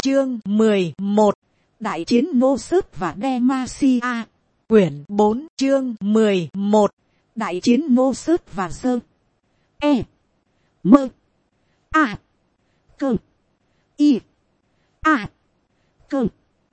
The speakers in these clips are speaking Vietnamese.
chương 11, đại chiến Nosus và Demacia. Quyển 4 chương 11, đại chiến Nosus và Dơ. Mơ. Cơ. Cơ.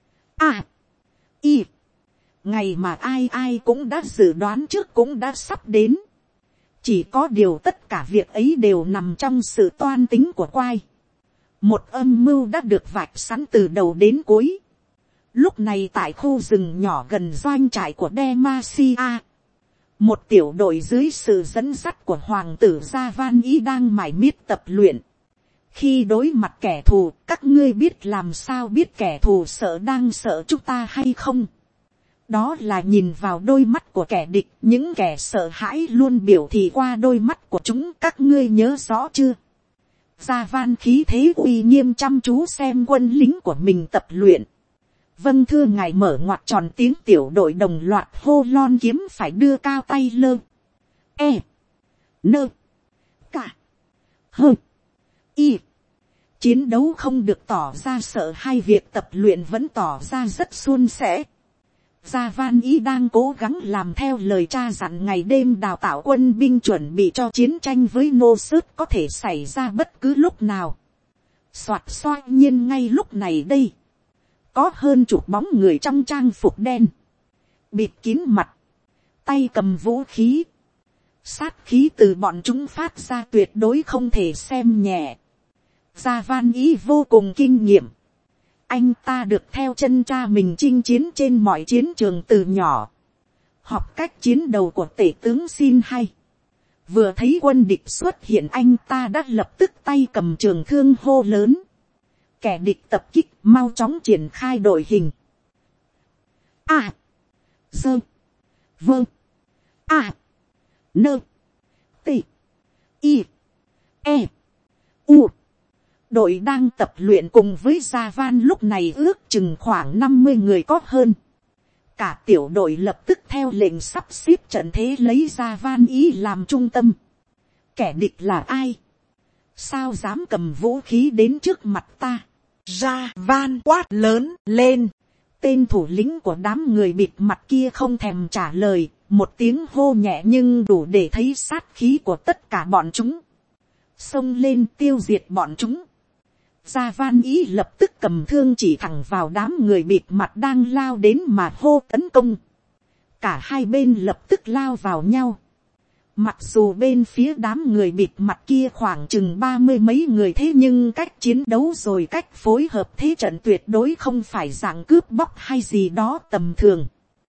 Ngày mà ai cũng đã dự đoán trước cũng đã sắp đến. Chỉ có điều tất cả việc ấy đều nằm trong sự toan tính của Quai. Một âm mưu đã được vạch sẵn từ đầu đến cuối. Lúc này tại khu rừng nhỏ gần doanh trại của Demacia, một tiểu đội dưới sự dẫn dắt của hoàng tử Gia Van Ý đang mải miết tập luyện. Khi đối mặt kẻ thù, các ngươi biết làm sao biết kẻ thù sợ đang sợ chúng ta hay không? Đó là nhìn vào đôi mắt của kẻ địch, những kẻ sợ hãi luôn biểu thị qua đôi mắt của chúng, các ngươi nhớ rõ chưa? Gia Van khí thế uy nghiêm chăm chú xem quân lính của mình tập luyện. Vâng thưa ngài, mở ngoặt tròn tiếng tiểu đội đồng loạt hô lon kiếm phải đưa cao tay lơ. Nơ. Cả. Hơ. Chiến đấu không được tỏ ra sợ hay việc tập luyện vẫn tỏ ra rất suôn sẻ. Gia Van Ý đang cố gắng làm theo lời cha dặn ngày đêm đào tạo quân binh chuẩn bị cho chiến tranh với Nosus có thể xảy ra bất cứ lúc nào. Soạt xoay nhiên ngay lúc này đây. Có hơn chục bóng người trong trang phục đen. Bịt kín mặt. Tay cầm vũ khí. Sát khí từ bọn chúng phát ra tuyệt đối không thể xem nhẹ. Gia Van Ý vô cùng kinh nghiệm. Anh ta được theo chân cha mình chinh chiến trên mọi chiến trường từ nhỏ. Học cách chiến đấu của tể tướng xin hay. Vừa thấy quân địch xuất hiện anh ta đã lập tức tay cầm trường thương hô lớn. Kẻ địch tập kích, mau chóng triển khai đội hình. Dơ. Vơ. Nơ. Tị. Đội đang tập luyện cùng với Gia Van lúc này ước chừng khoảng 50 người có hơn. Cả tiểu đội lập tức theo lệnh sắp xếp trận thế lấy Gia Van Ý làm trung tâm. Kẻ địch là ai? Sao dám cầm vũ khí đến trước mặt ta? Gia Van quát lớn lên. Tên thủ lĩnh của đám người bịt mặt kia không thèm trả lời. Một tiếng hô nhẹ nhưng đủ để thấy sát khí của tất cả bọn chúng. Xông lên tiêu diệt bọn chúng. Gia Van Ý lập tức cầm thương chỉ thẳng vào đám người bịt mặt đang lao đến mà hô tấn công. Cả hai bên lập tức lao vào nhau. Mặc dù bên phía đám người bịt mặt kia khoảng chừng 30 mấy người, thế nhưng cách chiến đấu rồi cách phối hợp thế trận tuyệt đối không phải dạng cướp bóc hay gì đó tầm thường.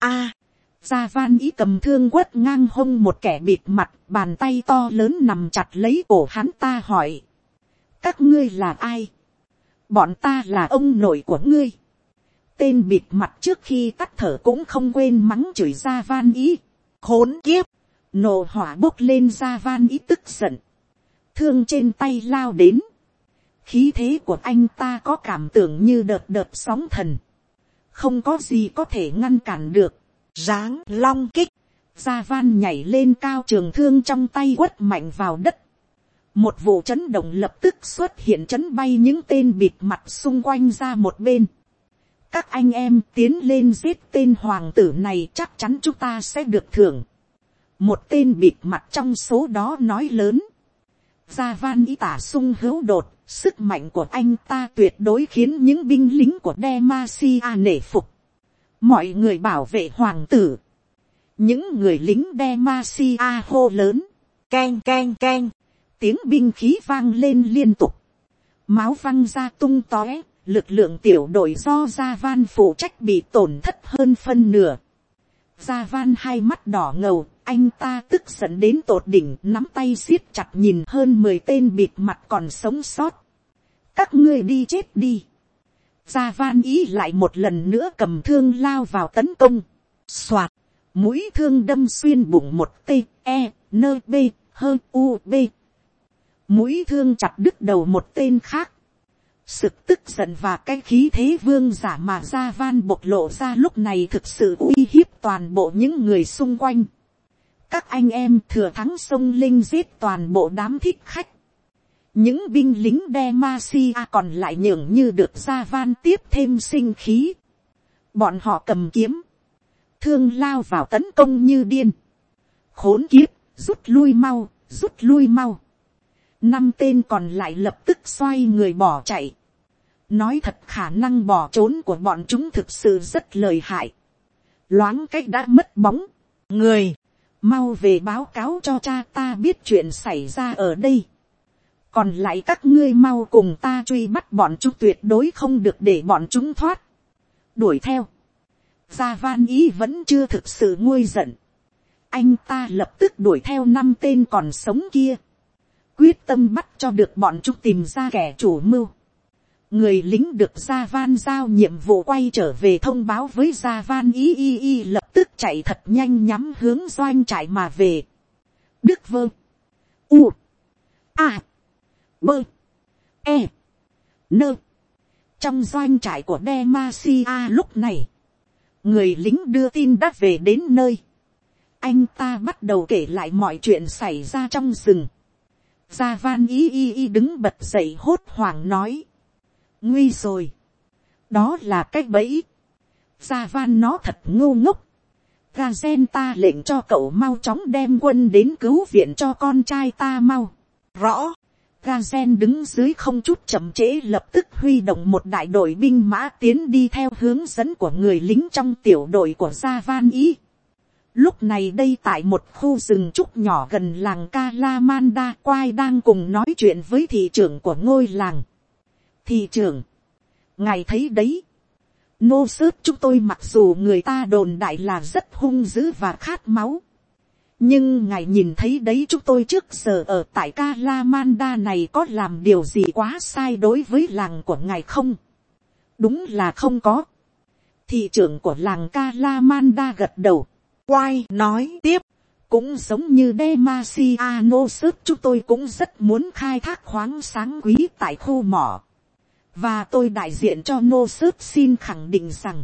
Gia Van Ý cầm thương quất ngang hông một kẻ bịt mặt, bàn tay to lớn nằm chặt lấy cổ hắn ta hỏi. Các ngươi là ai? Bọn ta là ông nội của ngươi. Tên bịt mặt trước khi tắt thở cũng không quên mắng chửi Gia Van Ý. Khốn kiếp! Nổ hỏa bốc lên, Gia Van Ý tức giận. Thương trên tay lao đến. Khí thế của anh ta có cảm tưởng như đợt sóng thần. Không có gì có thể ngăn cản được. Giáng long kích. Gia Van nhảy lên cao, trường thương trong tay quất mạnh vào đất. Một vụ chấn động lập tức xuất hiện, chấn bay những tên bịt mặt xung quanh ra một bên. Các anh em tiến lên giết tên hoàng tử này, chắc chắn chúng ta sẽ được thưởng. Một tên bịt mặt trong số đó nói lớn. Gia Van Ý tả sung hữu đột, sức mạnh của anh ta tuyệt đối khiến những binh lính của Demacia nể phục. Mọi người bảo vệ hoàng tử. Những người lính Demacia hô lớn. Keng keng keng. Tiếng binh khí vang lên liên tục. Máu văng ra tung tóe. Lực lượng tiểu đội do Gia Van phụ trách bị tổn thất hơn phân nửa. Gia Van hai mắt đỏ ngầu. Anh ta tức giận đến tột đỉnh, nắm tay siết chặt nhìn hơn 10 tên bịt mặt còn sống sót. Các ngươi đi chết đi. Gia Van Ý lại một lần nữa cầm thương lao vào tấn công. Soạt. Mũi thương đâm xuyên bụng một T.E.N.B. H. U.B. Mũi thương chặt đứt đầu một tên khác. Sực tức giận và cái khí thế vương giả mà Gia Van bộc lộ ra lúc này thực sự uy hiếp toàn bộ những người xung quanh. Các anh em thừa thắng xông linh giết toàn bộ đám thích khách. Những binh lính Demacia còn lại nhường như được Gia Van tiếp thêm sinh khí. Bọn họ cầm kiếm, thương lao vào tấn công như điên. Khốn kiếp, rút lui mau, rút lui mau. 5 tên còn lại lập tức xoay người bỏ chạy. Nói thật, khả năng bỏ trốn của bọn chúng thực sự rất lợi hại. Loáng cách đã mất bóng. Người, mau về báo cáo cho cha ta biết chuyện xảy ra ở đây. Còn lại các ngươi mau cùng ta truy bắt bọn chúng, tuyệt đối không được để bọn chúng thoát. Đuổi theo. Gia Van Ý vẫn chưa thực sự nguôi giận. Anh ta lập tức đuổi theo 5 tên còn sống kia. Quyết tâm bắt cho được bọn chúng, tìm ra kẻ chủ mưu. Người lính được Gia Van giao nhiệm vụ quay trở về thông báo với Gia Van Ý lập tức chạy thật nhanh nhắm hướng doanh trại mà về. Đức Vơ. U. A. Bơ. E. Nơ. Trong doanh trại của Demacia lúc này, người lính đưa tin đã về đến nơi. Anh ta bắt đầu kể lại mọi chuyện xảy ra trong rừng. Gia Van Ý đứng bật dậy hốt hoảng nói. Nguy rồi. Đó là cái bẫy. Gia Van nó thật ngu ngốc. Gazen ta lệnh cho cậu mau chóng đem quân đến cứu viện cho con trai ta mau. Rõ. Gazen đứng dưới không chút chậm trễ, lập tức huy động một đại đội binh mã tiến đi theo hướng dẫn của người lính trong tiểu đội của Gia Van Ý. Lúc này đây tại một khu rừng trúc nhỏ gần làng Calamanda, Quai đang cùng nói chuyện với thị trưởng của ngôi làng. Thị trưởng, ngài thấy đấy, nô sớt chúng tôi mặc dù người ta đồn đại là rất hung dữ và khát máu, nhưng ngài nhìn thấy đấy, chúng tôi trước giờ ở tại Calamanda này có làm điều gì quá sai đối với làng của ngài không? Đúng là không có. Thị trưởng của làng Calamanda gật đầu. Quai nói tiếp, cũng giống như Demacia, nô sớt chúng tôi cũng rất muốn khai thác khoáng sáng quý tại khu mỏ. Và tôi đại diện cho nô sớt xin khẳng định rằng,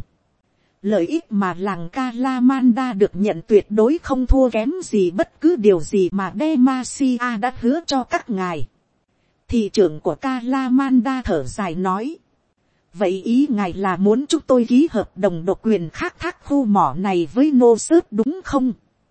lợi ích mà làng Calamanda được nhận tuyệt đối không thua kém gì bất cứ điều gì mà Demacia đã hứa cho các ngài. Thị trưởng của Calamanda thở dài nói. Vậy ý ngài là muốn chúng tôi ký hợp đồng độc quyền khai thác khu mỏ này với nô sớt đúng không?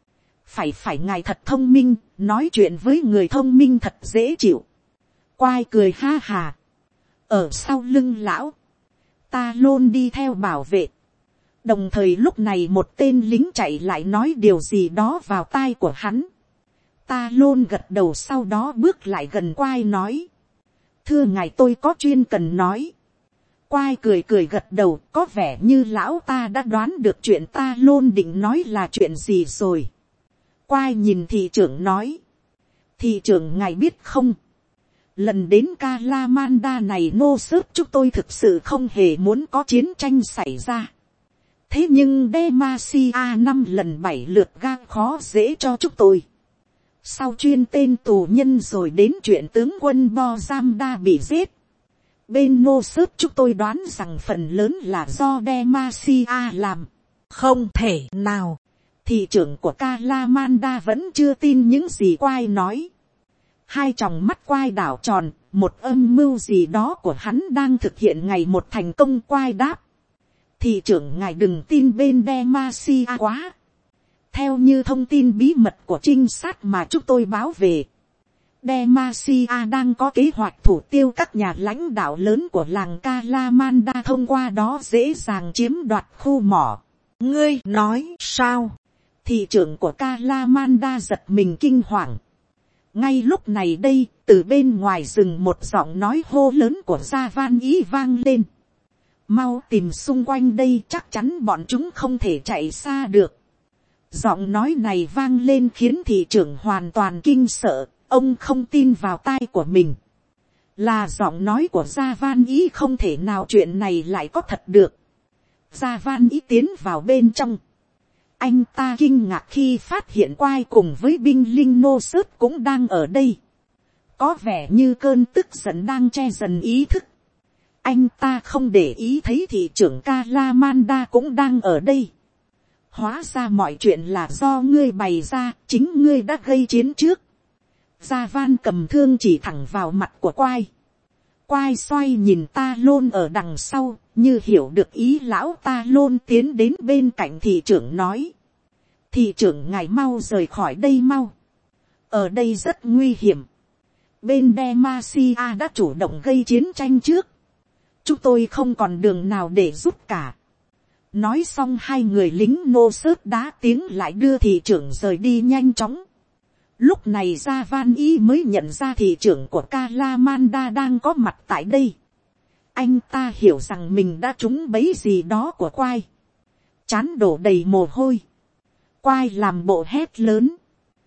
Phải ngài thật thông minh, nói chuyện với người thông minh thật dễ chịu. Quai cười ha hà. Ở sau lưng lão, ta luôn đi theo bảo vệ. Đồng thời lúc này một tên lính chạy lại nói điều gì đó vào tai của hắn. Ta luôn gật đầu, sau đó bước lại gần Quai nói. Thưa ngài, tôi có chuyên cần nói. Quai cười gật đầu, có vẻ như lão ta đã đoán được chuyện ta luôn định nói là chuyện gì rồi. Quai nhìn thị trưởng nói. Thị trưởng ngài biết không? Lần đến Calamanda này nô sớt chúng tôi thực sự không hề muốn có chiến tranh xảy ra. Thế nhưng Demacia 5 lần 7 lượt gang khó dễ cho chúng tôi. Sau chuyên tên tù nhân rồi đến chuyện tướng quân Bozamda bị giết. Bên nô sớt chúng tôi đoán rằng phần lớn là do Demacia làm. Không thể nào. Thị trưởng của Calamanda vẫn chưa tin những gì Quai nói. Hai tròng mắt Quai đảo tròn, một âm mưu gì đó của hắn đang thực hiện ngày một thành công. Quai đáp. Thị trưởng ngài đừng tin bên Demacia quá. Theo như thông tin bí mật của trinh sát mà chúng tôi báo về, Demacia đang có kế hoạch thủ tiêu các nhà lãnh đạo lớn của làng Calamanda, thông qua đó dễ dàng chiếm đoạt khu mỏ. Ngươi nói sao? Thị trưởng của Calamanda giật mình kinh hoàng. Ngay lúc này đây, từ bên ngoài rừng một giọng nói hô lớn của Gia Van Ý vang lên. Mau tìm xung quanh đây, chắc chắn bọn chúng không thể chạy xa được. Giọng nói này vang lên khiến thị trưởng hoàn toàn kinh sợ. Ông không tin vào tai của mình. Là giọng nói của Gia Van Ý, không thể nào chuyện này lại có thật được. Gia Van Ý tiến vào bên trong. Anh ta kinh ngạc khi phát hiện Quai cùng với binh linh nô sớt cũng đang ở đây. Có vẻ như cơn tức giận đang che dần ý thức. Anh ta không để ý thấy thị trưởng Calamanda cũng đang ở đây. Hóa ra mọi chuyện là do ngươi bày ra, chính ngươi đã gây chiến trước. Gia Van cầm thương chỉ thẳng vào mặt của quai. Quai xoay nhìn Ta Lôn ở đằng sau, như hiểu được ý lão Ta Lôn tiến đến bên cạnh thị trưởng nói. Thị trưởng ngài mau rời khỏi đây mau. Ở đây rất nguy hiểm. Bên Demacia đã chủ động gây chiến tranh trước. Chúng tôi không còn đường nào để rút cả. Nói xong hai người lính nô sớt đá tiếng lại đưa thị trưởng rời đi nhanh chóng. Lúc này Gia Van Y mới nhận ra thị trưởng của Calamanda đang có mặt tại đây. Anh ta hiểu rằng mình đã trúng bẫy gì đó của quai. Trán đổ đầy mồ hôi. Quai làm bộ hét lớn.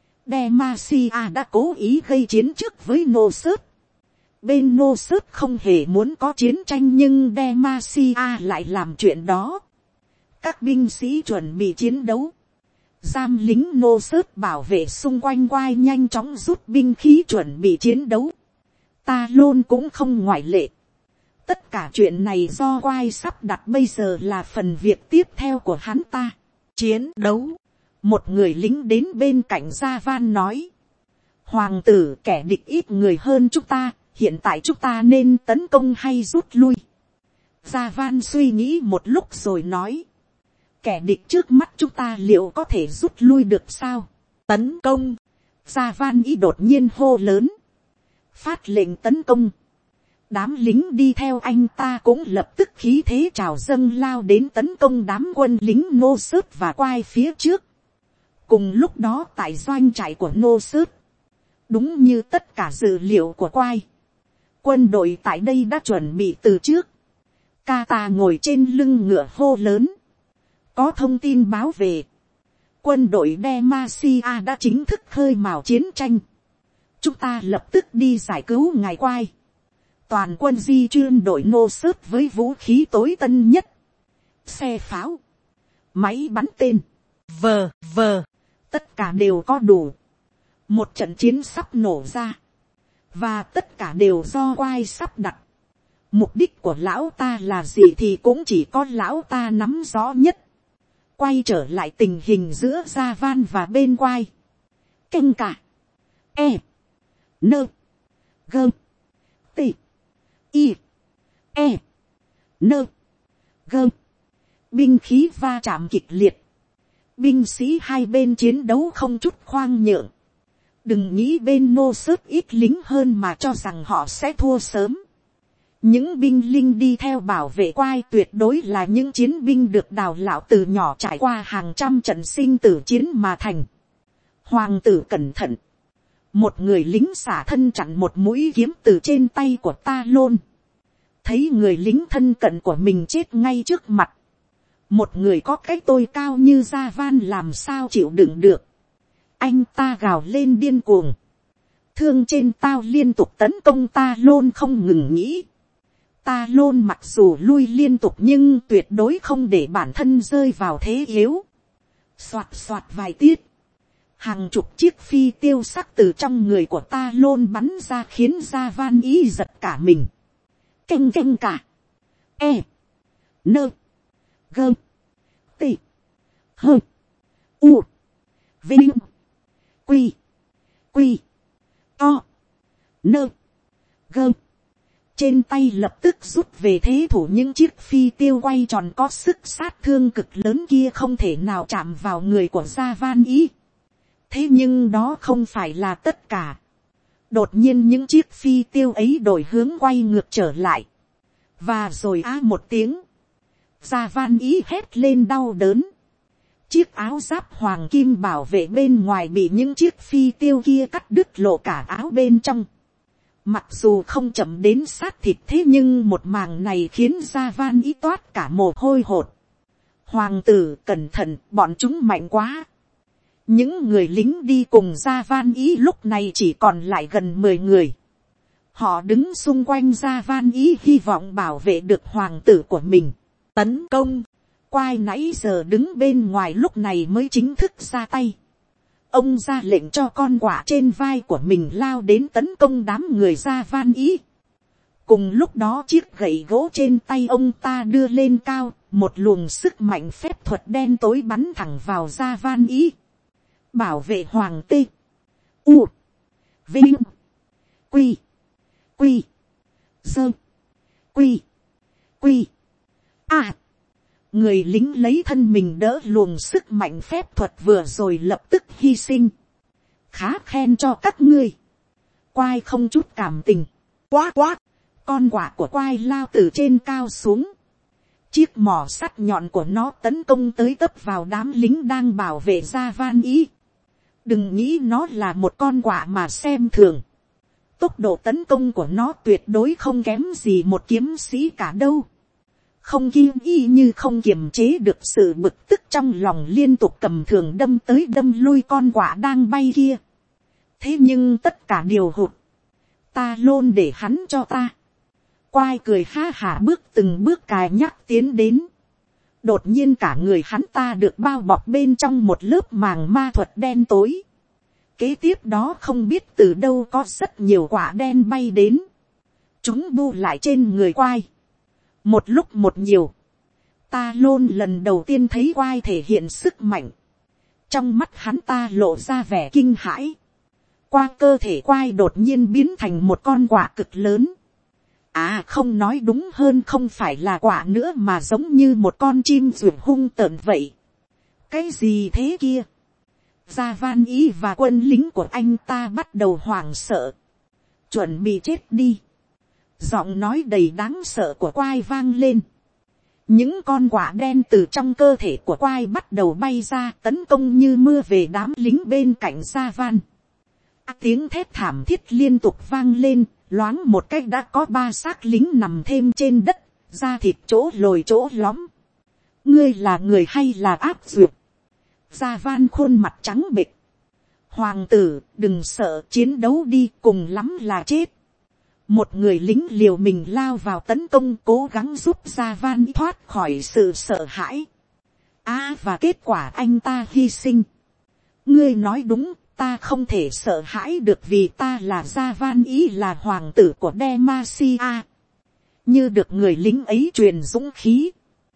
Demacia đã cố ý gây chiến trước với nô sớt. Bên nô sớt không hề muốn có chiến tranh nhưng Demacia lại làm chuyện đó. Các binh sĩ chuẩn bị chiến đấu. Giam lính nô sớt bảo vệ xung quanh quai nhanh chóng rút binh khí chuẩn bị chiến đấu. Ta Lôn cũng không ngoại lệ. Tất cả chuyện này do quai sắp đặt bây giờ là phần việc tiếp theo của hắn ta. Chiến đấu. Một người lính đến bên cạnh Gia Van nói. Hoàng tử, kẻ địch ít người hơn chúng ta. Hiện tại chúng ta nên tấn công hay rút lui? Gia Van suy nghĩ một lúc rồi nói. Kẻ địch trước mắt chúng ta liệu có thể rút lui được sao? Tấn công. Gia Van ý đột nhiên hô lớn. Phát lệnh tấn công. Đám lính đi theo anh ta cũng lập tức khí thế trào dâng lao đến tấn công đám quân lính nô sớt và quai phía trước. Cùng lúc đó tại doanh trại của nô sớt. Đúng như tất cả dữ liệu của quai. Quân đội tại đây đã chuẩn bị từ trước. Kata ngồi trên lưng ngựa hô lớn. Có thông tin báo về. Quân đội Demacia đã chính thức khơi mào chiến tranh. Chúng ta lập tức đi giải cứu ngài quai. Toàn quân di chuyển đội nô sớt với vũ khí tối tân nhất. Xe pháo. Máy bắn tên. Vờ. Tất cả đều có đủ. Một trận chiến sắp nổ ra. Và tất cả đều do quai sắp đặt. Mục đích của lão ta là gì thì cũng chỉ có lão ta nắm rõ nhất. Quay trở lại tình hình giữa Gia Van và bên quai. Canh cả. E. Nơ. Gơ. Tị. Y. E. Nơ. Gơ. Binh khí va chạm kịch liệt. Binh sĩ hai bên chiến đấu không chút khoang nhượng. Đừng nghĩ bên nô sớt ít lính hơn mà cho rằng họ sẽ thua sớm. Những binh linh đi theo bảo vệ quai tuyệt đối là những chiến binh được đào lão từ nhỏ trải qua hàng trăm trận sinh tử chiến mà thành. Hoàng tử cẩn thận. Một người lính xả thân chặn một mũi kiếm từ trên tay của Ta Lôn. Thấy người lính thân cận của mình chết ngay trước mặt. Một người có cái tôi cao như Gia Van làm sao chịu đựng được. Anh ta gào lên điên cuồng. Thương trên tao liên tục tấn công Ta Lôn không ngừng nghĩ. Ta Lôn mặc dù lui liên tục nhưng tuyệt đối không để bản thân rơi vào thế yếu. Xoạt xoạt vài tiết. Hàng chục chiếc phi tiêu sắc từ trong người của Ta Lôn bắn ra khiến Gia Van ý giật cả mình. Canh canh cả. E. Nơ. Gơ. Tị. Hơ. U. Vinh. Quy. Quy. To. Nơ. Gơ. Trên tay lập tức rút về thế thủ những chiếc phi tiêu quay tròn có sức sát thương cực lớn kia không thể nào chạm vào người của Gia Van ý. Thế nhưng đó không phải là tất cả. Đột nhiên những chiếc phi tiêu ấy đổi hướng quay ngược trở lại. Và rồi một tiếng. Gia Van ý hét lên đau đớn. Chiếc áo giáp hoàng kim bảo vệ bên ngoài bị những chiếc phi tiêu kia cắt đứt lộ cả áo bên trong. Mặc dù không chậm đến sát thịt thế nhưng một màn này khiến Gia Van ý toát cả mồ hôi hột. Hoàng tử cẩn thận, bọn chúng mạnh quá. Những người lính đi cùng Gia Van ý lúc này chỉ còn lại gần 10 người. Họ đứng xung quanh Gia Van ý hy vọng bảo vệ được hoàng tử của mình. Tấn công. Quai nãy giờ đứng bên ngoài lúc này mới chính thức ra tay. Ông ra lệnh cho con quạ trên vai của mình lao đến tấn công đám người Gia Van ý. Cùng lúc đó chiếc gậy gỗ trên tay ông ta đưa lên cao, một luồng sức mạnh phép thuật đen tối bắn thẳng vào Gia Van ý. Bảo vệ hoàng tê. U. Vinh. Quy. Quy. Dơ. Quy. Quy. À. Người lính lấy thân mình đỡ luồng sức mạnh phép thuật vừa rồi lập tức hy sinh. Khá khen cho các ngươi. Quai không chút cảm tình. Quá quá. Con quạ của quai lao từ trên cao xuống. Chiếc mỏ sắt nhọn của nó tấn công tới tấp vào đám lính đang bảo vệ Gia Van Ý. Đừng nghĩ nó là một con quạ mà xem thường. Tốc độ tấn công của nó tuyệt đối không kém gì một kiếm sĩ cả đâu. Không kiêng y như không kiềm chế được sự bực tức trong lòng, liên tục cầm thường đâm tới đâm lui con quạ đang bay kia. Thế nhưng tất cả đều hụt. Ta lôn để hắn cho ta. Quai cười ha hả bước từng bước cài nhắc tiến đến. Đột nhiên cả người hắn ta được bao bọc bên trong một lớp màng ma thuật đen tối. Kế tiếp đó không biết từ đâu có rất nhiều quả đen bay đến. Chúng bu lại trên người quai. Một lúc một nhiều. Ta lôn lần đầu tiên thấy quai thể hiện sức mạnh. Trong mắt hắn ta lộ ra vẻ kinh hãi. Qua cơ thể quai đột nhiên biến thành một con quạ cực lớn. À không, nói đúng hơn không phải là quạ nữa mà giống như một con chim ruột hung tợn vậy. Cái gì thế kia? Gia Van Ý và quân lính của anh ta bắt đầu hoảng sợ. Chuẩn bị chết đi. Giọng nói đầy đáng sợ của quai vang lên. Những con quạ đen từ trong cơ thể của quai bắt đầu bay ra tấn công như mưa về đám lính bên cạnh Gia Van. Tiếng thét thảm thiết liên tục vang lên. Loáng một cách đã có 3 xác lính nằm thêm trên đất, da thịt chỗ lồi chỗ lõm. Ngươi là người hay là áp duyệt? Gia Van khuôn mặt trắng bệch. Hoàng tử, đừng sợ, chiến đấu đi, cùng lắm là chết. Một người lính liều mình lao vào tấn công, cố gắng giúp Gia Van thoát khỏi sự sợ hãi. Và kết quả anh ta hy sinh. Ngươi nói đúng. Ta không thể sợ hãi được vì ta là Gia Van Ý, là hoàng tử của Demacia. Như được người lính ấy truyền dũng khí.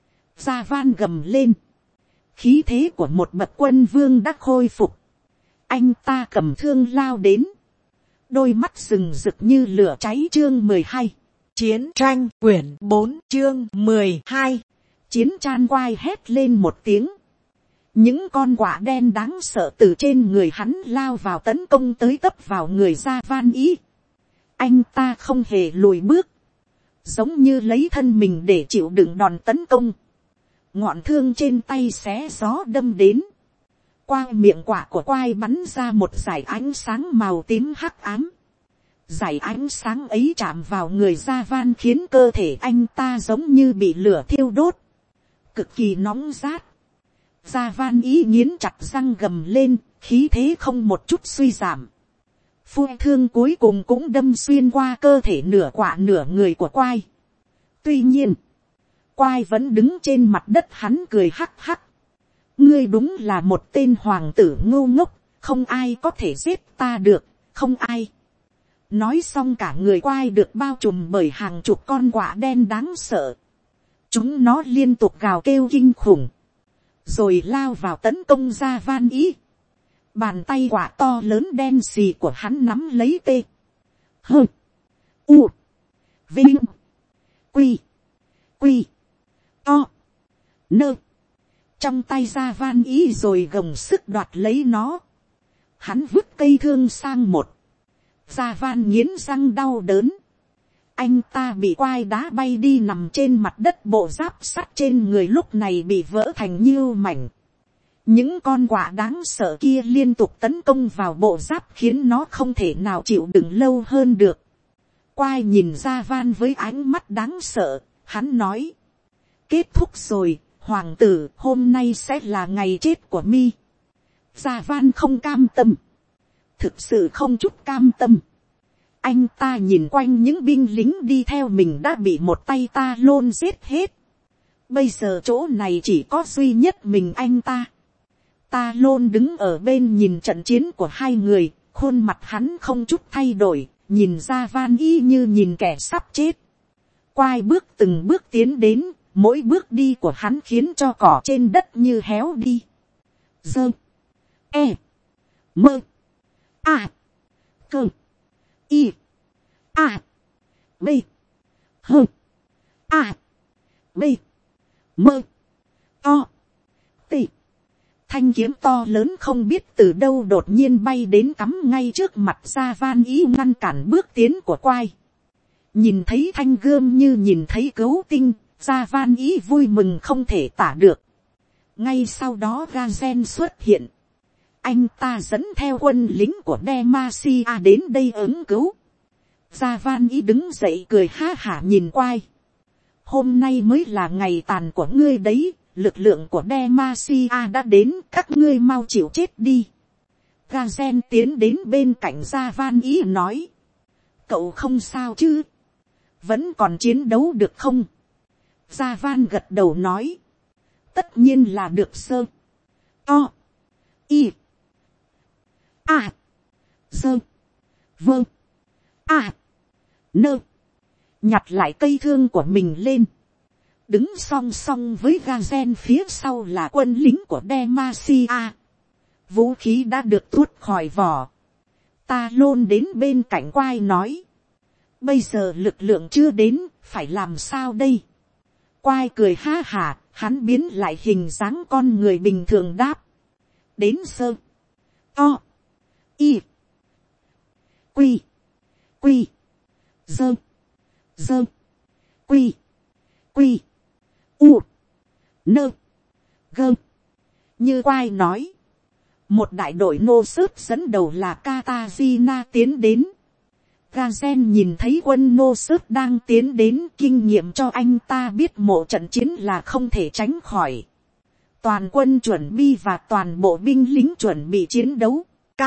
Gia Van gầm lên. Khí thế của một bậc quân vương đã khôi phục. Anh ta cầm thương lao đến. Đôi mắt rừng rực như lửa cháy. Chương 12. Chiến tranh quyển 4 chương 12. Chiến chan quai hét lên một tiếng. Những con quạ đen đáng sợ từ trên người hắn lao vào tấn công tới tấp vào người Gia Van Ý. Anh ta không hề lùi bước. Giống như lấy thân mình để chịu đựng đòn tấn công. Ngọn thương trên tay xé gió đâm đến. Qua miệng quạ của quai bắn ra một dải ánh sáng màu tím hắc ám. Dải ánh sáng ấy chạm vào người Gia Van khiến cơ thể anh ta giống như bị lửa thiêu đốt. Cực kỳ nóng rát. Gia Van Ý nghiến chặt răng gầm lên, khí thế không một chút suy giảm. Phu thương cuối cùng cũng đâm xuyên qua cơ thể nửa quạ nửa người của quai. Tuy nhiên, quai vẫn đứng trên mặt đất, hắn cười hắc hắc. Ngươi đúng là một tên hoàng tử ngu ngốc, không ai có thể giết ta được, không ai. Nói xong cả người quai được bao trùm bởi hàng chục con quạ đen đáng sợ. Chúng nó liên tục gào kêu kinh khủng. Rồi lao vào tấn công Gia Van Ý. Bàn tay quả to lớn đen xì của hắn nắm lấy tê. Hơ. U. Vinh. Quy. Quy. To. Nơ. Trong tay Gia Van Ý rồi gồng sức đoạt lấy nó. Hắn vứt cây thương sang một. Gia Van nghiến răng đau đớn. Anh ta bị quai đá bay đi nằm trên mặt đất, bộ giáp sắt trên người lúc này bị vỡ thành nhiêu mảnh. Những con quạ đáng sợ kia liên tục tấn công vào bộ giáp khiến nó không thể nào chịu đựng lâu hơn được. Quai nhìn Gia Van với ánh mắt đáng sợ, hắn nói. Kết thúc rồi, hoàng tử, hôm nay sẽ là ngày chết của mi. Gia Van không cam tâm. Thực sự không chút cam tâm. Anh ta nhìn quanh những binh lính đi theo mình đã bị một tay ta lôn giết hết. Bây giờ chỗ này chỉ có duy nhất mình anh ta. Ta lôn đứng ở bên nhìn trận chiến của hai người, khuôn mặt hắn không chút thay đổi, nhìn Gia Van Ý như nhìn kẻ sắp chết. Quai bước từng bước tiến đến, mỗi bước đi của hắn khiến cho cỏ trên đất như héo đi. Dơ. E. Mơ. A. Cơ. I. A. B. H. A. B. Mơ. To. T. Thanh kiếm to lớn không biết từ đâu đột nhiên bay đến cắm ngay trước mặt Gia Van Ý, ngăn cản bước tiến của quai. Nhìn thấy thanh gươm như nhìn thấy cứu tinh, Gia Van Ý vui mừng không thể tả được. Ngay sau đó Gazen xuất hiện. Anh ta dẫn theo quân lính của Demacia đến đây ứng cứu. Gia Van Ý đứng dậy cười ha hả nhìn quai. Hôm nay mới là ngày tàn của ngươi đấy, lực lượng của Demacia đã đến, các ngươi mau chịu chết đi. Gazen tiến đến bên cạnh Gia Van Ý nói. Cậu không sao chứ? Vẫn còn chiến đấu được không? Gia Van gật đầu nói. Tất nhiên là được sơ. To. Y. A. Sơ. Vơ. A. Nơ. Nhặt lại cây thương của mình lên. Đứng song song với Gazen phía sau là quân lính của Demacia. Vũ khí đã được tuốt khỏi vỏ. Ta lôn đến bên cạnh quai nói. Bây giờ lực lượng chưa đến, phải làm sao đây? Quai cười ha hả, hắn biến lại hình dáng con người bình thường đáp. Đến sơ. To. Y. Quy. Quy. Dơ. Dơ. Quy. Quy. U. Nơ. Gơ. Như quai nói. Một đại đội nô sớt dẫn đầu là Katarzyna tiến đến. Gazen nhìn thấy quân nô sớt đang tiến đến, kinh nghiệm cho anh ta biết một trận chiến là không thể tránh khỏi. Toàn quân chuẩn bị và toàn bộ binh lính chuẩn bị chiến đấu.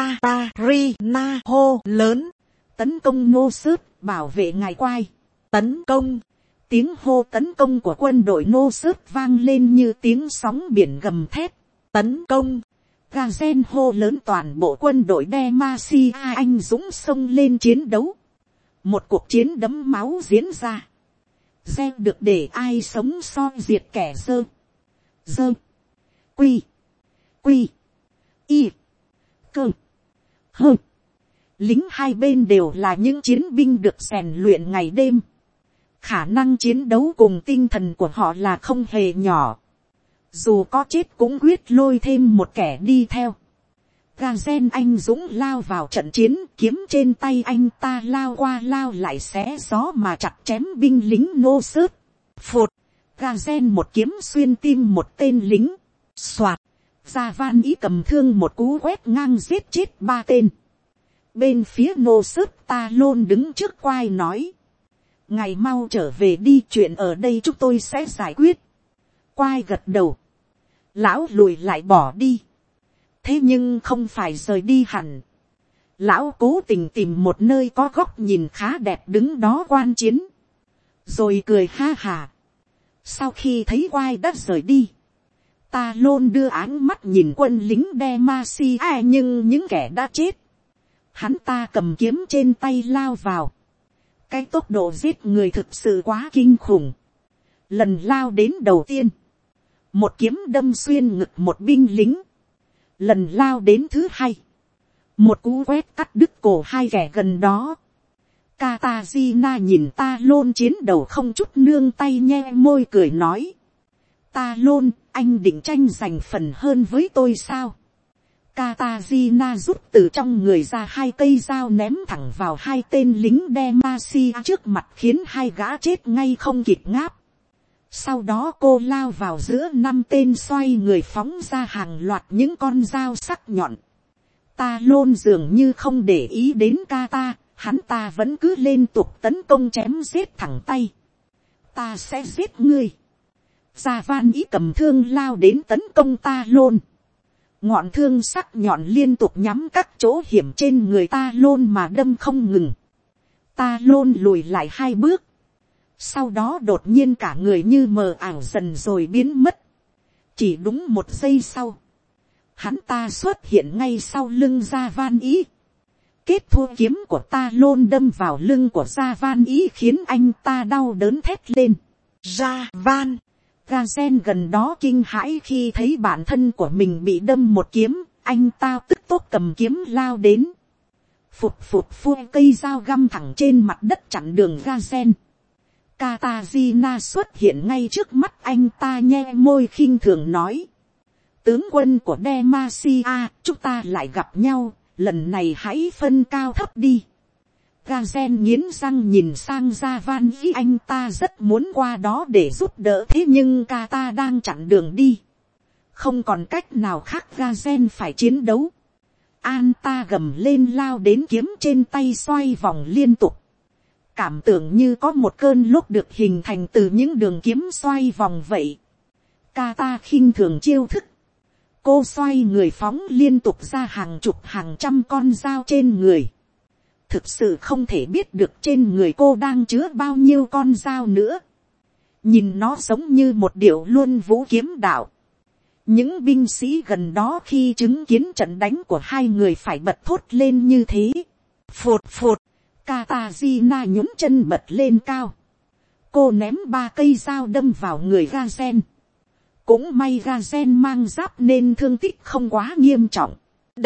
Katarzyna hô lớn. Tấn công nô sớt, bảo vệ ngài quai. Tấn công. Tiếng hô tấn công của quân đội nô sớt vang lên như tiếng sóng biển gầm thét. Tấn công. Gazen hô lớn, toàn bộ quân đội Demacia anh dũng xông lên chiến đấu. Một cuộc chiến đẫm máu diễn ra. Gieo được để ai sống soi diệt kẻ dơ. Dơ. Quy. Quy. Y. Cơ. Hơ. Lính hai bên đều là những chiến binh được rèn luyện ngày đêm. Khả năng chiến đấu cùng tinh thần của họ là không hề nhỏ. Dù có chết cũng quyết lôi thêm một kẻ đi theo. Gazen anh dũng lao vào trận chiến, kiếm trên tay anh ta lao qua lao lại xé gió mà chặt chém binh lính nô sớt. Phụt, Gazen một kiếm xuyên tim một tên lính. Soạt, Gia Van Ý cầm thương một cú quét ngang giết chết 3 tên. Bên phía nô sớt ta lôn đứng trước quai nói. Ngày mau trở về đi, chuyện ở đây chúng tôi sẽ giải quyết. Quai gật đầu. Lão lùi lại bỏ đi. Thế nhưng không phải rời đi hẳn. Lão cố tình tìm một nơi có góc nhìn khá đẹp đứng đó quan chiến. Rồi cười ha hà. Sau khi thấy quai đã rời đi, ta lôn đưa áng mắt nhìn quân lính Demacia, nhưng những kẻ đã chết. Hắn ta cầm kiếm trên tay lao vào. Cái tốc độ giết người thực sự quá kinh khủng. Lần lao đến đầu tiên, một kiếm đâm xuyên ngực một binh lính. Lần lao đến thứ hai, một cú quét cắt đứt cổ hai kẻ gần đó. Katarzyna nhìn ta lôn chiến đầu không chút nương tay, nhe môi cười nói. Ta lôn, anh định tranh giành phần hơn với tôi sao? Katarzyna rút từ trong người ra 2 cây dao ném thẳng vào 2 tên lính Demacia trước mặt, khiến 2 gã chết ngay không kịp ngáp. Sau đó cô lao vào giữa 5 tên, xoay người phóng ra hàng loạt những con dao sắc nhọn. Ta lôn dường như không để ý đến Kata, hắn ta vẫn cứ liên tục tấn công chém giết thẳng tay. Ta sẽ giết ngươi. Gia Van Ý cầm thương lao đến tấn công ta lôn. Ngọn thương sắc nhọn liên tục nhắm các chỗ hiểm trên người ta lôn mà đâm không ngừng. Ta lôn lùi lại 2 bước. Sau đó đột nhiên cả người như mờ ảo dần rồi biến mất. Chỉ đúng 1 giây sau, hắn ta xuất hiện ngay sau lưng Gia Van Ý. Kết thua kiếm của ta lôn đâm vào lưng của Gia Van Ý khiến anh ta đau đớn thét lên. Gia Van. Gazen gần đó kinh hãi khi thấy bản thân của mình bị đâm một kiếm. Anh ta tức tốc cầm kiếm lao đến. phụt phụt phua cây dao găm thẳng trên mặt đất chặn đường ga gen. Katarina xuất hiện ngay trước mắt anh ta, nhe môi khinh thường nói. Tướng quân của Demacia, chúng ta lại gặp nhau, lần này hãy phân cao thấp đi. Gazen nghiến răng nhìn sang Javan, ý anh ta rất muốn qua đó để giúp đỡ, thế nhưng Kata đang chặn đường đi. Không còn cách nào khác, Gazen phải chiến đấu. An ta gầm lên lao đến, kiếm trên tay xoay vòng liên tục. Cảm tưởng như có một cơn lốc được hình thành từ những đường kiếm xoay vòng vậy. Kata khinh thường chiêu thức. Cô xoay người phóng liên tục ra hàng chục hàng trăm con dao trên người. Thực sự không thể biết được trên người cô đang chứa bao nhiêu con dao nữa. Nhìn nó giống như một điệu luân vũ kiếm đạo. Những binh sĩ gần đó khi chứng kiến trận đánh của hai người phải bật thốt lên như thế. Phụt phụt, Katarina nhún chân bật lên cao. Cô ném 3 cây dao đâm vào người Gazen. Cũng may Gazen mang giáp nên thương tích không quá nghiêm trọng.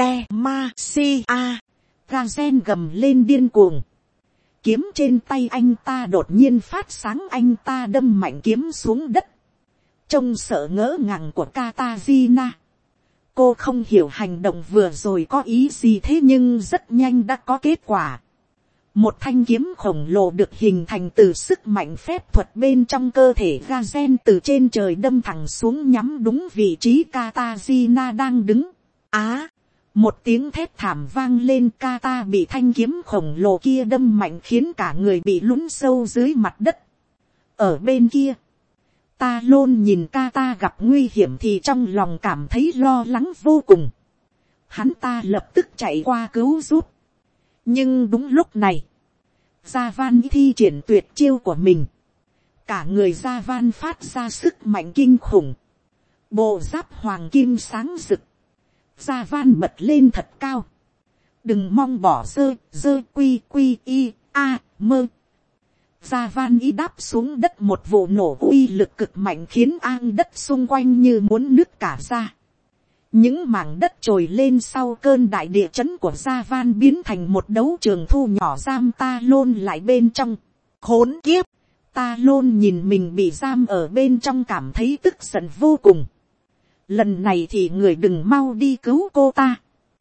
Demacia. Gazen gầm lên điên cuồng. Kiếm trên tay anh ta đột nhiên phát sáng, anh ta đâm mạnh kiếm xuống đất. Trông sợ ngỡ ngàng của Katarina. Cô không hiểu hành động vừa rồi có ý gì, thế nhưng rất nhanh đã có kết quả. Một thanh kiếm khổng lồ được hình thành từ sức mạnh phép thuật bên trong cơ thể Gazen từ trên trời đâm thẳng xuống, nhắm đúng vị trí Katarina đang đứng. Một tiếng thét thảm vang lên, Kata bị thanh kiếm khổng lồ kia đâm mạnh khiến cả người bị lún sâu dưới mặt đất. Ở bên kia, Ta Lôn nhìn Kata gặp nguy hiểm thì trong lòng cảm thấy lo lắng vô cùng. Hắn ta lập tức chạy qua cứu giúp. Nhưng đúng lúc này, Javan thi triển tuyệt chiêu của mình. Cả người Javan phát ra sức mạnh kinh khủng. Bộ giáp hoàng kim sáng rực. Javan bật lên thật cao. Đừng mong bỏ dơ quy y a mơ. Javan y đáp xuống đất, một vụ nổ uy lực cực mạnh khiến ang đất xung quanh như muốn nứt cả ra. Những mảng đất trồi lên sau cơn đại địa chấn của Javan biến thành một đấu trường thu nhỏ, giam Ta Lôn lại bên trong. Khốn kiếp! Ta Lôn nhìn mình bị giam ở bên trong cảm thấy tức giận vô cùng. Lần này thì người đừng mau đi cứu cô ta.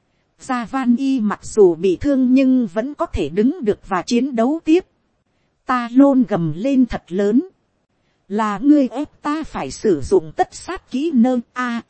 Javan y mặc dù bị thương nhưng vẫn có thể đứng được và chiến đấu tiếp. Ta Lôn gầm lên thật lớn. Là ngươi ép ta phải sử dụng tất sát kỹ nơ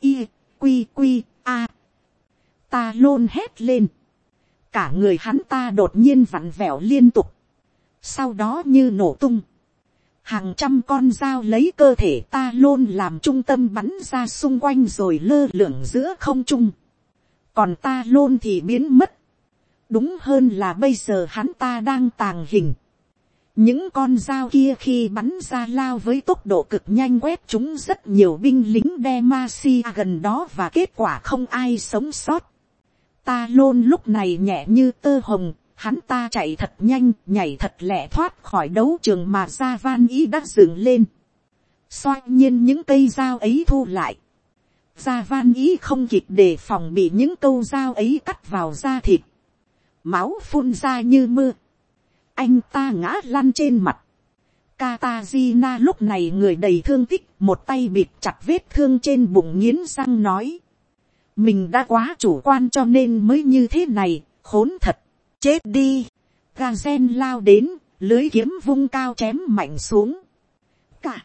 a. Ta Lôn hét lên. Cả người hắn ta đột nhiên vặn vẹo liên tục. Sau đó như nổ tung. Hàng trăm con dao lấy cơ thể Ta Lôn làm trung tâm bắn ra xung quanh rồi lơ lửng giữa không trung. Còn Ta Lôn thì biến mất. Đúng hơn là bây giờ hắn ta đang tàng hình. Những con dao kia khi bắn ra lao với tốc độ cực nhanh, quét trúng rất nhiều binh lính Demacia gần đó và kết quả không ai sống sót. Ta Lôn lúc này nhẹ như tơ hồng, hắn ta chạy thật nhanh, nhảy thật lẹ thoát khỏi đấu trường mà Javan ý đã dựng lên. Xoay nhiên những cây dao ấy thu lại. Javan ý không kịp đề phòng bị những câu dao ấy cắt vào da thịt. Máu phun ra như mưa. Anh ta ngã lăn trên mặt. Katarina lúc này người đầy thương tích, một tay bịt chặt vết thương trên bụng, nghiến răng nói. Mình đã quá chủ quan cho nên mới như thế này, khốn thật. Chết đi. Gazen lao đến, lưới kiếm vung cao chém mạnh xuống. Cả.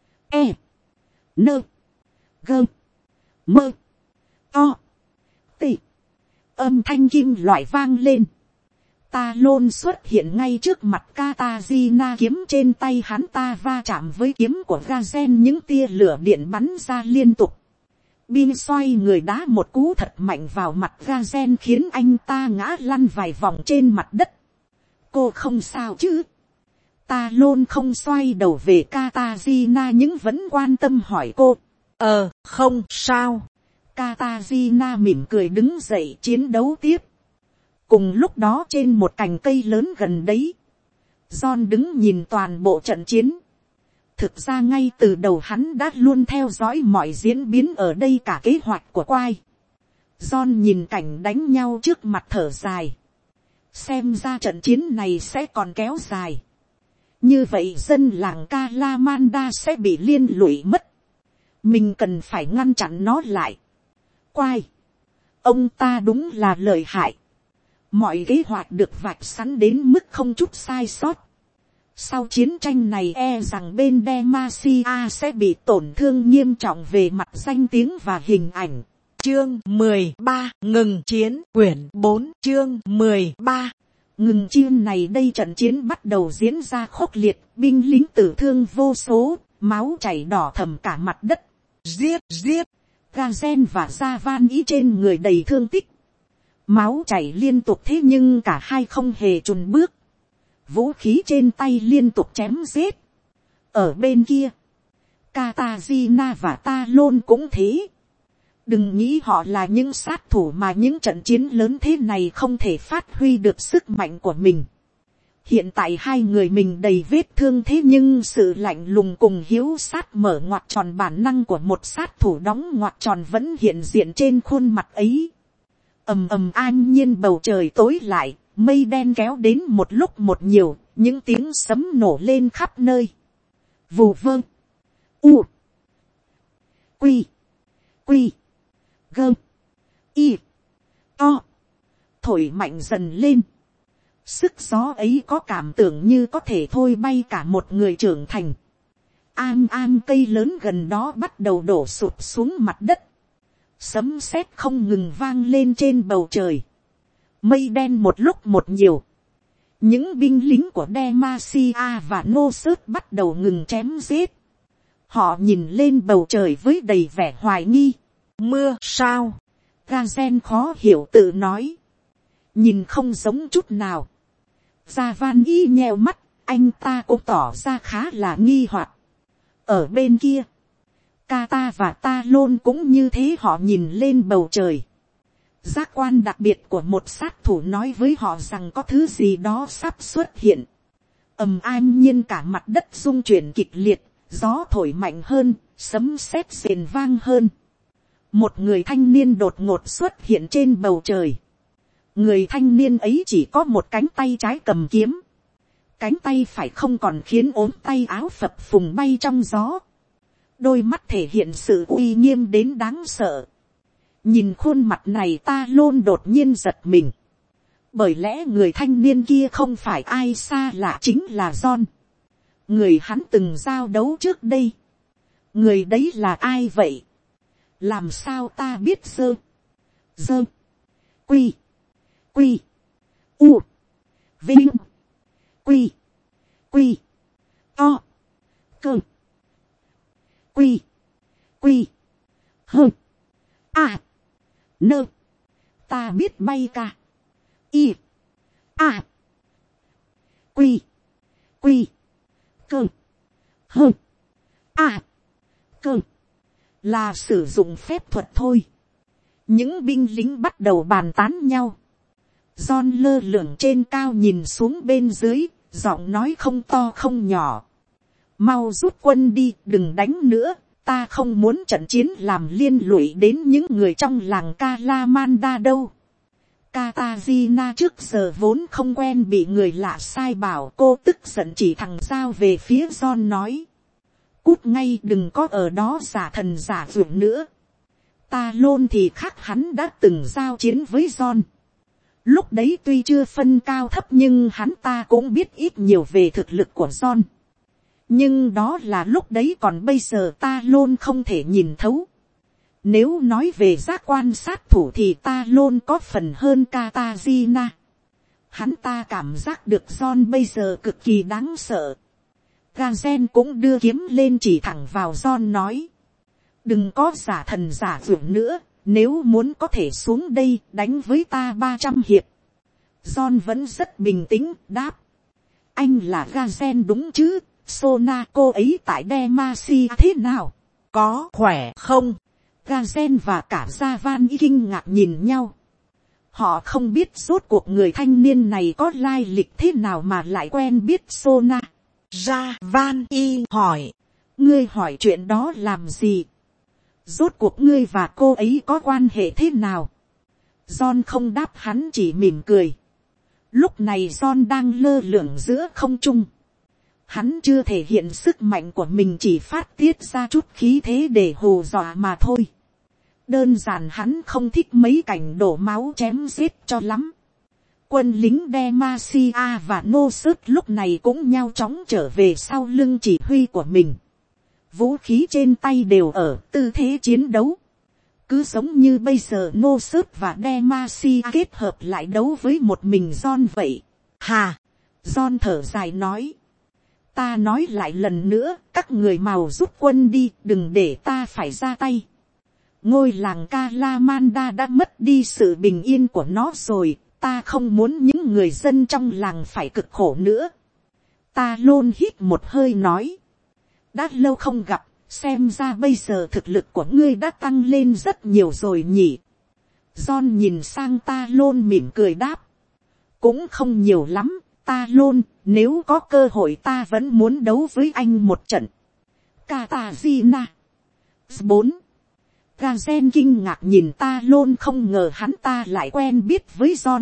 Nơ. Gơ. Mơ. To. Tị. Âm thanh kim loại vang lên. Ta Lôn xuất hiện ngay trước mặt Katarina, kiếm trên tay hắn ta va chạm với kiếm của Gazen, những tia lửa điện bắn ra liên tục. Bin xoay người đá một cú thật mạnh vào mặt Gazen khiến anh ta ngã lăn vài vòng trên mặt đất. Cô không sao chứ? Ta Lôn không xoay đầu về Katarina nhưng vẫn quan tâm hỏi cô. Không sao. Katarina mỉm cười đứng dậy chiến đấu tiếp. Cùng lúc đó trên một cành cây lớn gần đấy, John đứng nhìn toàn bộ trận chiến. Thực ra ngay từ đầu hắn đã luôn theo dõi mọi diễn biến ở đây, cả kế hoạch của Quai. John nhìn cảnh đánh nhau trước mặt thở dài. xem ra trận chiến này sẽ còn kéo dài. Như vậy dân làng Calamanda sẽ bị liên lụy mất. Mình cần phải ngăn chặn nó lại. Quai, ông ta đúng là lợi hại. Mọi kế hoạch được vạch sẵn đến mức không chút sai sót. Sau chiến tranh này e rằng bên Demacia sẽ bị tổn thương nghiêm trọng về mặt danh tiếng và hình ảnh. Chương 13 ngừng chiến, quyển 4, chương 13. Ngừng chiến này đây trận chiến bắt đầu diễn ra khốc liệt, binh lính tử thương vô số, máu chảy đỏ thẫm cả mặt đất. Giết, giết. Gazen và Javan ý trên người đầy thương tích. Máu chảy liên tục thế nhưng cả hai không hề chùn bước. Vũ khí trên tay liên tục chém giết. Ở bên kia, Katarzyna và Talon cũng thế. Đừng nghĩ họ là những sát thủ mà những trận chiến lớn thế này không thể phát huy được sức mạnh của mình. Hiện tại hai người mình đầy vết thương thế nhưng sự lạnh lùng cùng hiếu sát mở ngoặt tròn bản năng của một sát thủ đóng ngoặt tròn vẫn hiện diện trên khuôn mặt ấy. Ầm ầm an nhiên bầu trời tối lại, mây đen kéo đến một lúc một nhiều, những tiếng sấm nổ lên khắp nơi. Vù vơ. U. Quy. Quy. Gơ. Y. To. Thổi mạnh dần lên. Sức gió ấy có cảm tưởng như có thể thôi bay cả một người trưởng thành. An cây lớn gần đó bắt đầu đổ sụp xuống mặt đất. Sấm sét không ngừng vang lên trên bầu trời. Mây đen một lúc một nhiều. Những binh lính của Demacia và Nossos bắt đầu ngừng chém giết. Họ nhìn lên bầu trời với đầy vẻ hoài nghi. Mưa sao? Gazen khó hiểu tự nói. Nhìn không giống chút nào. Javan y nheo mắt, anh ta cũng tỏ ra khá là nghi hoặc. Ở bên kia, Kata và Talon cũng như thế, họ nhìn lên bầu trời. Giác quan đặc biệt của một sát thủ nói với họ rằng có thứ gì đó sắp xuất hiện. An nhiên cả mặt đất rung chuyển kịch liệt, gió thổi mạnh hơn, sấm sét rền vang hơn. Một người thanh niên đột ngột xuất hiện trên bầu trời. Người thanh niên ấy chỉ có một cánh tay trái cầm kiếm. Cánh tay phải không còn, khiến ốm tay áo phập phùng bay trong gió. Đôi mắt thể hiện sự uy nghiêm đến đáng sợ. Nhìn khuôn mặt này, Talon đột nhiên giật mình. Bởi lẽ người thanh niên kia không phải ai xa lạ, chính là John. Người hắn từng giao đấu trước đây. Người đấy là ai vậy? Làm sao ta biết? Dơ. Quy. Quy. U. Vinh. Quy. Quy. To. Cơ. Quy. Quy. Hơ. À. Nơ. Ta biết bay ca. Y. À. Quy. Quy. Cơ. Hơ. À. Cơ. Là sử dụng phép thuật thôi. Những binh lính bắt đầu bàn tán nhau. John lơ lửng trên cao nhìn xuống bên dưới, giọng nói không to không nhỏ. Mau rút quân đi, đừng đánh nữa, ta không muốn trận chiến làm liên lụy đến những người trong làng Calamanda đâu. Katarzyna trước giờ vốn không quen bị người lạ sai bảo, cô tức giận chỉ thẳng dao về phía John nói. Cút ngay, đừng có ở đó giả thần giả vượng nữa. Talon thì khác, hắn đã từng giao chiến với John. Lúc đấy tuy chưa phân cao thấp nhưng hắn ta cũng biết ít nhiều về thực lực của John. Nhưng đó là lúc đấy, còn bây giờ Talon không thể nhìn thấu. Nếu nói về giác quan sát thủ thì Talon có phần hơn Katarzyna. Hắn ta cảm giác được John bây giờ cực kỳ đáng sợ. Gazen cũng đưa kiếm lên chỉ thẳng vào John nói. Đừng có giả thần giả vượng nữa, nếu muốn có thể xuống đây đánh với ta 300 hiệp. John vẫn rất bình tĩnh đáp. Anh là Gazen đúng chứ? Sona cô ấy tại Demacia thế nào? Có khỏe không? Gazen và cả Javan kinh ngạc nhìn nhau. Họ không biết rốt cuộc người thanh niên này có lai lịch thế nào mà lại quen biết Sona. Javan hỏi. Ngươi hỏi chuyện đó làm gì? Rốt cuộc ngươi và cô ấy có quan hệ thế nào? John không đáp, hắn chỉ mỉm cười. Lúc này John đang lơ lửng giữa không trung. Hắn chưa thể hiện sức mạnh của mình, chỉ phát tiết ra chút khí thế để hù dọa mà thôi. Đơn giản hắn không thích mấy cảnh đổ máu chém giết cho lắm. Quân lính Demacia và Nossos lúc này cũng nhanh chóng trở về sau lưng chỉ huy của mình. Vũ khí trên tay đều ở tư thế chiến đấu. Cứ giống như bây giờ Nossos và Demacia kết hợp lại đấu với một mình John vậy. Hà! John thở dài nói. Ta nói lại lần nữa, các người mau rút quân đi, đừng để ta phải ra tay. Ngôi làng Calamanda đã mất đi sự bình yên của nó rồi, ta không muốn những người dân trong làng phải cực khổ nữa. Ta lôn hít một hơi nói. Đã lâu không gặp, xem ra bây giờ thực lực của ngươi đã tăng lên rất nhiều rồi nhỉ. John nhìn sang ta lôn mỉm cười đáp. Cũng không nhiều lắm, ta lôn, nếu có cơ hội ta vẫn muốn đấu với anh một trận. Katarzyna 4. Gazen kinh ngạc nhìn ta lôn, không ngờ hắn ta lại quen biết với John.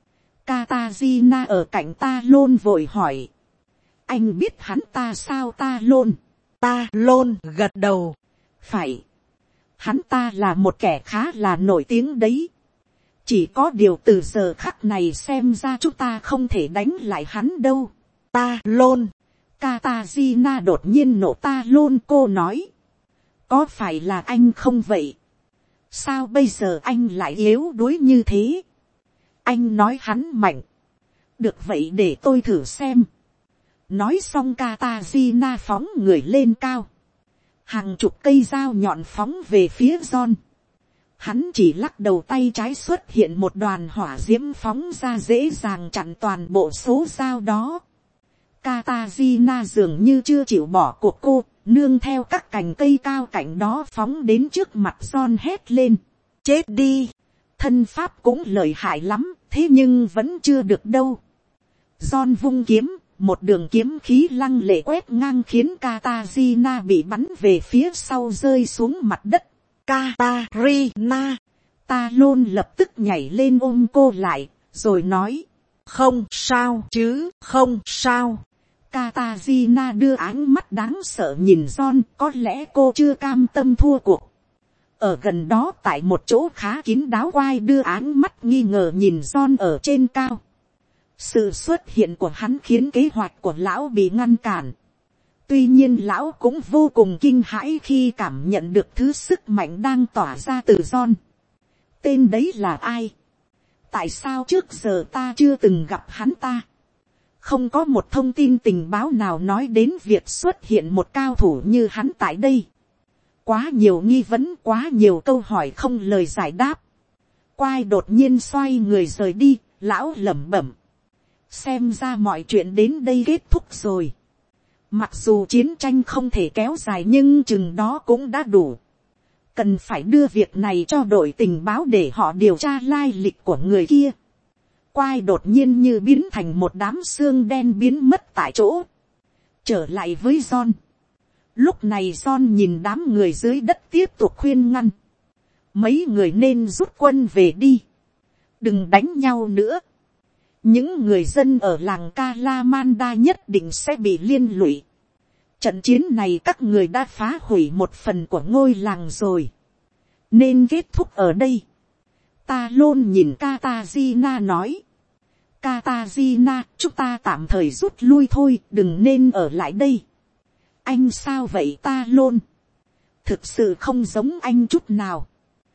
Katarzyna ở cạnh ta lôn vội hỏi. Anh biết hắn ta sao ta lôn? Ta lôn gật đầu. Phải. Hắn ta là một kẻ khá là nổi tiếng đấy. Chỉ có điều từ giờ khắc này xem ra chúng ta không thể đánh lại hắn đâu. Ta lôn. Katarzyna đột nhiên nổ ta lôn, cô nói. Có phải là anh không vậy? Sao bây giờ anh lại yếu đuối như thế? Anh nói hắn mạnh. Được vậy để tôi thử xem. Nói xong Katarzyna phóng người lên cao. Hàng chục cây dao nhọn phóng về phía John. Hắn chỉ lắc đầu, tay trái xuất hiện một đoàn hỏa diễm phóng ra dễ dàng chặn toàn bộ số dao đó. Katarzyna dường như chưa chịu bỏ cuộc, cô nương theo các cành cây cao cạnh đó phóng đến trước mặt John hét lên. Chết đi! Thân pháp cũng lợi hại lắm, thế nhưng vẫn chưa được đâu. John vung kiếm, một đường kiếm khí lăng lệ quét ngang khiến Katarzyna bị bắn về phía sau rơi xuống mặt đất. Katarzyna! Ta lôn lập tức nhảy lên ôm cô lại, rồi nói. Không sao chứ, không sao. Katarzyna đưa ánh mắt đáng sợ nhìn John, có lẽ cô chưa cam tâm thua cuộc. Ở gần đó tại một chỗ khá kín đáo, quai đưa ánh mắt nghi ngờ nhìn John ở trên cao. Sự xuất hiện của hắn khiến kế hoạch của lão bị ngăn cản. Tuy nhiên lão cũng vô cùng kinh hãi khi cảm nhận được thứ sức mạnh đang tỏa ra từ John. Tên đấy là ai? Tại sao trước giờ ta chưa từng gặp hắn ta? Không có một thông tin tình báo nào nói đến việc xuất hiện một cao thủ như hắn tại đây. Quá nhiều nghi vấn, quá nhiều câu hỏi không lời giải đáp. Quai đột nhiên xoay người rời đi, lão lẩm bẩm. Xem ra mọi chuyện đến đây kết thúc rồi. Mặc dù chiến tranh không thể kéo dài nhưng chừng đó cũng đã đủ. Cần phải đưa việc này cho đội tình báo để họ điều tra lai lịch của người kia. Quai đột nhiên như biến thành một đám xương đen biến mất tại chỗ. Trở lại với John. Lúc này John nhìn đám người dưới đất tiếp tục khuyên ngăn. Mấy người nên rút quân về đi. Đừng đánh nhau nữa. Những người dân ở làng Calamanda nhất định sẽ bị liên lụy. Trận chiến này các người đã phá hủy một phần của ngôi làng rồi. Nên kết thúc ở đây. Ta lôn nhìn Katarzyna nói. Katarzyna, chúng ta tạm thời rút lui thôi, đừng nên ở lại đây. Anh sao vậy ta lôn? Thực sự không giống anh chút nào.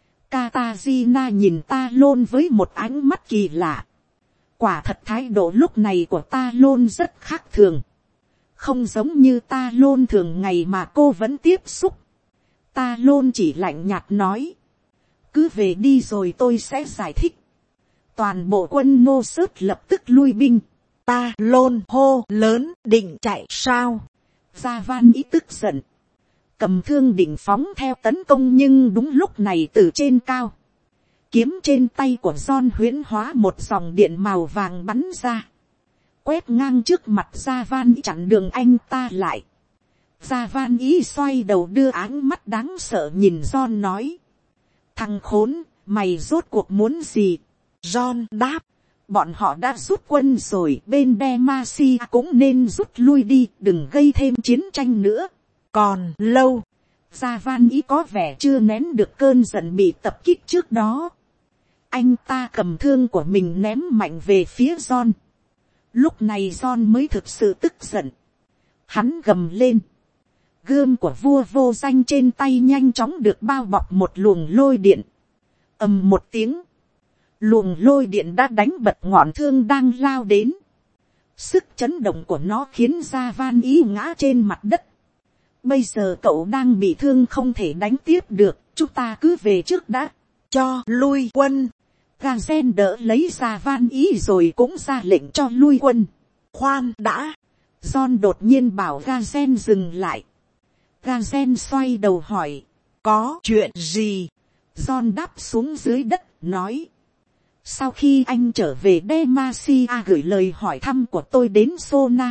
Katarzyna nhìn ta lôn với một ánh mắt kỳ lạ. Quả thật thái độ lúc này của ta lôn rất khác thường. Không giống như ta lôn thường ngày mà cô vẫn tiếp xúc. Ta lôn chỉ lạnh nhạt nói. Cứ về đi rồi tôi sẽ giải thích. Toàn bộ quân Nossos lập tức lui binh. Ta lôn hô lớn, định chạy sao? Gia Van ý tức giận. Cầm thương định phóng theo tấn công, nhưng đúng lúc này từ trên cao. Kiếm trên tay của John huyễn hóa một dòng điện màu vàng bắn ra. Quét ngang trước mặt Gia Van ý, chặn đường anh ta lại. Gia Van ý xoay đầu đưa áng mắt đáng sợ nhìn John nói. Thằng khốn, mày rốt cuộc muốn gì? John đáp. Bọn họ đã rút quân rồi, bên Demacia cũng nên rút lui đi, đừng gây thêm chiến tranh nữa. Còn lâu, Gia Van ý có vẻ chưa nén được cơn giận bị tập kích trước đó. Anh ta cầm thương của mình ném mạnh về phía John. Lúc này John mới thực sự tức giận. Hắn gầm lên. Gươm của vua vô danh trên tay nhanh chóng được bao bọc một luồng lôi điện. Ầm một tiếng. Luồng lôi điện đã đánh bật ngọn thương đang lao đến. Sức chấn động của nó khiến Gia Van ý ngã trên mặt đất. Bây giờ cậu đang bị thương không thể đánh tiếp được. Chúng ta cứ về trước đã. cho lui quân. Gazen đỡ lấy Gia Van ý rồi cũng ra lệnh cho lui quân. Khoan đã. John đột nhiên bảo Gazen dừng lại. Gazen xoay đầu hỏi. Có chuyện gì? John đáp xuống dưới đất, nói. Sau khi anh trở về Demacia gửi lời hỏi thăm của tôi đến Sona.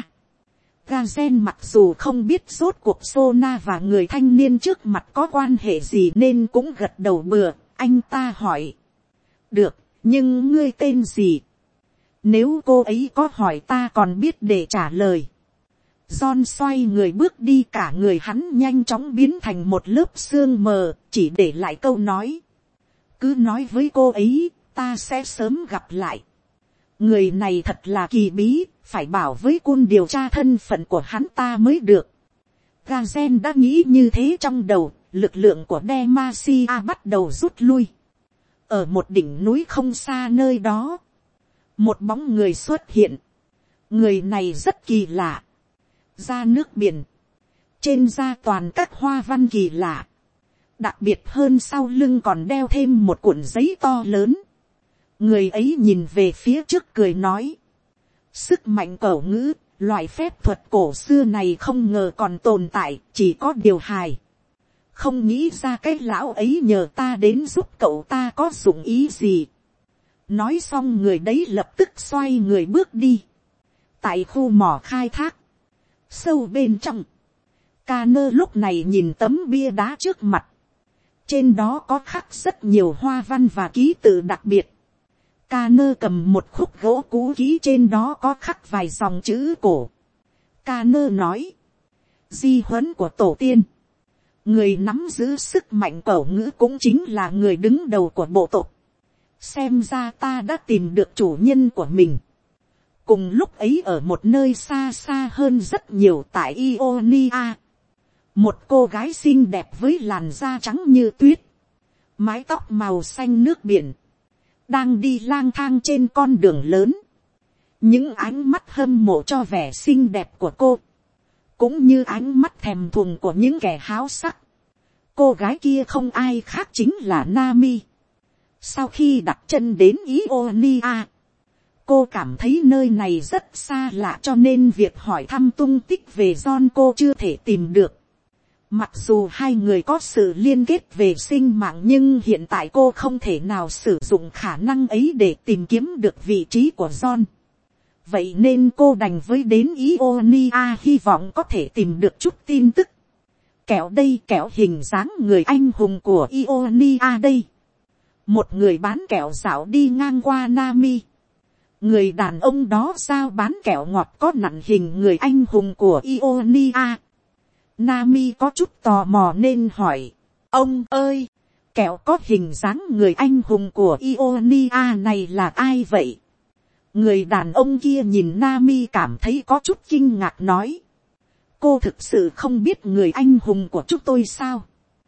Gazen mặc dù không biết rốt cuộc Sona và người thanh niên trước mặt có quan hệ gì nên cũng gật đầu bừa. Anh ta hỏi. Được, nhưng ngươi tên gì? Nếu cô ấy có hỏi ta còn biết để trả lời. John xoay người bước đi, cả người hắn nhanh chóng biến thành một lớp sương mờ, chỉ để lại câu nói. Cứ nói với cô ấy, ta sẽ sớm gặp lại. Người này thật là kỳ bí, phải bảo với Cun điều tra thân phận của hắn ta mới được. Gazen đã nghĩ như thế trong đầu, lực lượng của Demacia bắt đầu rút lui. Ở một đỉnh núi không xa nơi đó, một bóng người xuất hiện. Người này rất kỳ lạ. Da nước biển, trên da toàn các hoa văn kỳ lạ. Đặc biệt hơn sau lưng còn đeo thêm một cuộn giấy to lớn. Người ấy nhìn về phía trước cười nói. Sức mạnh cẩu ngữ, loại phép thuật cổ xưa này không ngờ còn tồn tại, chỉ có điều hài. Không nghĩ ra cái lão ấy nhờ ta đến giúp cậu ta có dụng ý gì. Nói xong người đấy lập tức xoay người bước đi. Tại khu mỏ khai thác, sâu bên trong, Canner lúc này nhìn tấm bia đá trước mặt. Trên đó có khắc rất nhiều hoa văn và ký tự đặc biệt. Canner cầm một khúc gỗ cũ kỹ, trên đó có khắc vài dòng chữ cổ. Canner nói. Di huấn của tổ tiên. Người nắm giữ sức mạnh cẩu ngữ cũng chính là người đứng đầu của bộ tộc. Xem ra ta đã tìm được chủ nhân của mình. Cùng lúc ấy ở một nơi xa xa hơn rất nhiều tại Ionia. Một cô gái xinh đẹp với làn da trắng như tuyết. Mái tóc màu xanh nước biển. Đang đi lang thang trên con đường lớn. Những ánh mắt hâm mộ cho vẻ xinh đẹp của cô. Cũng như ánh mắt thèm thuồng của những kẻ háo sắc. Cô gái kia không ai khác chính là Nami. Sau khi đặt chân đến Ionia, cô cảm thấy nơi này rất xa lạ cho nên việc hỏi thăm tung tích về John cô chưa thể tìm được. Mặc dù hai người có sự liên kết về sinh mạng nhưng hiện tại cô không thể nào sử dụng khả năng ấy để tìm kiếm được vị trí của John. Vậy nên cô đành với đến Ionia hy vọng có thể tìm được chút tin tức. Kẹo đây, kẹo hình dáng người anh hùng của Ionia đây. Một người bán kẹo dạo đi ngang qua Nami. Người đàn ông đó giao bán kẹo ngọt có nặn hình người anh hùng của Ionia. Nami có chút tò mò nên hỏi. Ông ơi, kẹo có hình dáng người anh hùng của Ionia này là ai vậy? Người đàn ông kia nhìn Nami cảm thấy có chút kinh ngạc nói. Cô thực sự không biết người anh hùng của chúng tôi sao?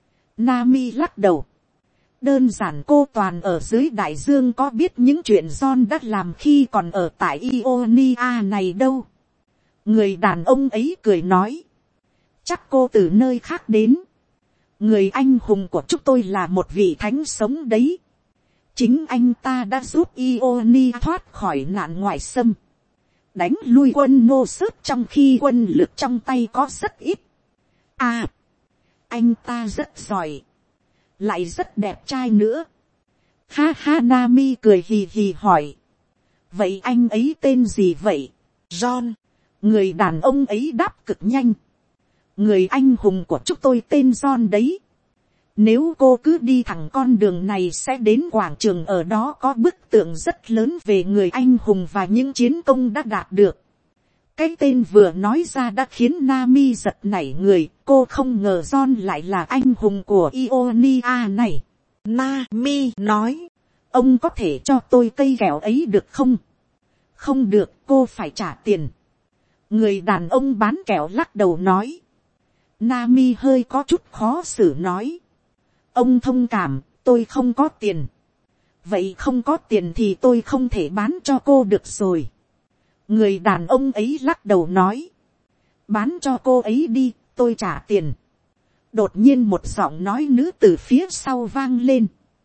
Nami lắc đầu. Đơn giản cô toàn ở dưới đại dương có biết những chuyện John đã làm khi còn ở tại Ionia này đâu. Người đàn ông ấy cười nói. Chắc cô từ nơi khác đến. Người anh hùng của chúng tôi là một vị thánh sống đấy. Chính anh ta đã giúp Ionia thoát khỏi nạn ngoại xâm. Đánh lui quân nô sớt trong khi quân lực trong tay có rất ít. À, anh ta rất giỏi. Lại rất đẹp trai nữa. Ha ha, Nami cười hì hì hỏi. Vậy anh ấy tên gì vậy? John. Người đàn ông ấy đáp cực nhanh. Người anh hùng của chúng tôi tên John đấy. Nếu cô cứ đi thẳng con đường này sẽ đến quảng trường, ở đó có bức tượng rất lớn về người anh hùng và những chiến công đã đạt được. Cái tên vừa nói ra đã khiến Nami giật nảy người, cô không ngờ John lại là anh hùng của Ionia này. Nami nói, ông có thể cho tôi cây kẹo ấy được không? Không được, cô phải trả tiền. Người đàn ông bán kẹo lắc đầu nói. Nami hơi có chút khó xử nói. Ông thông cảm, tôi không có tiền. Vậy không có tiền thì tôi không thể bán cho cô được rồi. Người đàn ông ấy lắc đầu nói. Bán cho cô ấy đi, tôi trả tiền. Đột nhiên một giọng nói nữ từ phía sau vang lên.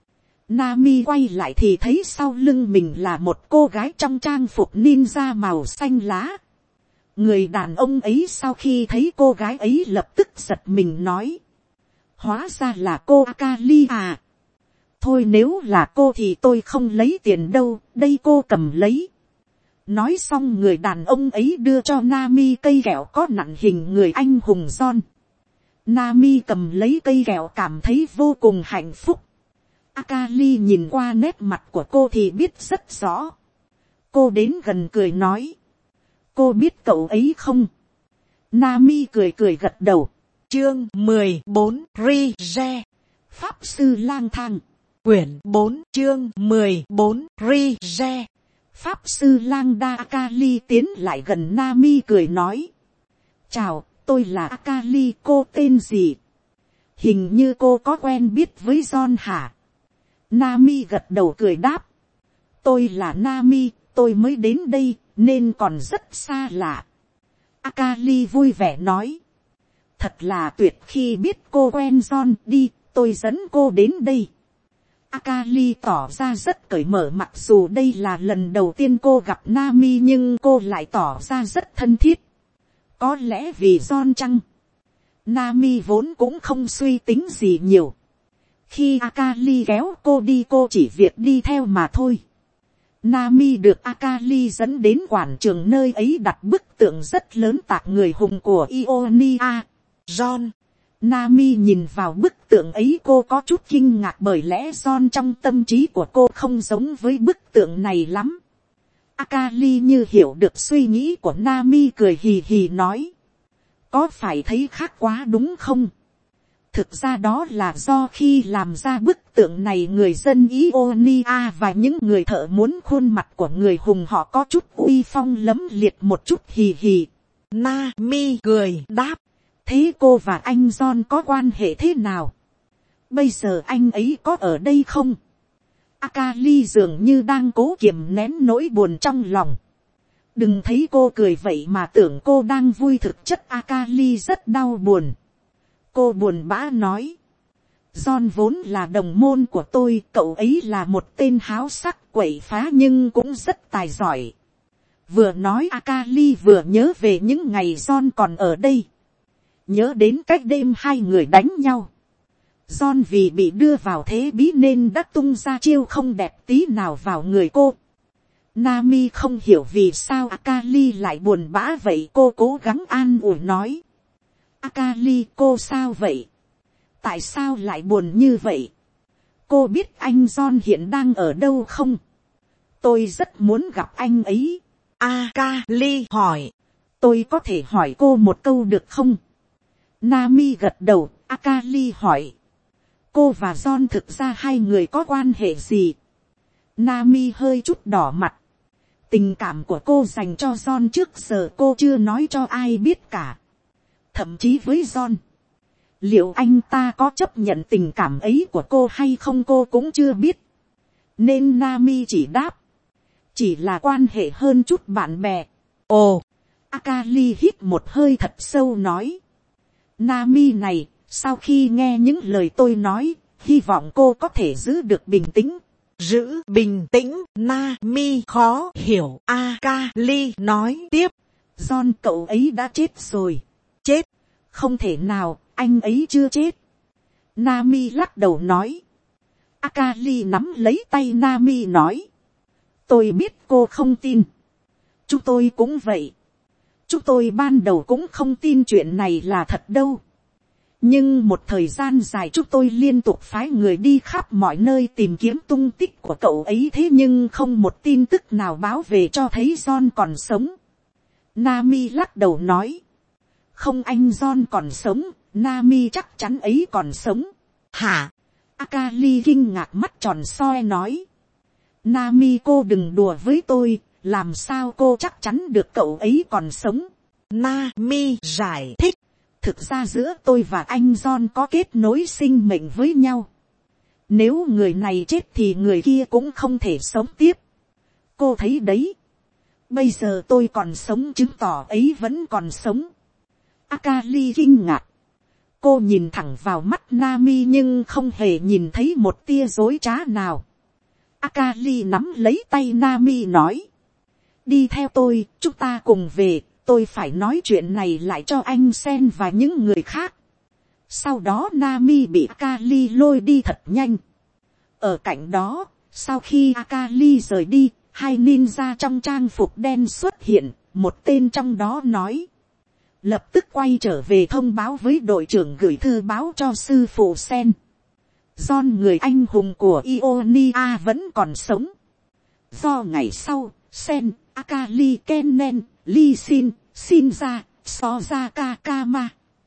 Nami quay lại thì thấy sau lưng mình là một cô gái trong trang phục ninja màu xanh lá. Người đàn ông ấy sau khi thấy cô gái ấy lập tức giật mình nói. Hóa ra là cô Akali à. Thôi nếu là cô thì tôi không lấy tiền đâu, đây cô cầm lấy. Nói xong người đàn ông ấy đưa cho Nami cây kẹo có nặn hình người anh hùng John. Nami cầm lấy cây kẹo cảm thấy vô cùng hạnh phúc. Akali nhìn qua nét mặt của cô thì biết rất rõ. Cô đến gần cười nói. Cô biết cậu ấy không? Nami cười cười gật đầu. Chương 14 Rize, Pháp sư lang thang. quyển 4 chương 14 Rize. Pháp sư lang đa. Akali tiến lại gần Nami cười nói. Chào, tôi là Akali, cô tên gì? Hình như cô có quen biết với John hả? Nami gật đầu cười đáp. Tôi là Nami, tôi mới đến đây nên còn rất xa lạ. Akali vui vẻ nói. Thật là tuyệt khi biết cô quen John, đi, tôi dẫn cô đến đây. Akali tỏ ra rất cởi mở, mặc dù đây là lần đầu tiên cô gặp Nami nhưng cô lại tỏ ra rất thân thiết. Có lẽ vì John chăng? Nami vốn cũng không suy tính gì nhiều. Khi Akali kéo cô đi cô chỉ việc đi theo mà thôi. Nami được Akali dẫn đến quảng trường, nơi ấy đặt bức tượng rất lớn tạc người hùng của Ionia. John. Nami nhìn vào bức tượng ấy cô có chút kinh ngạc, bởi lẽ John trong tâm trí của cô không giống với bức tượng này lắm. Akali như hiểu được suy nghĩ của Nami, cười hì hì nói. Có phải thấy khác quá đúng không? Thực ra đó là do khi làm ra bức tượng này người dân Ionia và những người thợ muốn khuôn mặt của người hùng họ có chút uy phong lẫm liệt một chút, hì hì. Nami cười đáp. Thế cô và anh John có quan hệ thế nào? Bây giờ anh ấy có ở đây không? Akali dường như đang cố kiềm nén nỗi buồn trong lòng. Đừng thấy cô cười vậy mà tưởng cô đang vui, thực chất Akali rất đau buồn. Cô buồn bã nói. John vốn là đồng môn của tôi, cậu ấy là một tên háo sắc quậy phá nhưng cũng rất tài giỏi. Vừa nói Akali vừa nhớ về những ngày John còn ở đây. Nhớ đến cách đêm hai người đánh nhau. John vì bị đưa vào thế bí nên đã tung ra chiêu không đẹp tí nào vào người cô. Nami không hiểu vì sao Akali lại buồn bã vậy, cô cố gắng an ủi nói. Akali, cô sao vậy? Tại sao lại buồn như vậy? Cô biết anh John hiện đang ở đâu không? Tôi rất muốn gặp anh ấy. Akali hỏi. Tôi có thể hỏi cô một câu được không? Nami gật đầu. Akali hỏi. Cô và John thực ra hai người có quan hệ gì? Nami hơi chút đỏ mặt. Tình cảm của cô dành cho John trước giờ cô chưa nói cho ai biết cả. Thậm chí với John. Liệu anh ta có chấp nhận tình cảm ấy của cô hay không cô cũng chưa biết. Nên Nami chỉ đáp. Chỉ là quan hệ hơn chút bạn bè. Ồ. Akali hít một hơi thật sâu nói. Nami này, sau khi nghe những lời tôi nói, hy vọng cô có thể giữ được bình tĩnh. Giữ bình tĩnh, Nami khó hiểu. Akali nói tiếp. John cậu ấy đã chết rồi. Chết? Không thể nào, anh ấy chưa chết. Nami lắc đầu nói. Akali nắm lấy tay Nami nói. Tôi biết cô không tin. Chúng tôi cũng vậy. Chúng tôi ban đầu cũng không tin chuyện này là thật đâu. Nhưng một thời gian dài chúng tôi liên tục phái người đi khắp mọi nơi tìm kiếm tung tích của cậu ấy, thế nhưng không một tin tức nào báo về cho thấy John còn sống. Nami lắc đầu nói. Không, anh John còn sống, Nami chắc chắn ấy còn sống. Hả? Akali kinh ngạc mắt tròn soi nói. Nami, cô đừng đùa với tôi, làm sao cô chắc chắn được cậu ấy còn sống? Nami giải thích. Thực ra giữa tôi và anh John có kết nối sinh mệnh với nhau. Nếu người này chết thì người kia cũng không thể sống tiếp. Cô thấy đấy. Bây giờ tôi còn sống chứng tỏ ấy vẫn còn sống. Akali kinh ngạc. Cô nhìn thẳng vào mắt Nami nhưng không hề nhìn thấy một tia dối trá nào. Akali nắm lấy tay Nami nói. Đi theo tôi, chúng ta cùng về. Tôi phải nói chuyện này lại cho anh Sen và những người khác. Sau đó Nami bị Akali lôi đi thật nhanh. Ở cạnh đó, sau khi Akali rời đi, hai ninja trong trang phục đen xuất hiện. Một tên trong đó nói. Lập tức quay trở về thông báo với đội trưởng, gửi thư báo cho sư phụ Sen. John, người anh hùng của Ionia, vẫn còn sống. Do ngày sau, Sen, Akali, Kennen, Lee Sin, Shinja, Sozaka Kama,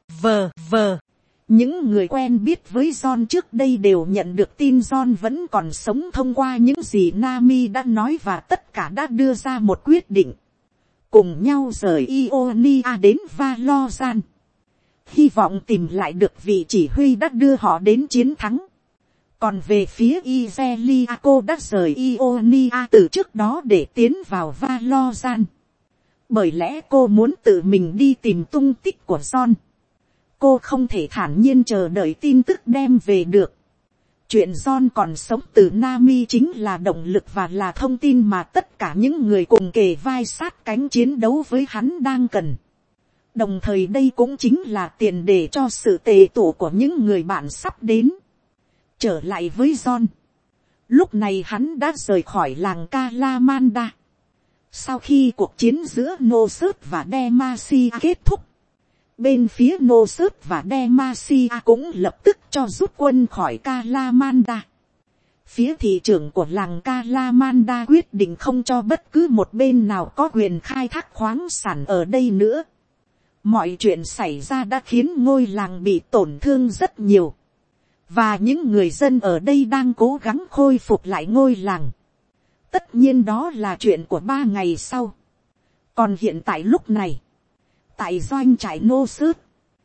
những người quen biết với John trước đây đều nhận được tin John vẫn còn sống thông qua những gì Nami đã nói, và tất cả đã đưa ra một quyết định. Cùng nhau rời Ionia đến Valorant. Hy vọng tìm lại được vị chỉ huy đã đưa họ đến chiến thắng. Còn về phía Izelia, cô đã rời Ionia từ trước đó để tiến vào Valorant. Bởi lẽ cô muốn tự mình đi tìm tung tích của John. Cô không thể thản nhiên chờ đợi tin tức đem về được. Chuyện John còn sống từ Nami chính là động lực và là thông tin mà tất cả những người cùng kề vai sát cánh chiến đấu với hắn đang cần. Đồng thời đây cũng chính là tiền đề cho sự tề tụ của những người bạn sắp đến. Trở lại với John. Lúc này hắn đã rời khỏi làng Kalamanda. Sau khi cuộc chiến giữa Nosus và Demacia kết thúc, bên phía Nosus và Demacia cũng lập tức cho rút quân khỏi Kalamanda. Phía thị trưởng của làng Kalamanda quyết định không cho bất cứ một bên nào có quyền khai thác khoáng sản ở đây nữa. Mọi chuyện xảy ra đã khiến ngôi làng bị tổn thương rất nhiều. Và những người dân ở đây đang cố gắng khôi phục lại ngôi làng. Tất nhiên đó là chuyện của 3 ngày sau. Còn hiện tại lúc này, tại doanh trại Nosus,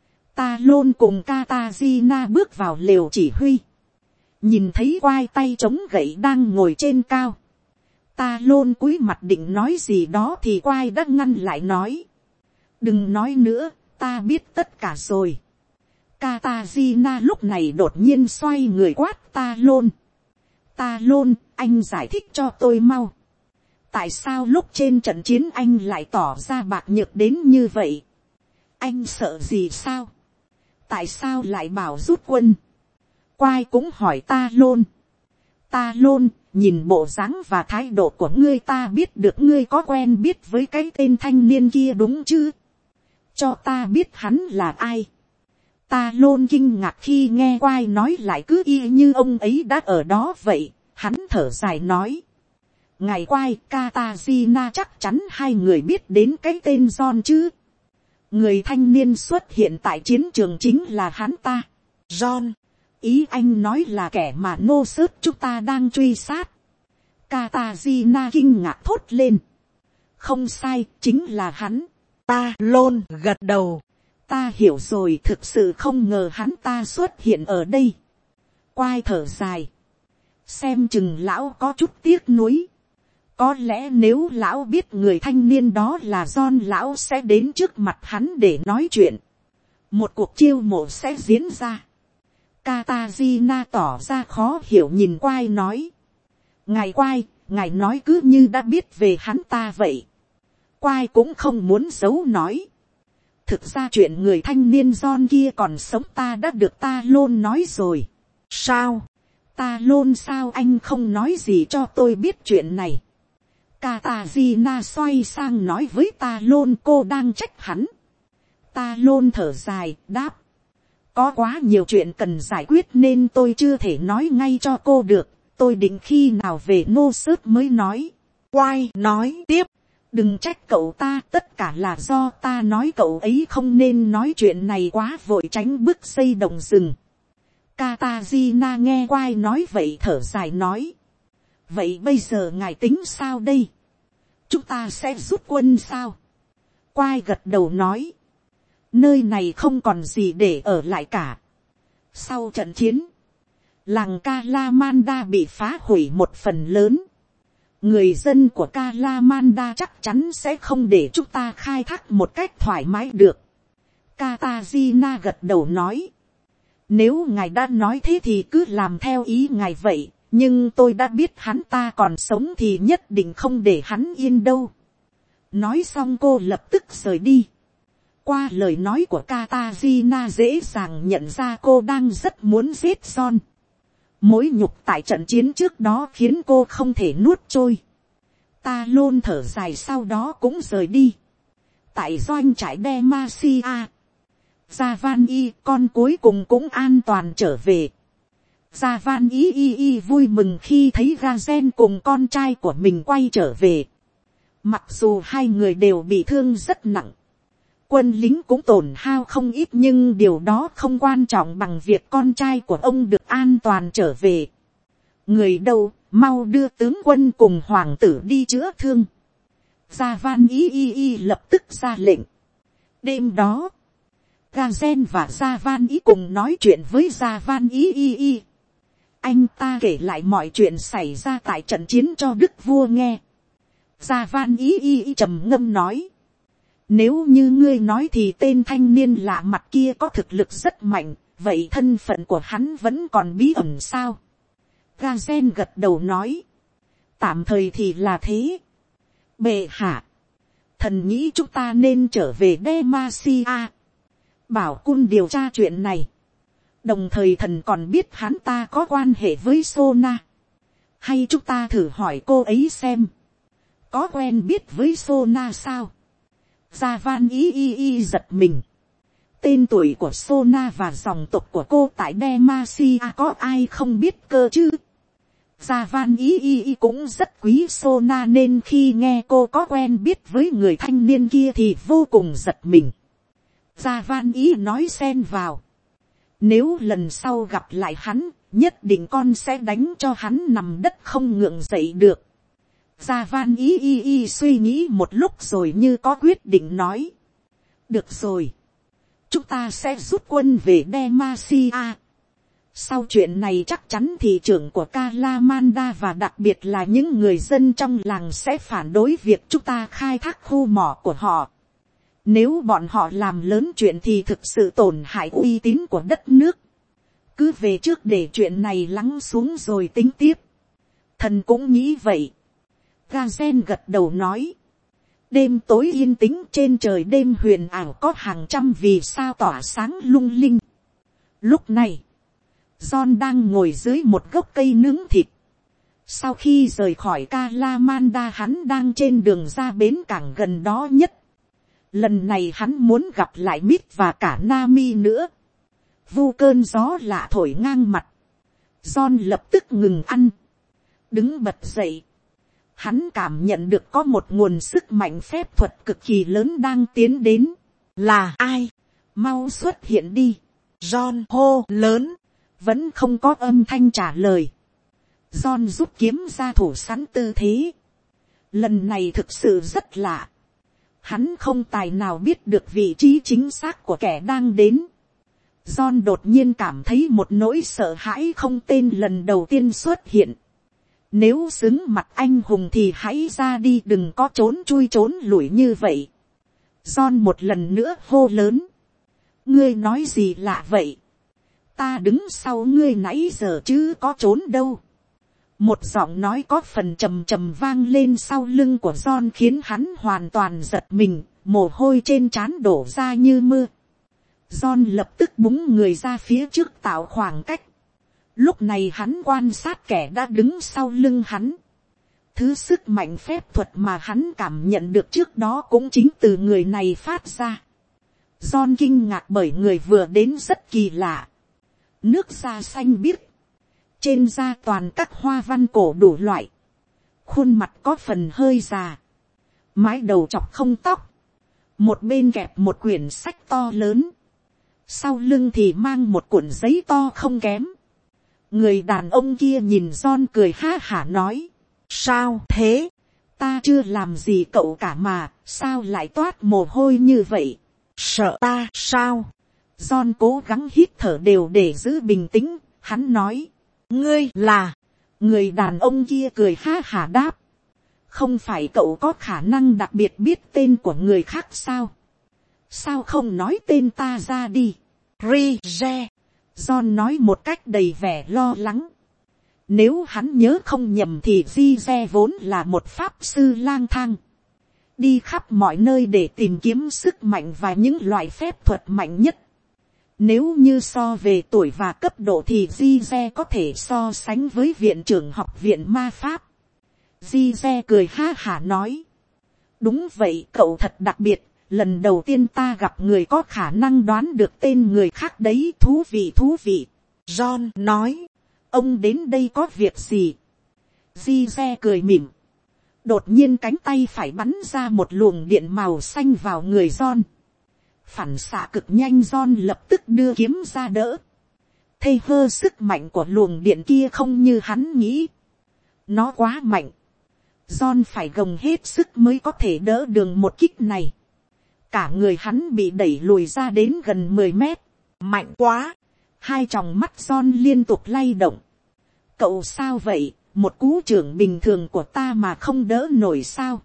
Talon cùng Katarzyna bước vào lều chỉ huy. Nhìn thấy quai tay chống gậy đang ngồi trên cao. Talon cúi mặt định nói gì đó thì quai đã ngăn lại nói. Đừng nói nữa, ta biết tất cả rồi. Katarzyna lúc này đột nhiên xoay người quát Talon. Talon, anh giải thích cho tôi mau. Tại sao lúc trên trận chiến anh lại tỏ ra bạc nhược đến như vậy? Anh sợ gì sao? Tại sao lại bảo rút quân? Quai cũng hỏi Talon. Talon, nhìn bộ dáng và thái độ của ngươi ta biết được ngươi có quen biết với cái tên thanh niên kia đúng chứ? Cho ta biết hắn là ai? Talon kinh ngạc khi nghe Quai nói lại cứ y như ông ấy đã ở đó vậy. Hắn thở dài nói. Ngài Quai, Katarzyna chắc chắn hai người biết đến cái tên John chứ? Người thanh niên xuất hiện tại chiến trường chính là hắn ta. John, ý anh nói là kẻ mà Nosus chúng ta đang truy sát. Katarzyna kinh ngạc thốt lên. Không sai, chính là hắn. Talon gật đầu. Ta hiểu rồi, thực sự không ngờ hắn ta xuất hiện ở đây. Quai thở dài. Xem chừng lão có chút tiếc nuối. Có lẽ nếu lão biết người thanh niên đó là John, lão sẽ đến trước mặt hắn để nói chuyện. Một cuộc chiêu mộ sẽ diễn ra. Katarzyna tỏ ra khó hiểu nhìn Quai nói. Ngài Quai, ngài nói cứ như đã biết về hắn ta vậy. Quai cũng không muốn giấu nói. Thực ra chuyện người thanh niên John kia còn sống ta đã được Talon nói rồi. Sao? Talon, sao anh không nói gì cho tôi biết chuyện này? Katarzyna xoay sang nói với Talon cô đang trách hắn. Talon thở dài, đáp. Có quá nhiều chuyện cần giải quyết nên tôi chưa thể nói ngay cho cô được. Tôi định khi nào về Nô Sớt mới nói. Quai nói tiếp. Đừng trách cậu ta, tất cả là do ta nói cậu ấy không nên nói chuyện này quá vội, tránh bước xây động rừng. Katarina nghe Quai nói vậy thở dài nói. Vậy bây giờ ngài tính sao đây? Chúng ta sẽ rút quân sao? Quai gật đầu nói. Nơi này không còn gì để ở lại cả. Sau trận chiến, làng Kalamanda bị phá hủy một phần lớn. Người dân của Kalamanda chắc chắn sẽ không để chúng ta khai thác một cách thoải mái được. Katarina gật đầu nói. Nếu ngài đã nói thế thì cứ làm theo ý ngài vậy. Nhưng tôi đã biết hắn ta còn sống thì nhất định không để hắn yên đâu. Nói xong cô lập tức rời đi. Qua lời nói của Katarina dễ dàng nhận ra cô đang rất muốn giết John. Mối nhục tại trận chiến trước đó khiến cô không thể nuốt trôi. Ta luôn thở dài sau đó cũng rời đi. Tại doanh trại Demacia, Javan con cuối cùng cũng an toàn trở về. Javan vui mừng khi thấy Gazen cùng con trai của mình quay trở về. Mặc dù hai người đều bị thương rất nặng, quân lính cũng tổn hao không ít, nhưng điều đó không quan trọng bằng việc con trai của ông được an toàn trở về. Người đâu, mau đưa tướng quân cùng hoàng tử đi chữa thương. Javan lập tức ra lệnh. Đêm đó, Gazen và Javan cùng nói chuyện với Javan. Anh ta kể lại mọi chuyện xảy ra tại trận chiến cho đức vua nghe. Javan trầm ngâm nói. Nếu như ngươi nói thì tên thanh niên lạ mặt kia có thực lực rất mạnh, vậy thân phận của hắn vẫn còn bí ẩn sao? Gazen gật đầu nói. Tạm thời thì là thế. Bệ hạ, thần nghĩ chúng ta nên trở về Demacia, bảo Cun điều tra chuyện này. Đồng thời thần còn biết hắn ta có quan hệ với Sona. Hay chúng ta thử hỏi cô ấy xem. Có quen biết với Sona sao? Javan giật mình. Tên tuổi của Sona và dòng tộc của cô tại Demacia có ai không biết cơ chứ? Javan cũng rất quý Sona nên khi nghe cô có quen biết với người thanh niên kia thì vô cùng giật mình. Javan nói xen vào. Nếu lần sau gặp lại hắn, nhất định con sẽ đánh cho hắn nằm đất không ngượng dậy được. Javan suy nghĩ một lúc rồi như có quyết định nói. Được rồi. Chúng ta sẽ rút quân về Demacia. Sau chuyện này chắc chắn thị trưởng của Kalamanda và đặc biệt là những người dân trong làng sẽ phản đối việc chúng ta khai thác khu mỏ của họ. Nếu bọn họ làm lớn chuyện thì thực sự tổn hại uy tín của đất nước. Cứ về trước để chuyện này lắng xuống rồi tính tiếp. Thần cũng nghĩ vậy. Gazen gật đầu nói. Đêm tối yên tĩnh, trên trời đêm huyền ảo có hàng trăm vì sao tỏa sáng lung linh. Lúc này, John đang ngồi dưới một gốc cây nướng thịt. Sau khi rời khỏi Kalamanda, hắn đang trên đường ra bến cảng gần đó nhất. Lần này hắn muốn gặp lại Mít và cả Nami nữa. Vu cơn gió lạ thổi ngang mặt. John lập tức ngừng ăn. Đứng bật dậy. Hắn cảm nhận được có một nguồn sức mạnh phép thuật cực kỳ lớn đang tiến đến. Là ai? Mau xuất hiện đi. John hô lớn. Vẫn không có âm thanh trả lời. John rút kiếm ra thủ sẵn tư thế. Lần này thực sự rất lạ. Hắn không tài nào biết được vị trí chính xác của kẻ đang đến. John đột nhiên cảm thấy một nỗi sợ hãi không tên lần đầu tiên xuất hiện. Nếu xứng mặt anh hùng thì hãy ra đi, đừng có trốn chui trốn lủi như vậy. John một lần nữa hô lớn. Ngươi nói gì lạ vậy? Ta đứng sau ngươi nãy giờ chứ có trốn đâu. Một giọng nói có phần trầm trầm vang lên sau lưng của John khiến hắn hoàn toàn giật mình, mồ hôi trên trán đổ ra như mưa. John lập tức búng người ra phía trước tạo khoảng cách. Lúc này hắn quan sát kẻ đã đứng sau lưng hắn. Thứ sức mạnh phép thuật mà hắn cảm nhận được trước đó cũng chính từ người này phát ra. John kinh ngạc bởi người vừa đến rất kỳ lạ. Nước da xanh biếc, trên da toàn các hoa văn cổ đủ loại, khuôn mặt có phần hơi già, mái đầu chọc không tóc, một bên kẹp một quyển sách to lớn, sau lưng thì mang một cuộn giấy to không kém. Người đàn ông kia nhìn John cười ha hả nói, sao thế, ta chưa làm gì cậu cả mà, sao lại toát mồ hôi như vậy, sợ ta sao. John cố gắng hít thở đều để giữ bình tĩnh, hắn nói, ngươi là. Người đàn ông kia cười ha hả đáp, không phải cậu có khả năng đặc biệt biết tên của người khác sao, sao không nói tên ta ra đi. Rige. John nói một cách đầy vẻ lo lắng. Nếu hắn nhớ không nhầm thì Rige vốn là một pháp sư lang thang, đi khắp mọi nơi để tìm kiếm sức mạnh và những loại phép thuật mạnh nhất. Nếu như so về tuổi và cấp độ thì Rige có thể so sánh với viện trưởng học viện ma pháp. Rige cười ha hả nói, đúng vậy, cậu thật đặc biệt, lần đầu tiên ta gặp người có khả năng đoán được tên người khác đấy, thú vị thú vị. John nói, ông đến đây có việc gì. Rige cười mỉm, đột nhiên cánh tay phải bắn ra một luồng điện màu xanh vào người John. Phản xạ cực nhanh, John lập tức đưa kiếm ra đỡ. Thây hơ sức mạnh của luồng điện kia không như hắn nghĩ, nó quá mạnh. John phải gồng hết sức mới có thể đỡ đường một kích này. Cả người hắn bị đẩy lùi ra đến gần 10 mét. Mạnh quá. Hai tròng mắt John liên tục lay động. Cậu sao vậy, một cú trưởng bình thường của ta mà không đỡ nổi sao.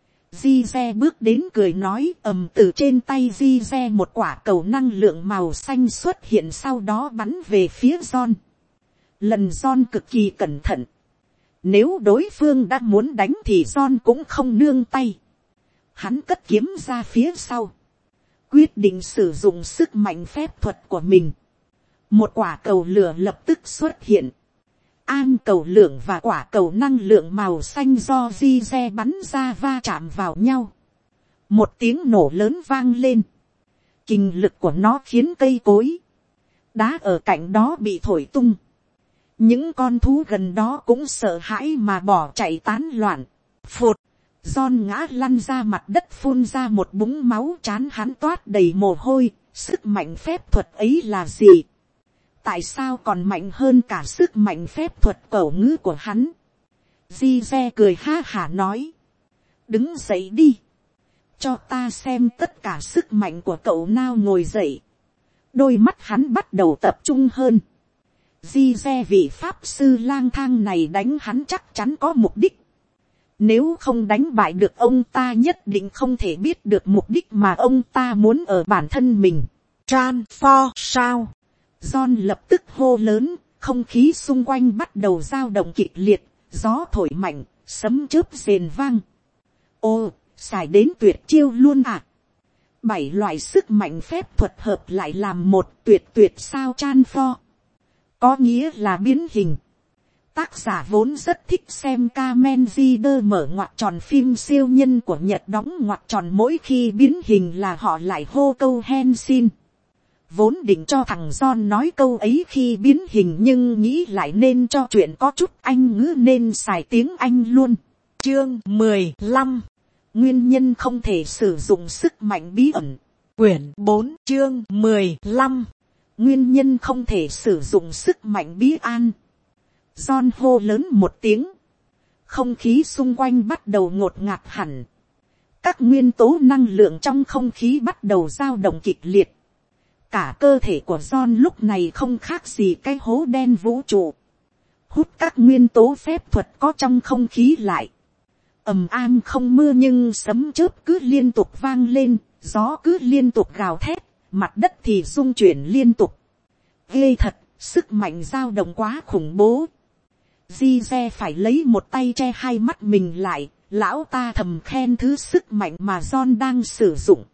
Rige bước đến cười nói, ầm, từ trên tay Rige một quả cầu năng lượng màu xanh xuất hiện, sau đó bắn về phía John. Lần John cực kỳ cẩn thận. Nếu đối phương đã muốn đánh thì John cũng không nương tay. Hắn cất kiếm ra phía sau, quyết định sử dụng sức mạnh phép thuật của mình. Một quả cầu lửa lập tức xuất hiện. An cầu lượng và quả cầu năng lượng màu xanh do Rige bắn ra va chạm vào nhau. Một tiếng nổ lớn vang lên. Kình lực của nó khiến cây cối, đá ở cạnh đó bị thổi tung. Những con thú gần đó cũng sợ hãi mà bỏ chạy tán loạn. Phụt, John ngã lăn ra mặt đất, phun ra một búng máu, trán hắn toát đầy mồ hôi. Sức mạnh phép thuật ấy là gì? Tại sao còn mạnh hơn cả sức mạnh phép thuật cẩu ngữ của hắn? Rige cười ha hả nói, đứng dậy đi, cho ta xem tất cả sức mạnh của cậu nào. Ngồi dậy. Đôi mắt hắn bắt đầu tập trung hơn. Rige vị pháp sư lang thang này đánh hắn chắc chắn có mục đích. Nếu không đánh bại được ông ta, nhất định không thể biết được mục đích mà ông ta muốn ở bản thân mình. Transform sao? John lập tức hô lớn, không khí xung quanh bắt đầu dao động kịch liệt, gió thổi mạnh, sấm chớp rền vang. Ô, xài đến tuyệt chiêu luôn à? 7 loại sức mạnh phép thuật hợp lại làm một, tuyệt sao Transform. Có nghĩa là biến hình. Tác giả vốn rất thích xem Kamen Rider mở ngoặc tròn phim siêu nhân của Nhật đóng ngoặc tròn, mỗi khi biến hình là họ lại hô câu Henshin. Vốn định cho thằng John nói câu ấy khi biến hình, nhưng nghĩ lại nên cho chuyện có chút Anh ngữ nên xài tiếng Anh luôn. Chương 15. Nguyên nhân không thể sử dụng sức mạnh bí ẩn. Quyển 4 chương 15. Nguyên nhân không thể sử dụng sức mạnh bí an. John hô lớn một tiếng. Không khí xung quanh bắt đầu ngột ngạt hẳn. Các nguyên tố năng lượng trong không khí bắt đầu dao động kịch liệt. Cả cơ thể của John lúc này không khác gì cái hố đen vũ trụ, hút các nguyên tố phép thuật có trong không khí lại. Ầm am không mưa nhưng sấm chớp cứ liên tục vang lên, gió cứ liên tục gào thét, mặt đất thì rung chuyển liên tục. Ghê thật, sức mạnh dao động quá khủng bố. Rige phải lấy một tay che hai mắt mình lại, lão ta thầm khen thứ sức mạnh mà John đang sử dụng.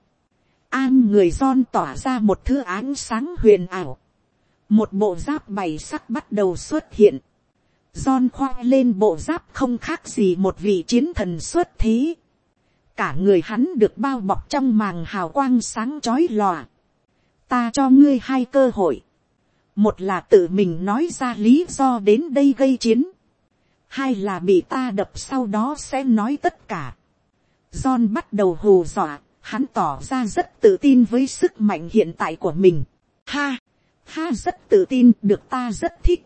An người John tỏa ra một thứ ánh sáng huyền ảo. Một bộ giáp 7 sắc bắt đầu xuất hiện. John khoác lên bộ giáp không khác gì một vị chiến thần xuất thế. Cả người hắn được bao bọc trong màng hào quang sáng chói lòa. Ta cho ngươi hai cơ hội. Một là tự mình nói ra lý do đến đây gây chiến. Hai là bị ta đập sau đó sẽ nói tất cả. John bắt đầu hù dọa. Hắn tỏ ra rất tự tin với sức mạnh hiện tại của mình. Ha, rất tự tin, được, ta rất thích.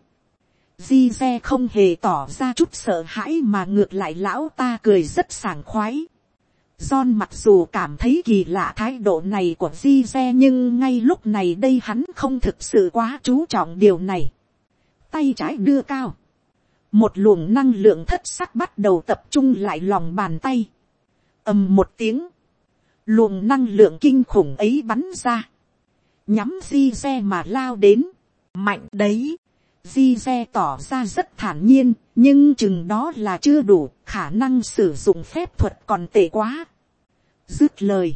Zize không hề tỏ ra chút sợ hãi mà ngược lại lão ta cười rất sảng khoái. John mặc dù cảm thấy kỳ lạ thái độ này của Zize nhưng ngay lúc này đây hắn không thực sự quá chú trọng điều này. Tay trái đưa cao. Một luồng năng lượng thất sắc bắt đầu tập trung lại lòng bàn tay. Ầm một tiếng. Luồng năng lượng kinh khủng ấy bắn ra. Nhắm Zize mà lao đến. Mạnh đấy. Zize tỏ ra rất thản nhiên. Nhưng chừng đó là chưa đủ. Khả năng sử dụng phép thuật còn tệ quá. Dứt lời.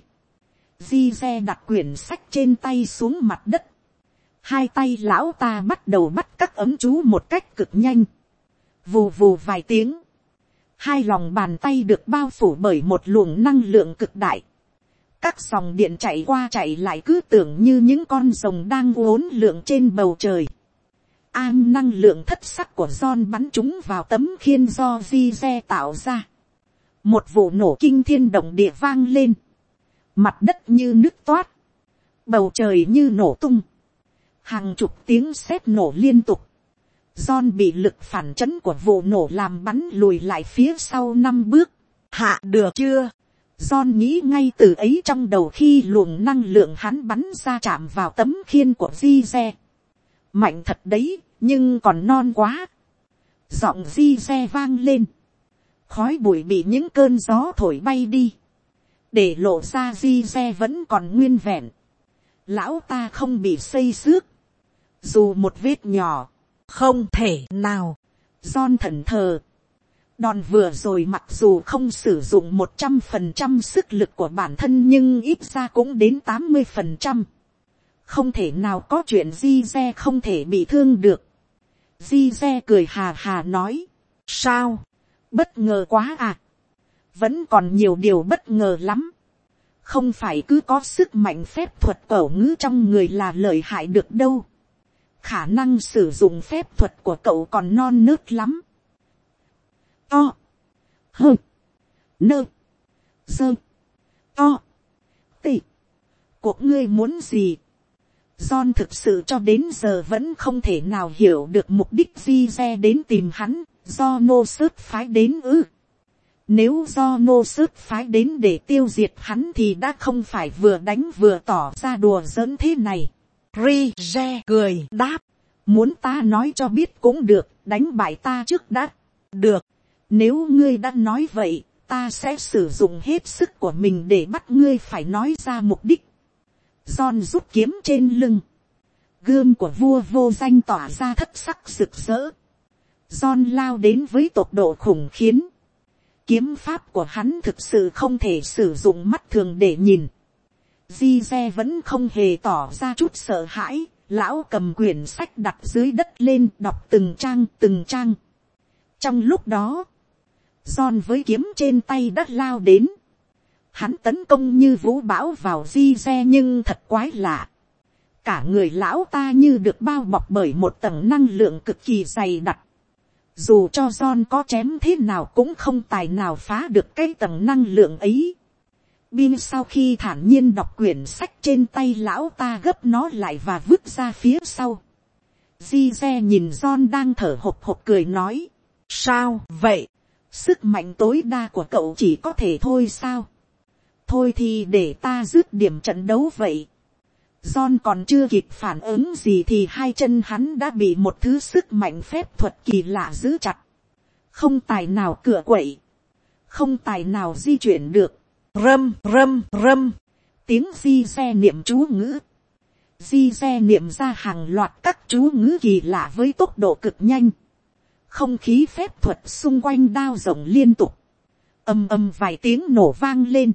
Zize đặt quyển sách trên tay xuống mặt đất. Hai tay lão ta bắt đầu bắt các ấm chú một cách cực nhanh. Vù vù vài tiếng. Hai lòng bàn tay được bao phủ bởi một luồng năng lượng cực đại. Các dòng điện chạy qua chạy lại cứ tưởng như những con rồng đang uốn lượn trên bầu trời. Năng lượng thất sắc của John bắn chúng vào tấm khiên do Zize tạo ra. Một vụ nổ kinh thiên động địa vang lên. Mặt đất như nứt toát. Bầu trời như nổ tung. Hàng chục tiếng sét nổ liên tục. John bị lực phản chấn của vụ nổ làm bắn lùi lại phía sau 5 bước. Hạ được chưa? John nghĩ ngay từ ấy trong đầu khi luồng năng lượng hắn bắn ra chạm vào tấm khiên của Zize. Mạnh thật đấy, nhưng còn non quá. Giọng Zize vang lên. Khói bụi bị những cơn gió thổi bay đi. Để lộ ra Zize vẫn còn nguyên vẹn. Lão ta không bị xây xước. Dù một vết nhỏ. Không thể nào. John thẫn thờ. Đòn vừa rồi mặc dù không sử dụng 100% sức lực của bản thân nhưng ít ra cũng đến 80%. Không thể nào có chuyện Zize không thể bị thương được. Zize cười hà hà nói. Sao? Bất ngờ quá à? Vẫn còn nhiều điều bất ngờ lắm. Không phải cứ có sức mạnh phép thuật cẩu ngữ trong người là lợi hại được đâu. Khả năng sử dụng phép thuật của cậu còn non nớt lắm. To. Hơ. Nơ. Dơ. To. Tị. Cuộc ngươi muốn gì? John thực sự cho đến giờ vẫn không thể nào hiểu được mục đích Zize đến tìm hắn. Do nô sớt phái đến ư. Nếu do nô sớt phái đến để tiêu diệt hắn thì đã không phải vừa đánh vừa tỏ ra đùa giỡn thế này. Rije cười đáp. Muốn ta nói cho biết cũng được, đánh bại ta trước đã. Được. Nếu ngươi đã nói vậy, ta sẽ sử dụng hết sức của mình để bắt ngươi phải nói ra mục đích. John rút kiếm trên lưng. Gươm của vua vô danh tỏa ra thất sắc rực rỡ. John lao đến với tốc độ khủng khiếp. Kiếm pháp của hắn thực sự không thể sử dụng mắt thường để nhìn. Zize vẫn không hề tỏ ra chút sợ hãi. Lão cầm quyển sách đặt dưới đất lên đọc từng trang từng trang. Trong lúc đó, John với kiếm trên tay đã lao đến. Hắn tấn công như vũ bão vào Zize nhưng thật quái lạ. Cả người lão ta như được bao bọc bởi một tầng năng lượng cực kỳ dày đặc. Dù cho John có chém thế nào cũng không tài nào phá được cái tầng năng lượng ấy. Bin sau khi thản nhiên đọc quyển sách trên tay lão ta gấp nó lại và vứt ra phía sau. Zize nhìn John đang thở hộc hộc cười nói. Sao vậy? Sức mạnh tối đa của cậu chỉ có thể thôi sao? Thôi thì để ta dứt điểm trận đấu vậy. John còn chưa kịp phản ứng gì thì hai chân hắn đã bị một thứ sức mạnh phép thuật kỳ lạ giữ chặt. Không tài nào cựa quậy. Không tài nào di chuyển được. Râm râm râm. Tiếng Zize niệm chú ngữ. Zize niệm ra hàng loạt các chú ngữ kỳ lạ với tốc độ cực nhanh. Không khí phép thuật xung quanh đao rồng liên tục. Ầm ầm vài tiếng nổ vang lên.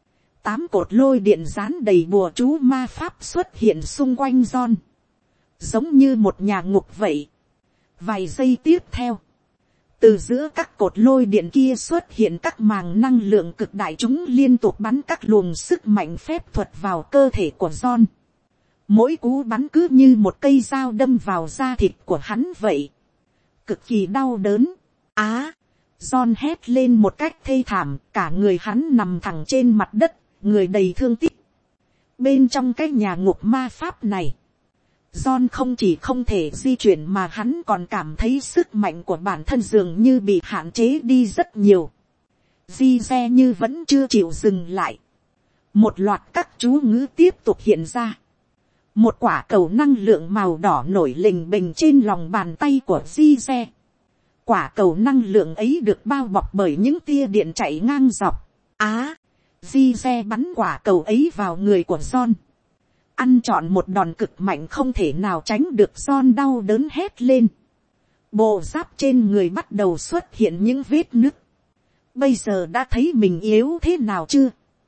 8 cột lôi điện dán đầy bùa chú ma pháp xuất hiện xung quanh John. Giống như một nhà ngục vậy. Vài giây tiếp theo. Từ giữa các cột lôi điện kia xuất hiện các màng năng lượng cực đại, chúng liên tục bắn các luồng sức mạnh phép thuật vào cơ thể của John. Mỗi cú bắn cứ như một cây dao đâm vào da thịt của hắn vậy. Cực kỳ đau đớn. John hét lên một cách thê thảm, cả người hắn nằm thẳng trên mặt đất, người đầy thương tích. Bên trong cái nhà ngục ma pháp này, John không chỉ không thể di chuyển mà hắn còn cảm thấy sức mạnh của bản thân dường như bị hạn chế đi rất nhiều. Di xe như vẫn chưa chịu dừng lại. Một loạt các chú ngữ tiếp tục hiện ra. Một quả cầu năng lượng màu đỏ nổi lềnh bềnh trên lòng bàn tay của Di xe. Quả cầu năng lượng ấy được bao bọc bởi những tia điện chạy ngang dọc. Di xe bắn quả cầu ấy vào người của John. Ăn trọn một đòn cực mạnh không thể nào tránh được. John đau đớn hét lên. Bộ giáp trên người bắt đầu xuất hiện những vết nứt. Bây giờ đã thấy mình yếu thế nào chưa?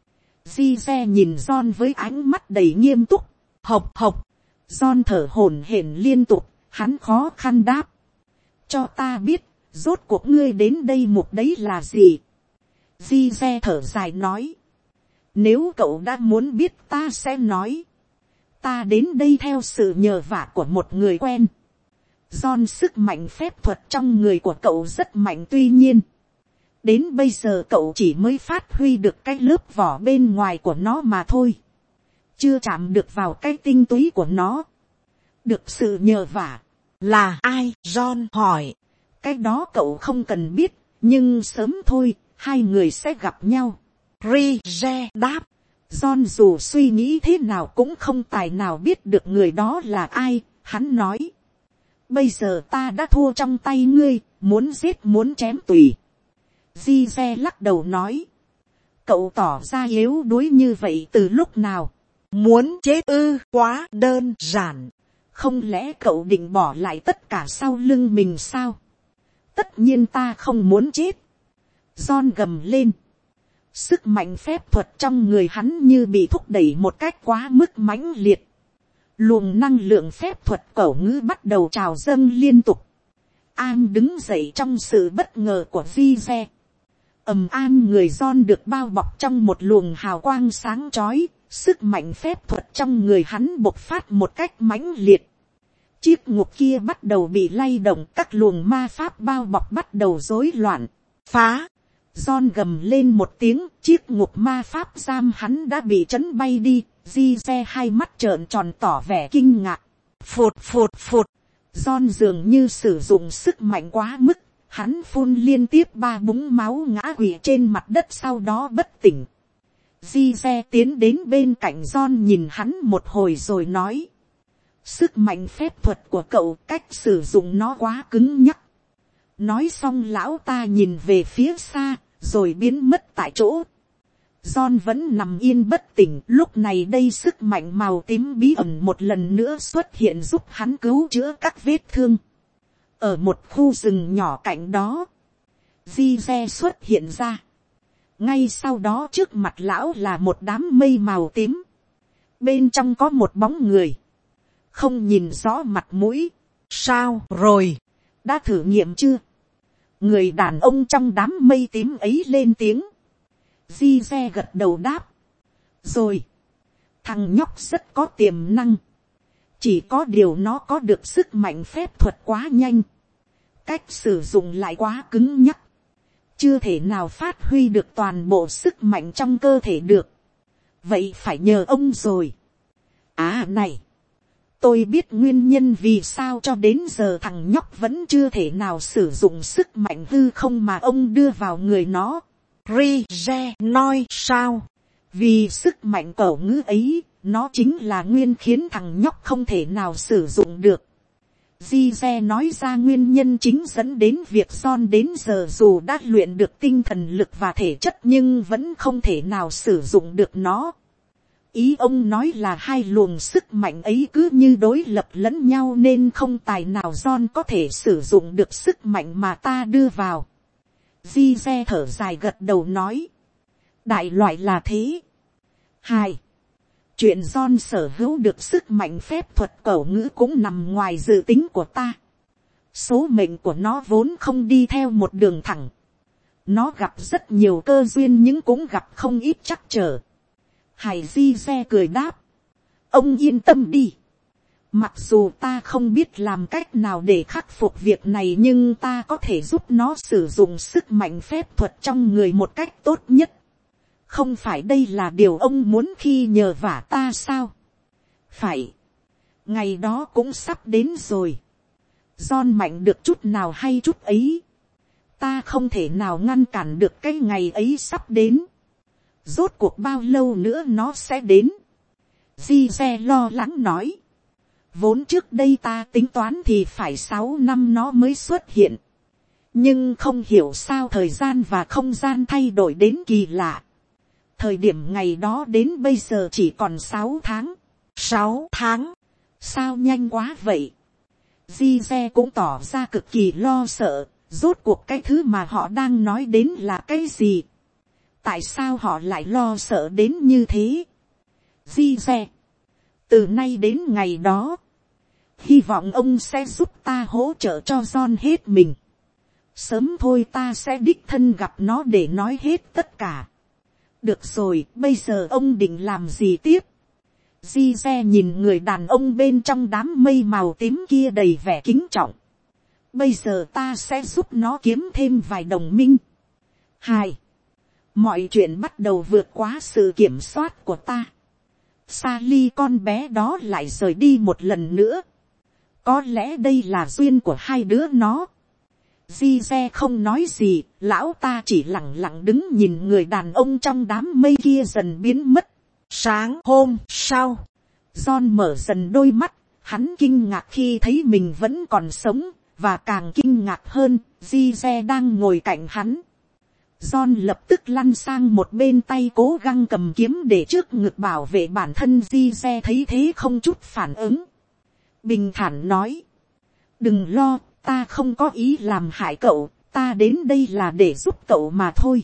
Di xe nhìn John với ánh mắt đầy nghiêm túc. Hộc hộc. John thở hổn hển liên tục. Hắn khó khăn đáp. Cho ta biết, rốt cuộc ngươi đến đây mục đấy là gì? Di xe thở dài nói. Nếu cậu đã muốn biết ta sẽ nói. Ta đến đây theo sự nhờ vả của một người quen. John, sức mạnh phép thuật trong người của cậu rất mạnh, tuy nhiên đến bây giờ cậu chỉ mới phát huy được cái lớp vỏ bên ngoài của nó mà thôi. Chưa chạm được vào cái tinh túy của nó. Được sự nhờ vả là ai? John hỏi. Cái đó cậu không cần biết, nhưng sớm thôi, hai người sẽ gặp nhau. Rige đáp. John dù suy nghĩ thế nào cũng không tài nào biết được người đó là ai. Hắn nói. Bây giờ ta đã thua trong tay ngươi, muốn giết muốn chém tùy. Rige lắc đầu nói. Cậu tỏ ra yếu đuối như vậy từ lúc nào? Muốn chết ư? Quá đơn giản. Không lẽ cậu định bỏ lại tất cả sau lưng mình sao? Tất nhiên ta không muốn chết. John gầm lên. Sức mạnh phép thuật trong người hắn như bị thúc đẩy một cách quá mức mãnh liệt. Luồng năng lượng phép thuật cẩu ngữ bắt đầu trào dâng liên tục. An đứng dậy trong sự bất ngờ của Rige. An người John được bao bọc trong một luồng hào quang sáng chói. Sức mạnh phép thuật trong người hắn bộc phát một cách mãnh liệt. Chiếc ngục kia bắt đầu bị lay động, các luồng ma pháp bao bọc bắt đầu rối loạn. Phá! John gầm lên một tiếng, chiếc ngục ma pháp giam hắn đã bị chấn bay đi. Rige hai mắt trợn tròn tỏ vẻ kinh ngạc. Phụt phụt phụt. John dường như sử dụng sức mạnh quá mức, hắn phun liên tiếp 3 búng máu ngã quỵ trên mặt đất, sau đó bất tỉnh. Rige tiến đến bên cạnh John nhìn hắn một hồi rồi nói. Sức mạnh phép thuật của cậu, cách sử dụng nó quá cứng nhắc. Nói xong lão ta nhìn về phía xa, rồi biến mất tại chỗ. John vẫn nằm yên bất tỉnh. Lúc này đây sức mạnh màu tím bí ẩn một lần nữa xuất hiện giúp hắn cứu chữa các vết thương. Ở một khu rừng nhỏ cạnh đó, Rige xuất hiện ra. Ngay sau đó trước mặt lão là một đám mây màu tím. Bên trong có một bóng người. Không nhìn rõ mặt mũi. Sao rồi? Đã thử nghiệm chưa? Người đàn ông trong đám mây tím ấy lên tiếng. Rige gật đầu đáp. Rồi. Thằng nhóc rất có tiềm năng. Chỉ có điều nó có được sức mạnh phép thuật quá nhanh. Cách sử dụng lại quá cứng nhắc. Chưa thể nào phát huy được toàn bộ sức mạnh trong cơ thể được. Vậy phải nhờ ông rồi. Này. Tôi biết nguyên nhân vì sao cho đến giờ thằng nhóc vẫn chưa thể nào sử dụng sức mạnh hư không mà ông đưa vào người nó. Rige nói sao? Vì sức mạnh cẩu ngữ ấy, nó chính là nguyên khiến thằng nhóc không thể nào sử dụng được. Rige nói ra nguyên nhân chính dẫn đến việc John đến giờ dù đã luyện được tinh thần lực và thể chất nhưng vẫn không thể nào sử dụng được nó. Ý ông nói là hai luồng sức mạnh ấy cứ như đối lập lẫn nhau nên không tài nào John có thể sử dụng được sức mạnh mà ta đưa vào. Rige thở dài gật đầu nói. Đại loại là thế. 2. Chuyện John sở hữu được sức mạnh phép thuật cẩu ngữ cũng nằm ngoài dự tính của ta. Số mệnh của nó vốn không đi theo một đường thẳng. Nó gặp rất nhiều cơ duyên nhưng cũng gặp không ít trắc trở. Hải Di xe cười đáp. Ông yên tâm đi. Mặc dù ta không biết làm cách nào để khắc phục việc này nhưng ta có thể giúp nó sử dụng sức mạnh phép thuật trong người một cách tốt nhất. Không phải đây là điều ông muốn khi nhờ vả ta sao? Phải. Ngày đó cũng sắp đến rồi. John mạnh được chút nào hay chút ấy. Ta không thể nào ngăn cản được cái ngày ấy sắp đến. Rốt cuộc bao lâu nữa nó sẽ đến? Gise lo lắng nói. Vốn trước đây ta tính toán thì phải 6 năm nó mới xuất hiện. Nhưng không hiểu sao thời gian và không gian thay đổi đến kỳ lạ. Thời điểm ngày đó đến bây giờ chỉ còn 6 tháng. 6 tháng? Sao nhanh quá vậy? Gise cũng tỏ ra cực kỳ lo sợ. Rốt cuộc cái thứ mà họ đang nói đến là cái gì? Tại sao họ lại lo sợ đến như thế? Gise, từ nay đến ngày đó, hy vọng ông sẽ giúp ta hỗ trợ cho John hết mình. Sớm thôi ta sẽ đích thân gặp nó để nói hết tất cả. Được rồi, bây giờ ông định làm gì tiếp? Gise nhìn người đàn ông bên trong đám mây màu tím kia đầy vẻ kính trọng. Bây giờ ta sẽ giúp nó kiếm thêm vài đồng minh. 2. Mọi chuyện bắt đầu vượt quá sự kiểm soát của ta. Sally con bé đó lại rời đi một lần nữa. Có lẽ đây là duyên của hai đứa nó. Gise không nói gì, lão ta chỉ lặng lặng đứng nhìn người đàn ông trong đám mây kia dần biến mất. Sáng hôm sau, John mở dần đôi mắt, hắn kinh ngạc khi thấy mình vẫn còn sống, và càng kinh ngạc hơn, Gise đang ngồi cạnh hắn. John lập tức lăn sang một bên, tay cố gắng cầm kiếm để trước ngực bảo vệ bản thân. Gise thấy thế không chút phản ứng. Bình thản nói. Đừng lo, ta không có ý làm hại cậu, ta đến đây là để giúp cậu mà thôi.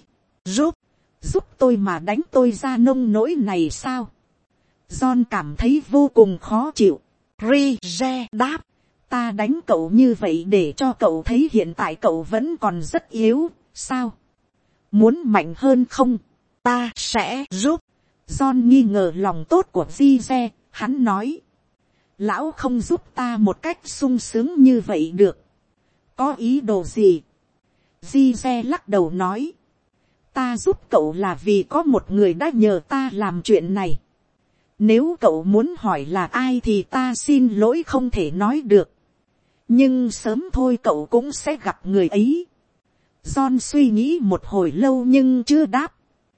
Giúp tôi mà đánh tôi ra nông nỗi này sao? John cảm thấy vô cùng khó chịu. Gise đáp. Ta đánh cậu như vậy để cho cậu thấy hiện tại cậu vẫn còn rất yếu, sao? Muốn mạnh hơn không? Ta sẽ giúp. John nghi ngờ lòng tốt của Gise, hắn nói. Lão không giúp ta một cách sung sướng như vậy được. Có ý đồ gì? Gise lắc đầu nói. Ta giúp cậu là vì có một người đã nhờ ta làm chuyện này. Nếu cậu muốn hỏi là ai thì ta xin lỗi không thể nói được. Nhưng sớm thôi cậu cũng sẽ gặp người ấy. John suy nghĩ một hồi lâu nhưng chưa đáp.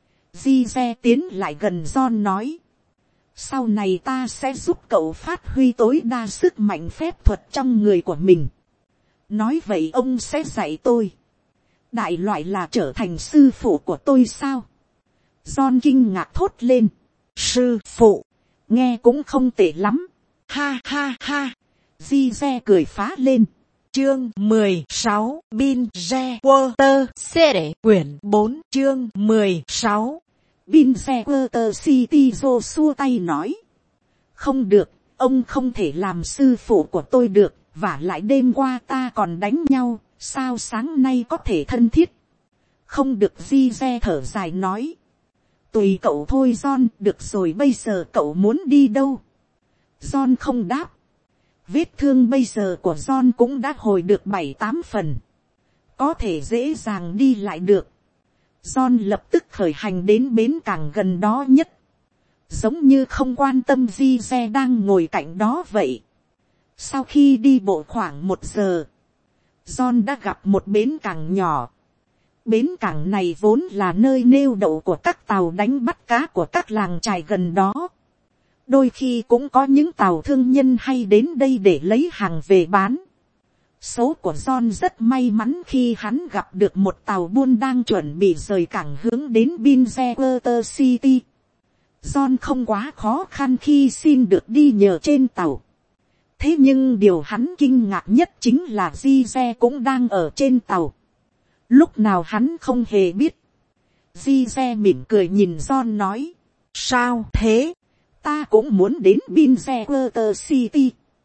Gise tiến lại gần John nói. Sau này ta sẽ giúp cậu phát huy tối đa sức mạnh phép thuật trong người của mình. Nói vậy ông sẽ dạy tôi. Đại loại là trở thành sư phụ của tôi sao? John kinh ngạc thốt lên. Sư phụ, nghe cũng không tệ lắm. Ha ha ha. Gise cười phá lên. Chương 16, Bingewater City, quyển 4, chương 16. Bingewater City. Joe xua tay nói. Không được, ông không thể làm sư phụ của tôi được, vả lại đêm qua ta còn đánh nhau, sao sáng nay có thể thân thiết? Không được. Gise thở dài nói. Tùy cậu thôi John, được rồi, bây giờ cậu muốn đi đâu? John không đáp. Vết thương bây giờ của John cũng đã hồi được 7-8 phần. Có thể dễ dàng đi lại được. John lập tức khởi hành đến bến cảng gần đó nhất. Giống như không quan tâm Gise đang ngồi cạnh đó vậy. Sau khi đi bộ khoảng 1 giờ, John đã gặp một bến cảng nhỏ. Bến cảng này vốn là nơi neo đậu của các tàu đánh bắt cá của các làng chài gần đó. Đôi khi cũng có những tàu thương nhân hay đến đây để lấy hàng về bán. Số của John rất may mắn khi hắn gặp được một tàu buôn đang chuẩn bị rời cảng hướng đến Bingewater City. John không quá khó khăn khi xin được đi nhờ trên tàu. Thế nhưng điều hắn kinh ngạc nhất chính là Gise cũng đang ở trên tàu. Lúc nào hắn không hề biết. Gise mỉm cười nhìn John nói. Sao thế? Ta cũng muốn đến Bingewater City.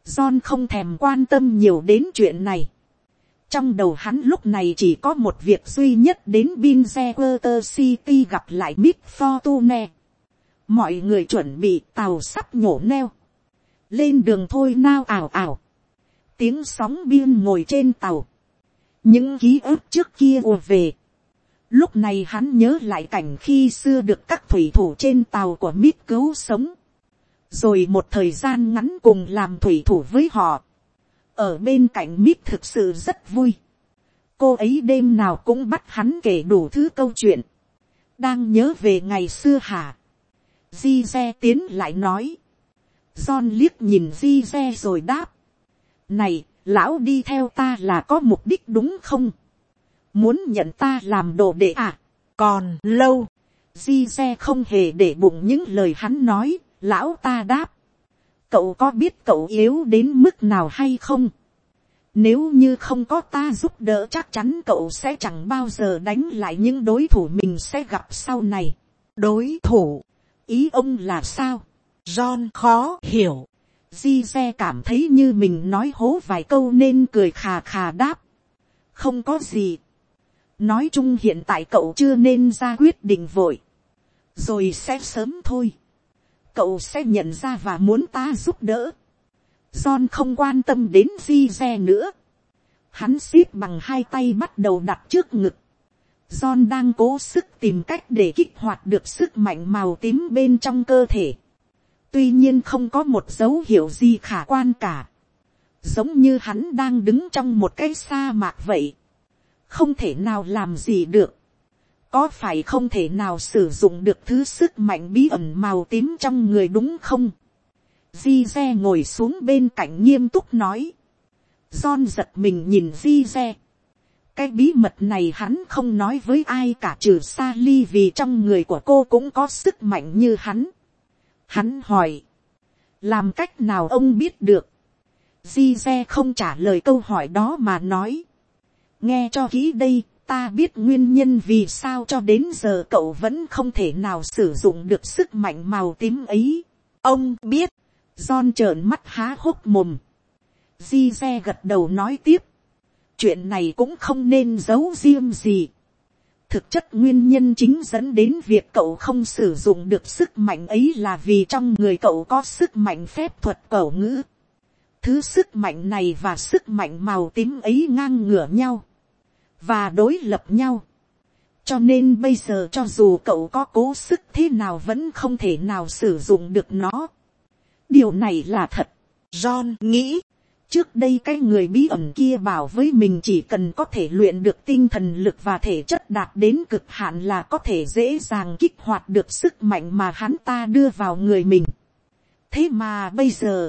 John không thèm quan tâm nhiều đến chuyện này. Trong đầu hắn lúc này chỉ có một việc duy nhất, đến Binzewater City gặp lại Miss Fortune. Mọi người chuẩn bị, tàu sắp nhổ neo. Lên đường thôi nào. Ảo ảo. Tiếng sóng biên ngồi trên tàu. Những ký ức trước kia ùa về. Lúc này hắn nhớ lại cảnh khi xưa được các thủy thủ trên tàu của Miss cứu sống. Rồi một thời gian ngắn cùng làm thủy thủ với họ. Ở bên cạnh Miss thực sự rất vui. Cô ấy đêm nào cũng bắt hắn kể đủ thứ câu chuyện. Đang nhớ về ngày xưa hả? Gize tiến lại nói. John liếc nhìn Gize rồi đáp. Này, lão đi theo ta là có mục đích đúng không? Muốn nhận ta làm đồ đệ à? Còn lâu. Gize không hề để bụng những lời hắn nói. Lão ta đáp. Cậu có biết cậu yếu đến mức nào hay không? Nếu như không có ta giúp đỡ chắc chắn cậu sẽ chẳng bao giờ đánh lại những đối thủ mình sẽ gặp sau này. Đối thủ? Ý ông là sao? John khó hiểu. Gize cảm thấy như mình nói hố vài câu nên cười khà khà đáp. Không có gì. Nói chung hiện tại cậu chưa nên ra quyết định vội. Rồi sẽ sớm thôi. Cậu sẽ nhận ra và muốn ta giúp đỡ. John không quan tâm đến Gize nữa. Hắn xếp bằng hai tay bắt đầu đặt trước ngực. John đang cố sức tìm cách để kích hoạt được sức mạnh màu tím bên trong cơ thể. Tuy nhiên không có một dấu hiệu gì khả quan cả. Giống như hắn đang đứng trong một cái sa mạc vậy. Không thể nào làm gì được. Có phải không thể nào sử dụng được thứ sức mạnh bí ẩn màu tím trong người đúng không? Gize ngồi xuống bên cạnh nghiêm túc nói. John giật mình nhìn Gize. Cái bí mật này hắn không nói với ai cả trừ Sally, vì trong người của cô cũng có sức mạnh như hắn. Hắn hỏi. Làm cách nào ông biết được? Gize không trả lời câu hỏi đó mà nói. Nghe cho kỹ đây, ta biết nguyên nhân vì sao cho đến giờ cậu vẫn không thể nào sử dụng được sức mạnh màu tím ấy. Ông biết? John trợn mắt há hốc mồm. Gize gật đầu nói tiếp. Chuyện này cũng không nên giấu riêng gì. Thực chất nguyên nhân chính dẫn đến việc cậu không sử dụng được sức mạnh ấy là vì trong người cậu có sức mạnh phép thuật cẩu ngữ. Thứ sức mạnh này và sức mạnh màu tím ấy ngang ngửa nhau. Và đối lập nhau. Cho nên bây giờ cho dù cậu có cố sức thế nào vẫn không thể nào sử dụng được nó. Điều này là thật. John nghĩ. Trước đây cái người bí ẩn kia bảo với mình chỉ cần có thể luyện được tinh thần lực và thể chất đạt đến cực hạn là có thể dễ dàng kích hoạt được sức mạnh mà hắn ta đưa vào người mình. Thế mà bây giờ,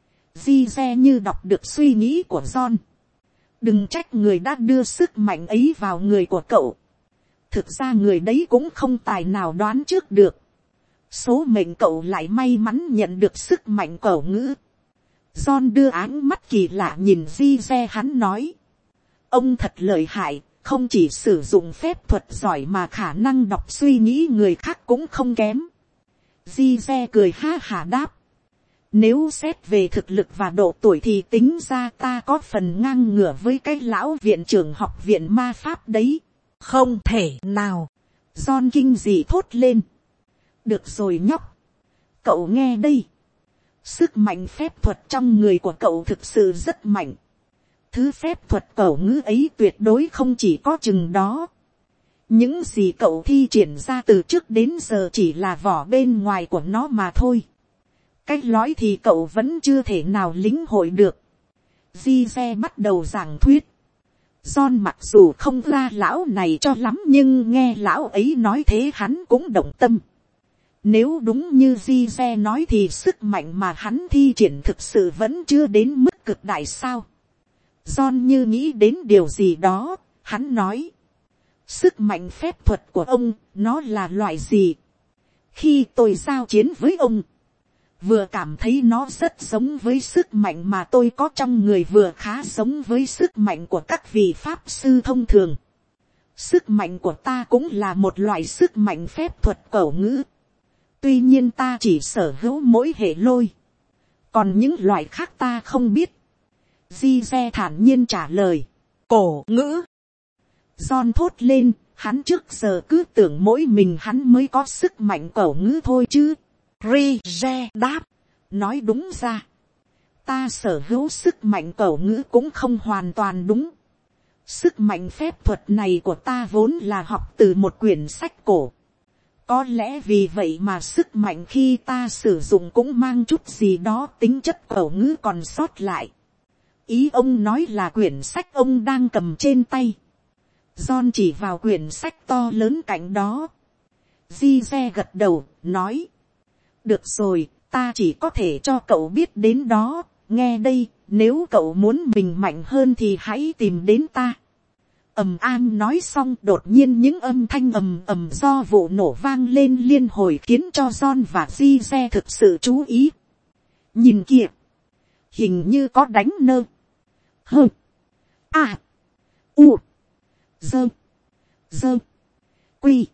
Gize như đọc được suy nghĩ của John. Đừng trách người đã đưa sức mạnh ấy vào người của cậu. Thực ra người đấy cũng không tài nào đoán trước được. Số mệnh cậu lại may mắn nhận được sức mạnh cẩu ngữ. John đưa ánh mắt kỳ lạ nhìn Gize, hắn nói. Ông thật lợi hại, không chỉ sử dụng phép thuật giỏi mà khả năng đọc suy nghĩ người khác cũng không kém. Gize cười ha hả đáp. Nếu xét về thực lực và độ tuổi thì tính ra ta có phần ngang ngửa với cái lão viện trưởng học viện ma pháp đấy. Không thể nào. John kinh dị thốt lên. Được rồi nhóc. Cậu nghe đây. Sức mạnh phép thuật trong người của cậu thực sự rất mạnh. Thứ phép thuật cẩu ngữ ấy tuyệt đối không chỉ có chừng đó. Những gì cậu thi triển ra từ trước đến giờ chỉ là vỏ bên ngoài của nó mà thôi. Cái lõi thì cậu vẫn chưa thể nào lĩnh hội được. Gize bắt đầu giảng thuyết. John mặc dù không ra lão này cho lắm nhưng nghe lão ấy nói thế hắn cũng động tâm. Nếu đúng như Gize nói thì sức mạnh mà hắn thi triển thực sự vẫn chưa đến mức cực đại sao. John như nghĩ đến điều gì đó, hắn nói. Sức mạnh phép thuật của ông, nó là loại gì? Khi tôi giao chiến với ông, vừa cảm thấy nó rất giống với sức mạnh mà tôi có trong người, vừa khá giống với sức mạnh của các vị pháp sư thông thường. Sức mạnh của ta cũng là một loại sức mạnh phép thuật cẩu ngữ. Tuy nhiên ta chỉ sở hữu mỗi hệ lôi. còn những loại khác ta không biết. Di xe thản nhiên trả lời. Cổ ngữ. John thốt lên, hắn trước giờ cứ tưởng mỗi mình hắn mới có sức mạnh cổ ngữ thôi chứ. Rige đáp. Nói đúng ra, ta sở hữu sức mạnh cổ ngữ cũng không hoàn toàn đúng. Sức mạnh phép thuật này của ta vốn là học từ một quyển sách cổ. Có lẽ vì vậy mà sức mạnh khi ta sử dụng cũng mang chút gì đó tính chất cổ ngữ còn sót lại. Ý ông nói là quyển sách ông đang cầm trên tay. John chỉ vào quyển sách to lớn cạnh đó. Gise gật đầu, nói. Được rồi, ta chỉ có thể cho cậu biết đến đó. Nghe đây, nếu cậu muốn mình mạnh hơn thì hãy tìm đến ta. An nói xong, đột nhiên những âm thanh ầm do vụ nổ vang lên liên hồi khiến cho John và Gise thực sự chú ý. Nhìn kìa, hình như có đánh nơ, hơ, a, u, dơ, quy,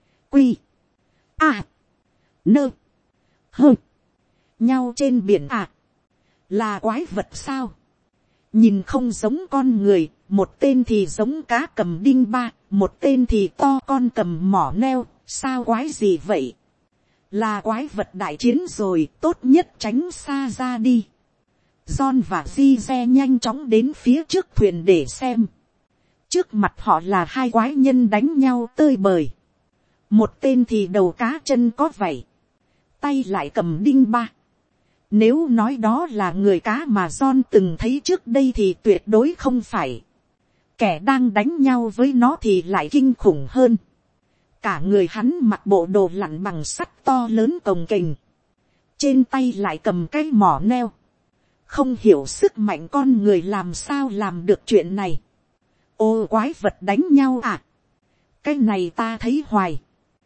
a, nơ, hơ, nhau trên biển à. Là quái vật sao? Nhìn không giống con người, một tên thì giống cá cầm đinh ba, một tên thì to con cầm mỏ neo, sao quái gì vậy? Là quái vật đại chiến rồi, tốt nhất tránh xa ra đi. John và Gise nhanh chóng đến phía trước thuyền để xem. Trước mặt họ là hai quái nhân đánh nhau tơi bời. Một tên thì đầu cá chân có vảy, tay lại cầm đinh ba. Nếu nói đó là người cá mà John từng thấy trước đây thì tuyệt đối không phải. Kẻ đang đánh nhau với nó thì lại kinh khủng hơn. Cả người hắn mặc bộ đồ lặn bằng sắt to lớn cồng kềnh. Trên tay lại cầm cái mỏ neo. Không hiểu sức mạnh con người làm sao làm được chuyện này. Ô, quái vật đánh nhau à? Cái này ta thấy hoài.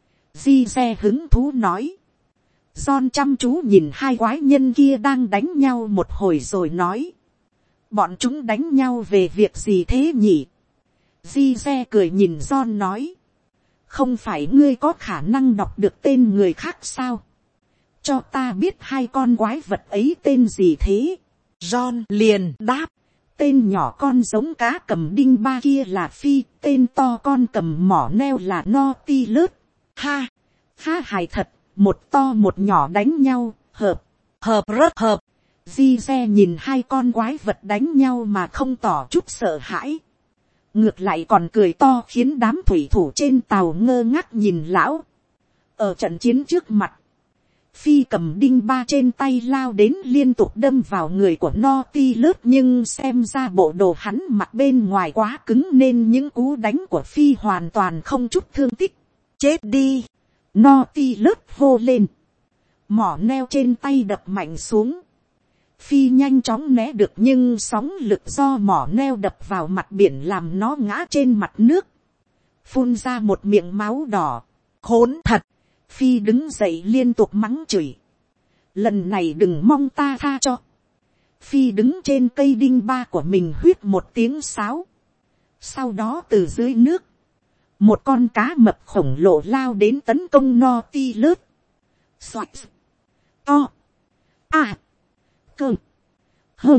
Gise hứng thú nói. John chăm chú nhìn hai quái nhân kia đang đánh nhau một hồi rồi nói. Bọn chúng đánh nhau về việc gì thế nhỉ? Gise cười nhìn John nói. Không phải ngươi có khả năng đọc được tên người khác sao? Cho ta biết hai con quái vật ấy tên gì thế? John liền đáp. Tên nhỏ con giống cá cầm đinh ba kia là Phi, tên to con cầm mỏ neo là Nautilus. Ha, hài thật, một to một nhỏ đánh nhau, hợp rất hợp. Gise nhìn hai con quái vật đánh nhau mà không tỏ chút sợ hãi. Ngược lại còn cười to khiến đám thủy thủ trên tàu ngơ ngác nhìn lão. Ở trận chiến trước mặt, Phi cầm đinh ba trên tay lao đến liên tục đâm vào người của Nautilus, nhưng xem ra bộ đồ hắn mặc bên ngoài quá cứng nên những cú đánh của Phi hoàn toàn không chút thương tích. Chết đi! Nautilus hô lên. Mỏ neo trên tay đập mạnh xuống. Phi nhanh chóng né được nhưng sóng lực do mỏ neo đập vào mặt biển làm nó ngã trên mặt nước. Phun ra một miệng máu đỏ. Khốn thật! Phi đứng dậy liên tục mắng chửi. Lần này đừng mong ta tha cho. Phi đứng trên cây đinh ba của mình huýt một tiếng sáo. Sau đó từ dưới nước, một con cá mập khổng lồ lao đến tấn công Nautilus. Xoạch. To. A. Cơ. Hơ.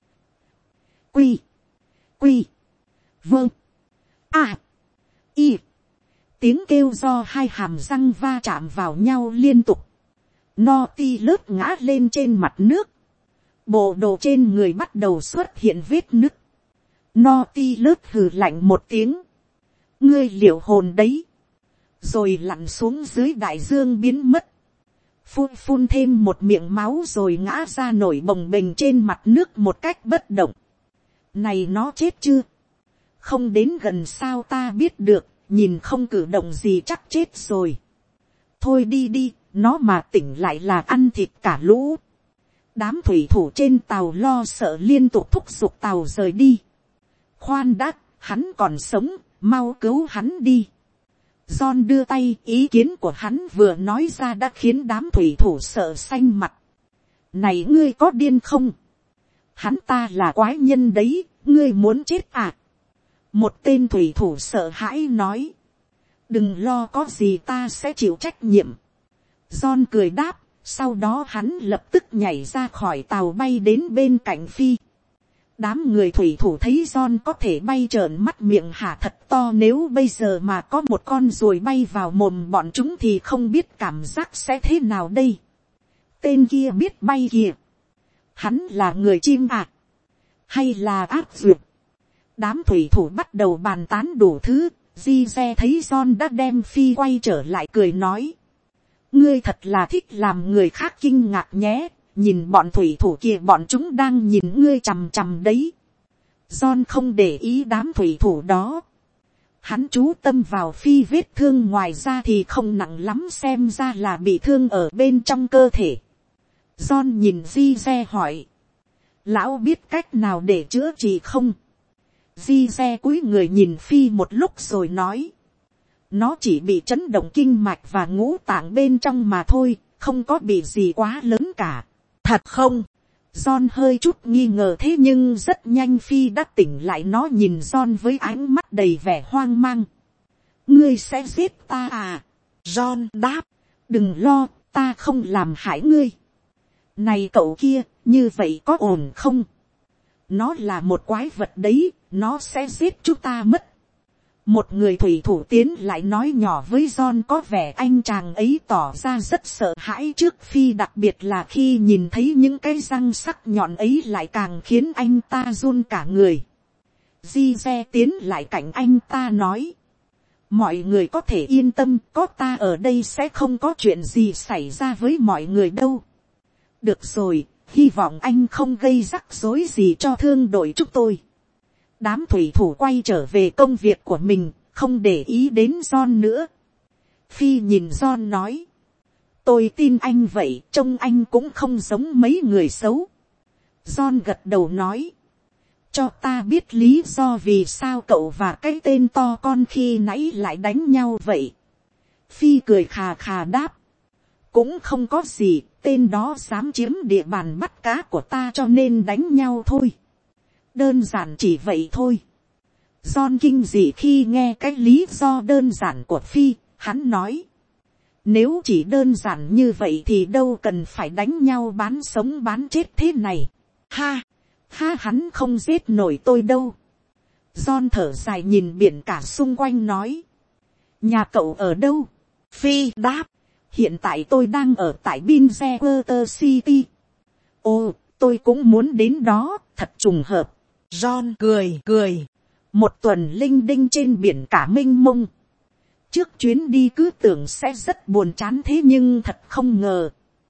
Quy. Vơ. A. Y. Tiếng kêu do hai hàm răng va chạm vào nhau liên tục. Nautilus ngã lên trên mặt nước. Bộ đồ trên người bắt đầu xuất hiện vết nứt. Nautilus hừ lạnh một tiếng. Ngươi liệu hồn đấy. Rồi lặn xuống dưới đại dương biến mất. Phun thêm một miệng máu rồi ngã ra nổi bồng bềnh trên mặt nước một cách bất động. Này nó chết chưa? Không đến gần sao ta biết được. Nhìn không cử động gì chắc chết rồi. Thôi đi đi, nó mà tỉnh lại là ăn thịt cả lũ. Đám thủy thủ trên tàu lo sợ liên tục thúc giục tàu rời đi. Khoan đã, hắn còn sống, mau cứu hắn đi. John đưa tay, ý kiến của hắn vừa nói ra đã khiến đám thủy thủ sợ xanh mặt. Này ngươi có điên không? Hắn ta là quái nhân đấy, ngươi muốn chết à? Một tên thủy thủ sợ hãi nói. Đừng lo, có gì ta sẽ chịu trách nhiệm. John cười đáp, Sau đó hắn lập tức nhảy ra khỏi tàu bay đến bên cạnh Phi. Đám người thủy thủ thấy John có thể bay trợn mắt miệng hả thật to, nếu bây giờ mà có một con ruồi bay vào mồm bọn chúng thì không biết cảm giác sẽ thế nào đây. Tên kia biết bay kìa. Hắn là người chim à? Hay là ác duyệt? Đám thủy thủ bắt đầu bàn tán đủ thứ. Di-re thấy John đã đem Phi quay trở lại cười nói. Ngươi thật là thích làm người khác kinh ngạc nhé. Nhìn bọn thủy thủ kia, bọn chúng đang nhìn ngươi chằm chằm đấy. John không để ý đám thủy thủ đó. Hắn chú tâm vào Phi vết thương, ngoài ra thì không nặng lắm, xem ra là bị thương ở bên trong cơ thể. John nhìn Di-re hỏi. Lão biết cách nào để chữa trị không? Di-re cúi người nhìn Phi một lúc rồi nói. Nó chỉ bị chấn động kinh mạch và ngũ tạng bên trong mà thôi, không có bị gì quá lớn cả. Thật không? John hơi chút nghi ngờ, thế nhưng rất nhanh Phi đã tỉnh lại, nó nhìn John với ánh mắt đầy vẻ hoang mang. Ngươi sẽ giết ta à? John đáp. Đừng lo, ta không làm hại ngươi. Này cậu kia, như vậy có ổn không? Nó là một quái vật đấy, nó sẽ giết chúng ta mất. Một người thủy thủ tiến lại nói nhỏ với John, có vẻ anh chàng ấy tỏ ra rất sợ hãi trước Phi, đặc biệt là khi nhìn thấy những cái răng sắc nhọn ấy lại càng khiến anh ta run cả người. Di-re tiến lại cạnh anh ta nói. Mọi người có thể yên tâm, có ta ở đây sẽ không có chuyện gì xảy ra với mọi người đâu. Được rồi, hy vọng anh không gây rắc rối gì cho thương đội chúng tôi. Đám thủy thủ quay trở về công việc của mình, không để ý đến John nữa. Phi nhìn John nói. Tôi tin anh vậy, trông anh cũng không giống mấy người xấu. John gật đầu nói. Cho ta biết lý do vì sao cậu và cái tên to con khi nãy lại đánh nhau vậy. Phi cười khà khà đáp. Cũng không có gì, tên đó dám chiếm địa bàn bắt cá của ta cho nên đánh nhau thôi. Đơn giản chỉ vậy thôi. John kinh dị khi nghe cái lý do đơn giản của Phi, hắn nói. Nếu chỉ đơn giản như vậy thì đâu cần phải đánh nhau bán sống bán chết thế này. Ha, hắn không giết nổi tôi đâu. John thở dài nhìn biển cả xung quanh nói. Nhà cậu ở đâu? Phi đáp. Hiện tại tôi đang ở tại Binzewater City. Ồ, tôi cũng muốn đến đó, thật trùng hợp. John cười. Một tuần linh đinh trên biển cả mênh mông. Trước chuyến đi cứ tưởng sẽ rất buồn chán, thế nhưng thật không ngờ.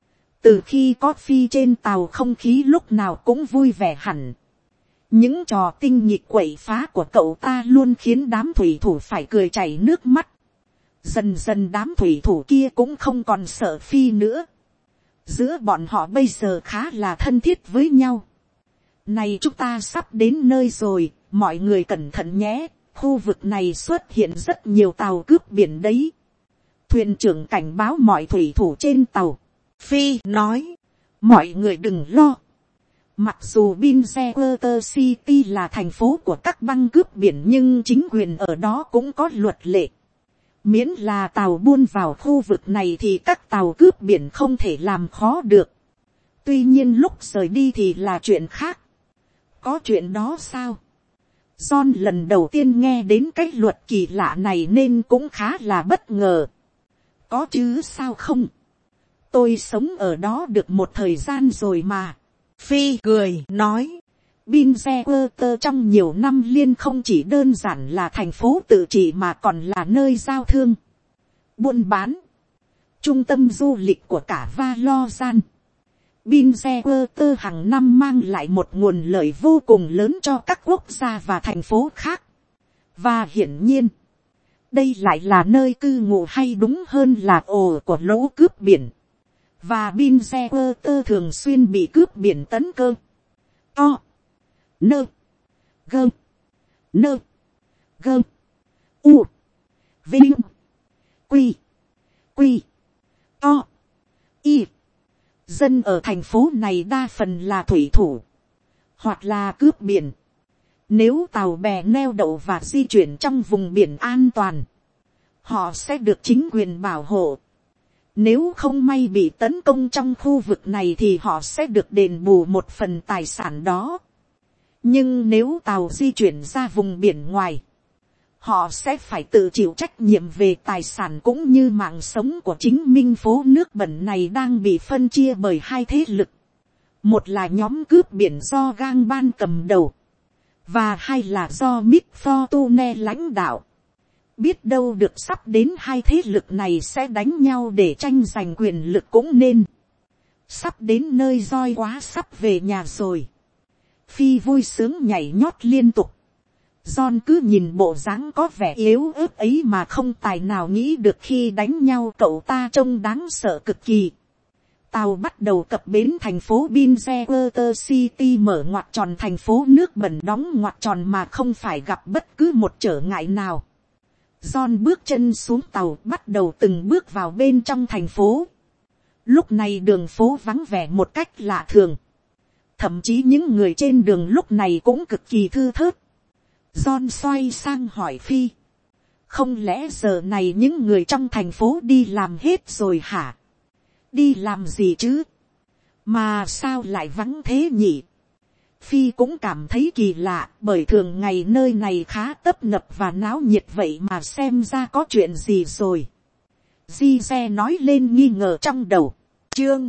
Từ khi có Phi trên tàu, không khí lúc nào cũng vui vẻ hẳn. Những trò tinh nhịp quậy phá của cậu ta luôn khiến đám thủy thủ phải cười chảy nước mắt. Dần dần đám thủy thủ kia cũng không còn sợ Phi nữa. Giữa bọn họ bây giờ khá là thân thiết với nhau. Này, chúng ta sắp đến nơi rồi, mọi người cẩn thận nhé, khu vực này xuất hiện rất nhiều tàu cướp biển đấy. Thuyền trưởng cảnh báo mọi thủy thủ trên tàu. Phi nói, mọi người đừng lo. Mặc dù Binzewater City là thành phố của các băng cướp biển, nhưng chính quyền ở đó cũng có luật lệ. Miễn là tàu buôn vào khu vực này thì các tàu cướp biển không thể làm khó được. Tuy nhiên lúc rời đi thì là chuyện khác. Có chuyện đó sao? John lần đầu tiên nghe đến cái luật kỳ lạ này nên cũng khá là bất ngờ. Có chứ sao không? Tôi sống ở đó được một thời gian rồi mà. Phi cười nói. Binzewater trong nhiều năm liên không chỉ đơn giản là thành phố tự trị mà còn là nơi giao thương, buôn bán, trung tâm du lịch của cả Valorant. Binzewater hàng năm mang lại một nguồn lợi vô cùng lớn cho các quốc gia và thành phố khác. Và hiển nhiên, đây lại là nơi cư ngụ hay đúng hơn là ổ của lũ cướp biển. Và Binzewater thường xuyên bị cướp biển tấn công. To. Nơ. Gơ. Nơ. Gơ. U. Vinh. Quy. Quy. To. Y. Dân ở thành phố này đa phần là thủy thủ. Hoặc là cướp biển. Nếu tàu bè neo đậu và di chuyển trong vùng biển an toàn, họ sẽ được chính quyền bảo hộ. Nếu không may bị tấn công trong khu vực này thì họ sẽ được đền bù một phần tài sản đó. Nhưng nếu tàu di chuyển ra vùng biển ngoài, họ sẽ phải tự chịu trách nhiệm về tài sản cũng như mạng sống của chính minh phố nước bẩn này đang bị phân chia bởi hai thế lực. Một là nhóm cướp biển do gang ban cầm đầu, và hai là do Mick Fortune lãnh đạo. Biết đâu được sắp đến hai thế lực này sẽ đánh nhau để tranh giành quyền lực cũng nên. Sắp đến nơi roi quá sắp về nhà rồi. Phi vui sướng nhảy nhót liên tục. John cứ nhìn bộ dáng có vẻ yếu ớt ấy mà không tài nào nghĩ được khi đánh nhau cậu ta trông đáng sợ cực kỳ. Tàu bắt đầu cập bến thành phố Binzewater City, mở ngoặt tròn thành phố nước bẩn đóng ngoặt tròn mà không phải gặp bất cứ một trở ngại nào. John bước chân xuống tàu, bắt đầu từng bước vào bên trong thành phố. Lúc này đường phố vắng vẻ một cách lạ thường. Thậm chí những người trên đường lúc này cũng cực kỳ thưa thớt. John xoay sang hỏi Phi. Không lẽ giờ này những người trong thành phố đi làm hết rồi hả? Đi làm gì chứ? Mà sao lại vắng thế nhỉ? Phi cũng cảm thấy kỳ lạ, bởi thường ngày nơi này khá tấp nập và náo nhiệt, vậy mà xem ra có chuyện gì rồi. Di nói lên nghi ngờ trong đầu. Chương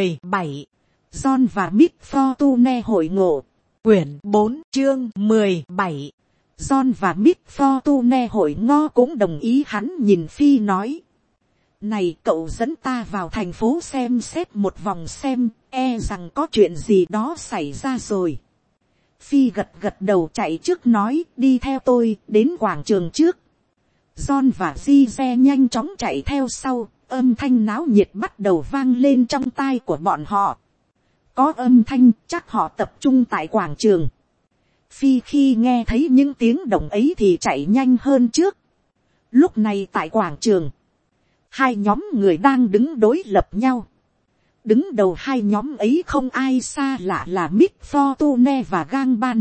17. John và Mick Fortune hội ngộ. Quyển 4 chương 17. John và Mick Fortune hội ngộ cũng đồng ý. Hắn nhìn Phi nói. Này cậu dẫn ta vào thành phố xem xét một vòng xem, e rằng có chuyện gì đó xảy ra rồi. Phi gật gật đầu chạy trước nói đi theo tôi đến quảng trường trước. John và Di nhanh chóng chạy theo sau, âm thanh náo nhiệt bắt đầu vang lên trong tai của bọn họ. Có âm thanh chắc họ tập trung tại quảng trường. Phi khi nghe thấy những tiếng động ấy thì chạy nhanh hơn trước. Lúc này tại quảng trường, hai nhóm người đang đứng đối lập nhau. Đứng đầu hai nhóm ấy không ai xa lạ là Mick Fortune và Gang Ban.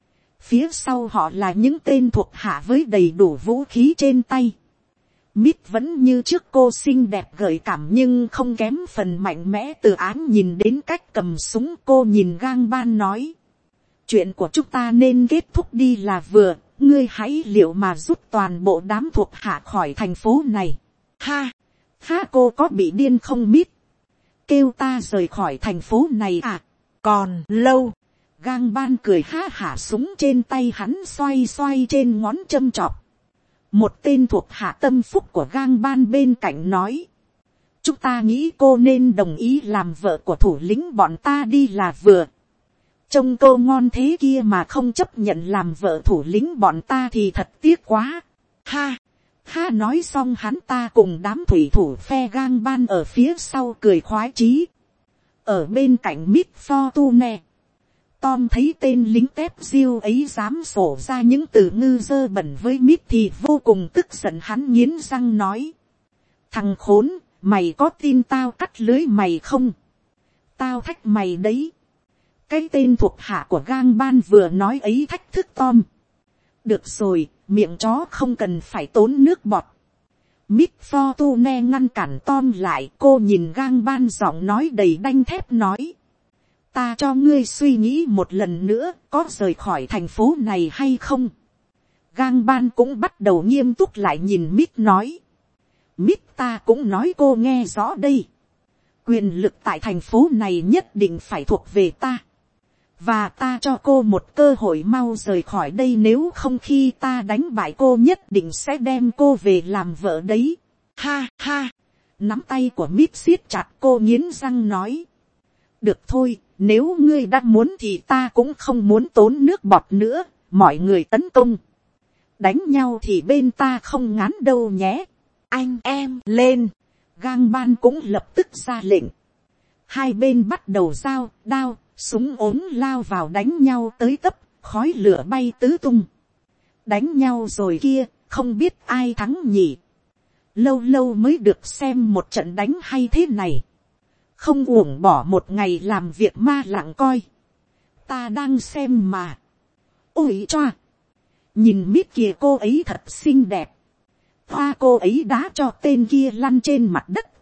Phía sau họ là những tên thuộc hạ với đầy đủ vũ khí trên tay. Mick vẫn như trước cô xinh đẹp gợi cảm nhưng không kém phần mạnh mẽ từ áng nhìn đến cách cầm súng. Cô nhìn Gang Ban nói. Chuyện của chúng ta nên kết thúc đi là vừa. Ngươi hãy liệu mà rút toàn bộ đám thuộc hạ khỏi thành phố này. Ha! Ha, cô có bị điên không Mick? Kêu ta rời khỏi thành phố này à? Còn lâu. Gang Ban cười ha hả, súng trên tay hắn xoay xoay trên ngón châm chọc. Một tên thuộc hạ tâm phúc của Gang Ban bên cạnh nói. Chúng ta nghĩ cô nên đồng ý làm vợ của thủ lĩnh bọn ta đi là vừa. Trông cô ngon thế kia mà không chấp nhận làm vợ thủ lĩnh bọn ta thì thật tiếc quá. Ha! Ha, nói xong hắn ta cùng đám thủy thủ phe Gang Ban ở phía sau cười khoái chí. Ở bên cạnh Mick Fortune, Tom thấy tên lính tép diêu ấy dám sổ ra những từ ngư dơ bẩn với Mick thì vô cùng tức giận. Hắn nghiến răng nói. Thằng khốn, mày có tin tao cắt lưới mày không? Tao thách mày đấy. Cái tên thuộc hạ của Gang Ban vừa nói ấy thách thức Tom. Được rồi, miệng chó không cần phải tốn nước bọt. Mick Fortune ngăn cản Tom lại. Cô nhìn Gang Ban giọng nói đầy đanh thép nói. Ta cho ngươi suy nghĩ một lần nữa, có rời khỏi thành phố này hay không? Gang Ban cũng bắt đầu nghiêm túc lại nhìn Mick nói. Mick, ta cũng nói cô nghe rõ đây. Quyền lực tại thành phố này nhất định phải thuộc về ta. Và ta cho cô một cơ hội mau rời khỏi đây, nếu không khi ta đánh bại cô nhất định sẽ đem cô về làm vợ đấy. Ha ha. Nắm tay của Mick siết chặt, cô nghiến răng nói. Được thôi, nếu ngươi đã muốn thì ta cũng không muốn tốn nước bọt nữa. Mọi người tấn công. Đánh nhau thì bên ta không ngán đâu nhé. Anh em lên. Gang Ban cũng lập tức ra lệnh. Hai bên bắt đầu giao đao, súng ốm lao vào đánh nhau tới tấp, khói lửa bay tứ tung. Đánh nhau rồi kia, không biết ai thắng nhỉ. Lâu lâu mới được xem một trận đánh hay thế này. Không uổng bỏ một ngày làm việc ma lặng coi. Ta đang xem mà. Ôi choa. Nhìn Mick kìa, cô ấy thật xinh đẹp. Hoa cô ấy đá cho tên kia lăn trên mặt đất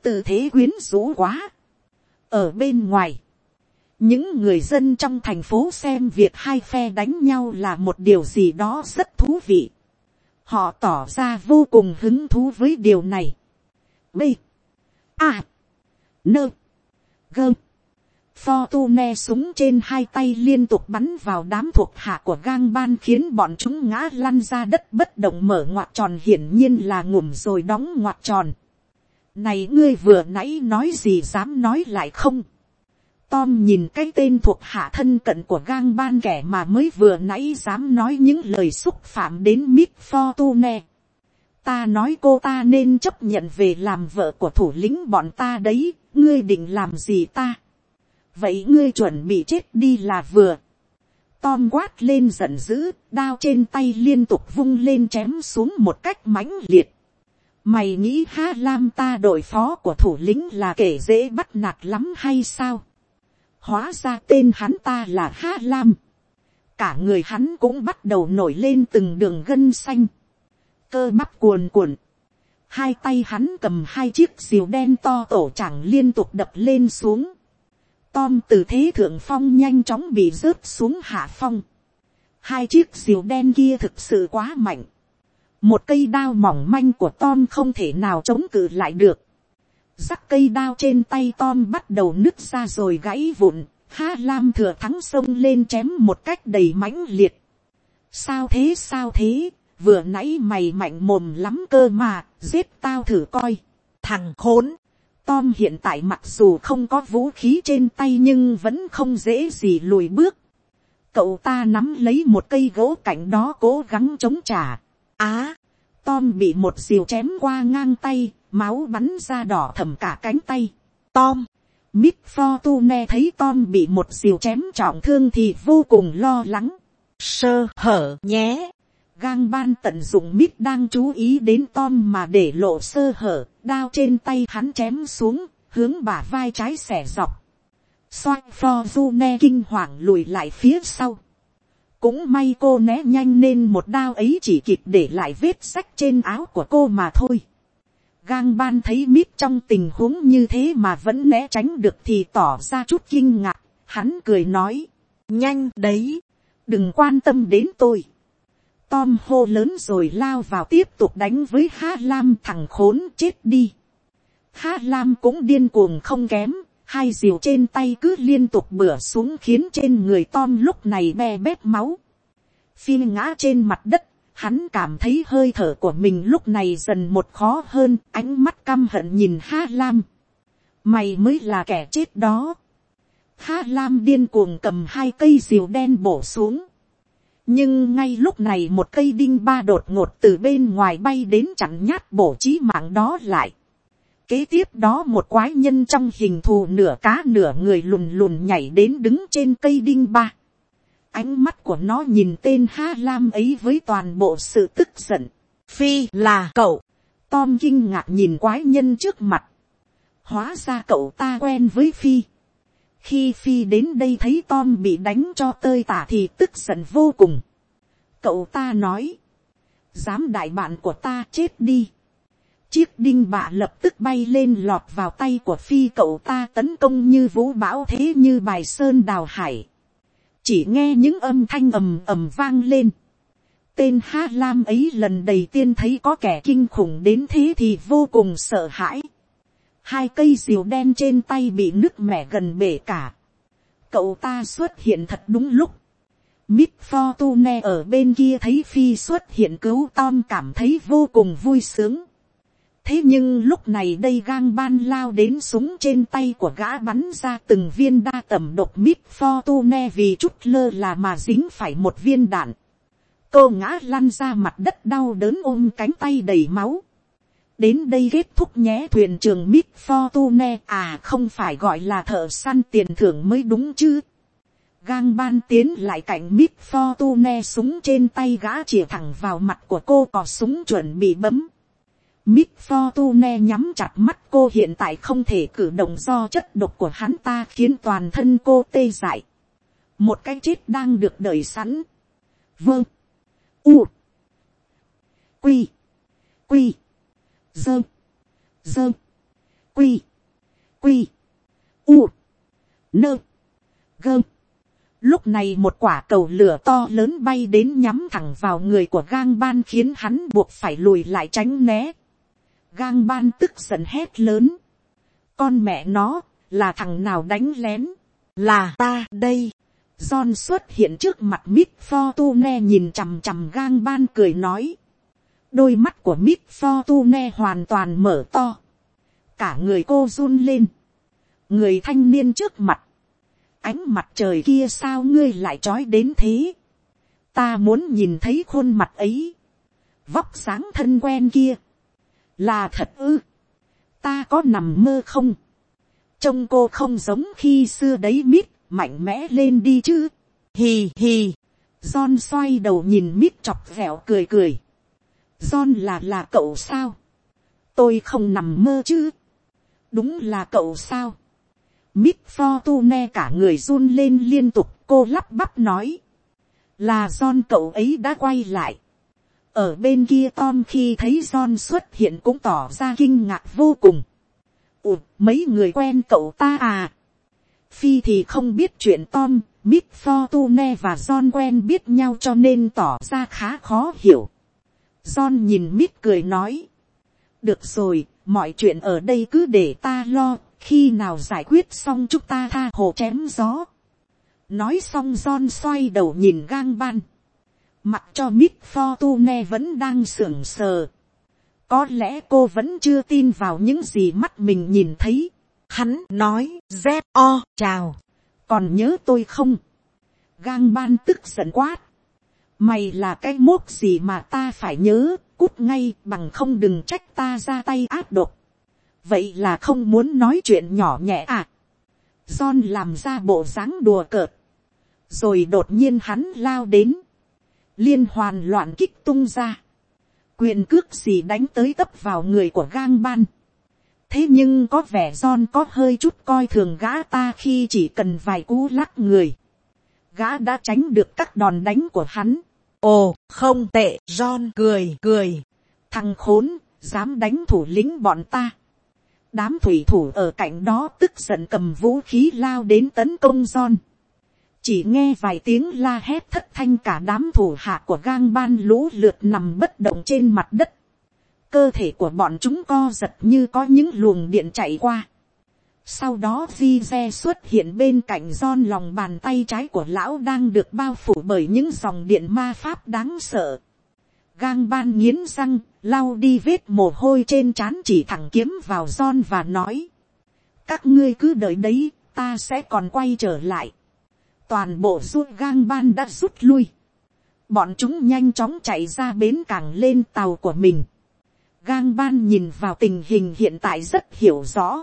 tư thế quyến rũ quá. Ở bên ngoài, những người dân trong thành phố xem việc hai phe đánh nhau là một điều gì đó rất thú vị. Họ tỏ ra vô cùng hứng thú với điều này. B, A, N, G. Fortune súng trên hai tay liên tục bắn vào đám thuộc hạ của gang ban, khiến bọn chúng ngã lăn ra đất bất động, mở ngoặc tròn, hiển nhiên là ngủm rồi đóng ngoặc tròn. Này, ngươi vừa nãy nói gì, dám nói lại không? Tom nhìn cái tên thuộc hạ thân cận của gang ban, kẻ mà mới vừa nãy dám nói những lời xúc phạm đến Miss Fortune. Ta nói cô ta nên chấp nhận về làm vợ của thủ lĩnh bọn ta đấy, ngươi định làm gì ta? Vậy ngươi chuẩn bị chết đi là vừa. Tom quát lên giận dữ, đao trên tay liên tục vung lên chém xuống một cách mãnh liệt. Mày nghĩ Ha Lam ta đội phó của thủ lĩnh là kẻ dễ bắt nạt lắm hay sao? Hóa ra tên hắn ta là Ha Lam. Cả người hắn cũng bắt đầu nổi lên từng đường gân xanh. Cơ bắp cuồn cuộn. Hai tay hắn cầm hai chiếc rìu đen to tổ chẳng liên tục đập lên xuống. Tom từ thế thượng phong nhanh chóng bị rớt xuống hạ phong. Hai chiếc rìu đen kia thực sự quá mạnh. Một cây đao mỏng manh của Tom không thể nào chống cự lại được. Rắc cây đao trên tay Tom bắt đầu nứt ra rồi gãy vụn. Ha Lam thừa thắng xông lên chém một cách đầy mãnh liệt. Sao thế sao thế, vừa nãy mày mạnh mồm lắm cơ mà, giết tao thử coi. Thằng khốn. Tom hiện tại mặc dù không có vũ khí trên tay nhưng vẫn không dễ gì lùi bước. Cậu ta nắm lấy một cây gỗ cạnh đó cố gắng chống trả. Tom bị một rìu chém qua ngang tay, máu bắn ra đỏ thẫm cả cánh tay. Miss Fortune thấy Tom bị một rìu chém trọng thương thì vô cùng lo lắng. Sơ hở nhé. Gang ban tận dụng Miss đang chú ý đến Tom mà để lộ sơ hở, đao trên tay hắn chém xuống, hướng bả vai trái xẻ dọc. Xoay Fortune kinh hoàng lùi lại phía sau. Cũng may cô né nhanh nên một đao ấy chỉ kịp để lại vết rách trên áo của cô mà thôi. Gang ban thấy Miss trong tình huống như thế mà vẫn né tránh được thì tỏ ra chút kinh ngạc. Hắn cười nói, nhanh đấy, đừng quan tâm đến tôi. Tom hô lớn rồi lao vào tiếp tục đánh với Ha Lam. Thằng khốn chết đi. Ha Lam cũng điên cuồng không kém. Hai rìu trên tay cứ liên tục bửa xuống khiến trên người Tom lúc này be bét máu. Phi ngã trên mặt đất. Hắn cảm thấy hơi thở của mình lúc này dần một khó hơn. Ánh mắt căm hận nhìn Ha Lam. Mày mới là kẻ chết đó. Ha Lam điên cuồng cầm hai cây rìu đen bổ xuống. Nhưng ngay lúc này một cây đinh ba đột ngột từ bên ngoài bay đến chặn nhát bổ chí mạng đó lại. Kế tiếp đó một quái nhân trong hình thù nửa cá nửa người lùn lùn nhảy đến đứng trên cây đinh ba. Ánh mắt của nó nhìn tên Ha Lam ấy với toàn bộ sự tức giận. Phi là cậu. Tom kinh ngạc nhìn quái nhân trước mặt. Hóa ra cậu ta quen với Phi. Khi Phi đến đây thấy Tom bị đánh cho tơi tả thì tức giận vô cùng. Cậu ta nói, dám đại bạn của ta chết đi. Chiếc đinh bạ lập tức bay lên lọt vào tay của Phi. Cậu ta tấn công như vũ bão thế như bài sơn đào hải. Chỉ nghe những âm thanh ầm ầm vang lên. Tên Ha Lam ấy lần đầu tiên thấy có kẻ kinh khủng đến thế thì vô cùng sợ hãi. Hai cây rìu đen trên tay bị nứt mẻ gần bể cả. Cậu ta xuất hiện thật đúng lúc. Miss Fortune ở bên kia thấy Phi xuất hiện cứu Tom cảm thấy vô cùng vui sướng. Thế nhưng lúc này đây gang ban lao đến, súng trên tay của gã bắn ra từng viên đa tầm độc. Miss Fortune vì chút lơ là mà dính phải một viên đạn. Cô ngã lăn ra mặt đất đau đớn ôm cánh tay đầy máu. Đến đây kết thúc nhé. Thuyền trưởng Miss Fortune à, không phải gọi là thợ săn tiền thưởng mới đúng chứ. Gang ban tiến lại cạnh Miss Fortune, súng trên tay gã chĩa thẳng vào mặt của cô, cò súng chuẩn bị bấm. Miss Fortune nhắm chặt mắt, cô hiện tại không thể cử động do chất độc của hắn ta khiến toàn thân cô tê dại. Một cái chết đang được đợi sẵn. Vâng. U. Quy. Quy. Dơ. Dơ. Quy. Quy. U. Nơ. Gơ. Lúc này một quả cầu lửa to lớn bay đến nhắm thẳng vào người của gang ban khiến hắn buộc phải lùi lại tránh né. Gang ban tức giận hét lớn. Con mẹ nó, là thằng nào đánh lén? Là ta đây. John xuất hiện trước mặt Miss Fortune nhìn chằm chằm gang ban cười nói. Đôi mắt của Miss Fortune hoàn toàn mở to. Cả người cô run lên. Người thanh niên trước mặt. Ánh mặt trời kia sao ngươi lại trói đến thế? Ta muốn nhìn thấy khuôn mặt ấy. Vóc dáng thân quen kia. Là thật ư? Ta có nằm mơ không? Trông cô không giống khi xưa đấy Miss, mạnh mẽ lên đi chứ. Hì hì. John xoay đầu nhìn Miss chọc ghẹo cười cười. John là cậu sao? Tôi không nằm mơ chứ. Đúng là cậu sao? Miss Fortune cả người run lên liên tục, cô lắp bắp nói. Là John, cậu ấy đã quay lại. Ở bên kia Tom khi thấy John xuất hiện cũng tỏ ra kinh ngạc vô cùng. Ủa, mấy người quen cậu ta à? Phi thì không biết chuyện Tom, Miss Fortune và John quen biết nhau cho nên tỏ ra khá khó hiểu. John nhìn Miss cười nói. Được rồi, mọi chuyện ở đây cứ để ta lo, khi nào giải quyết xong chúng ta tha hồ chém gió. Nói xong John xoay đầu nhìn gang ban. Mặc cho Miss Fortune vẫn đang sững sờ. Có lẽ cô vẫn chưa tin vào những gì mắt mình nhìn thấy. Hắn nói, Z.O. chào. Còn nhớ tôi không? Gang ban tức giận quát. Mày là cái mốt gì mà ta phải nhớ, cút ngay, bằng không đừng trách ta ra tay ác độc. Vậy là không muốn nói chuyện nhỏ nhẹ à? John làm ra bộ dáng đùa cợt. Rồi đột nhiên hắn lao đến. Liên hoàn loạn kích tung ra. Quyền cước gì đánh tới tấp vào người của gang ban. Thế nhưng có vẻ John có hơi chút coi thường gã ta khi chỉ cần vài cú lắc người. Gã đã tránh được các đòn đánh của hắn. Ồ, không tệ, John cười cười. Thằng khốn, dám đánh thủ lĩnh bọn ta. Đám thủy thủ ở cạnh đó tức giận cầm vũ khí lao đến tấn công John. Chỉ nghe vài tiếng la hét thất thanh, cả đám thủ hạ của gang ban lũ lượt nằm bất động trên mặt đất. Cơ thể của bọn chúng co giật như có những luồng điện chạy qua. Sau đó Vize xuất hiện bên cạnh John, lòng bàn tay trái của lão đang được bao phủ bởi những dòng điện ma pháp đáng sợ. Gang ban nghiến răng, lau đi vết mồ hôi trên trán, chỉ thẳng kiếm vào John và nói. Các ngươi cứ đợi đấy, ta sẽ còn quay trở lại. Toàn bộ ruột gang ban đã rút lui. Bọn chúng nhanh chóng chạy ra bến cảng lên tàu của mình. Gang ban nhìn vào tình hình hiện tại rất hiểu rõ.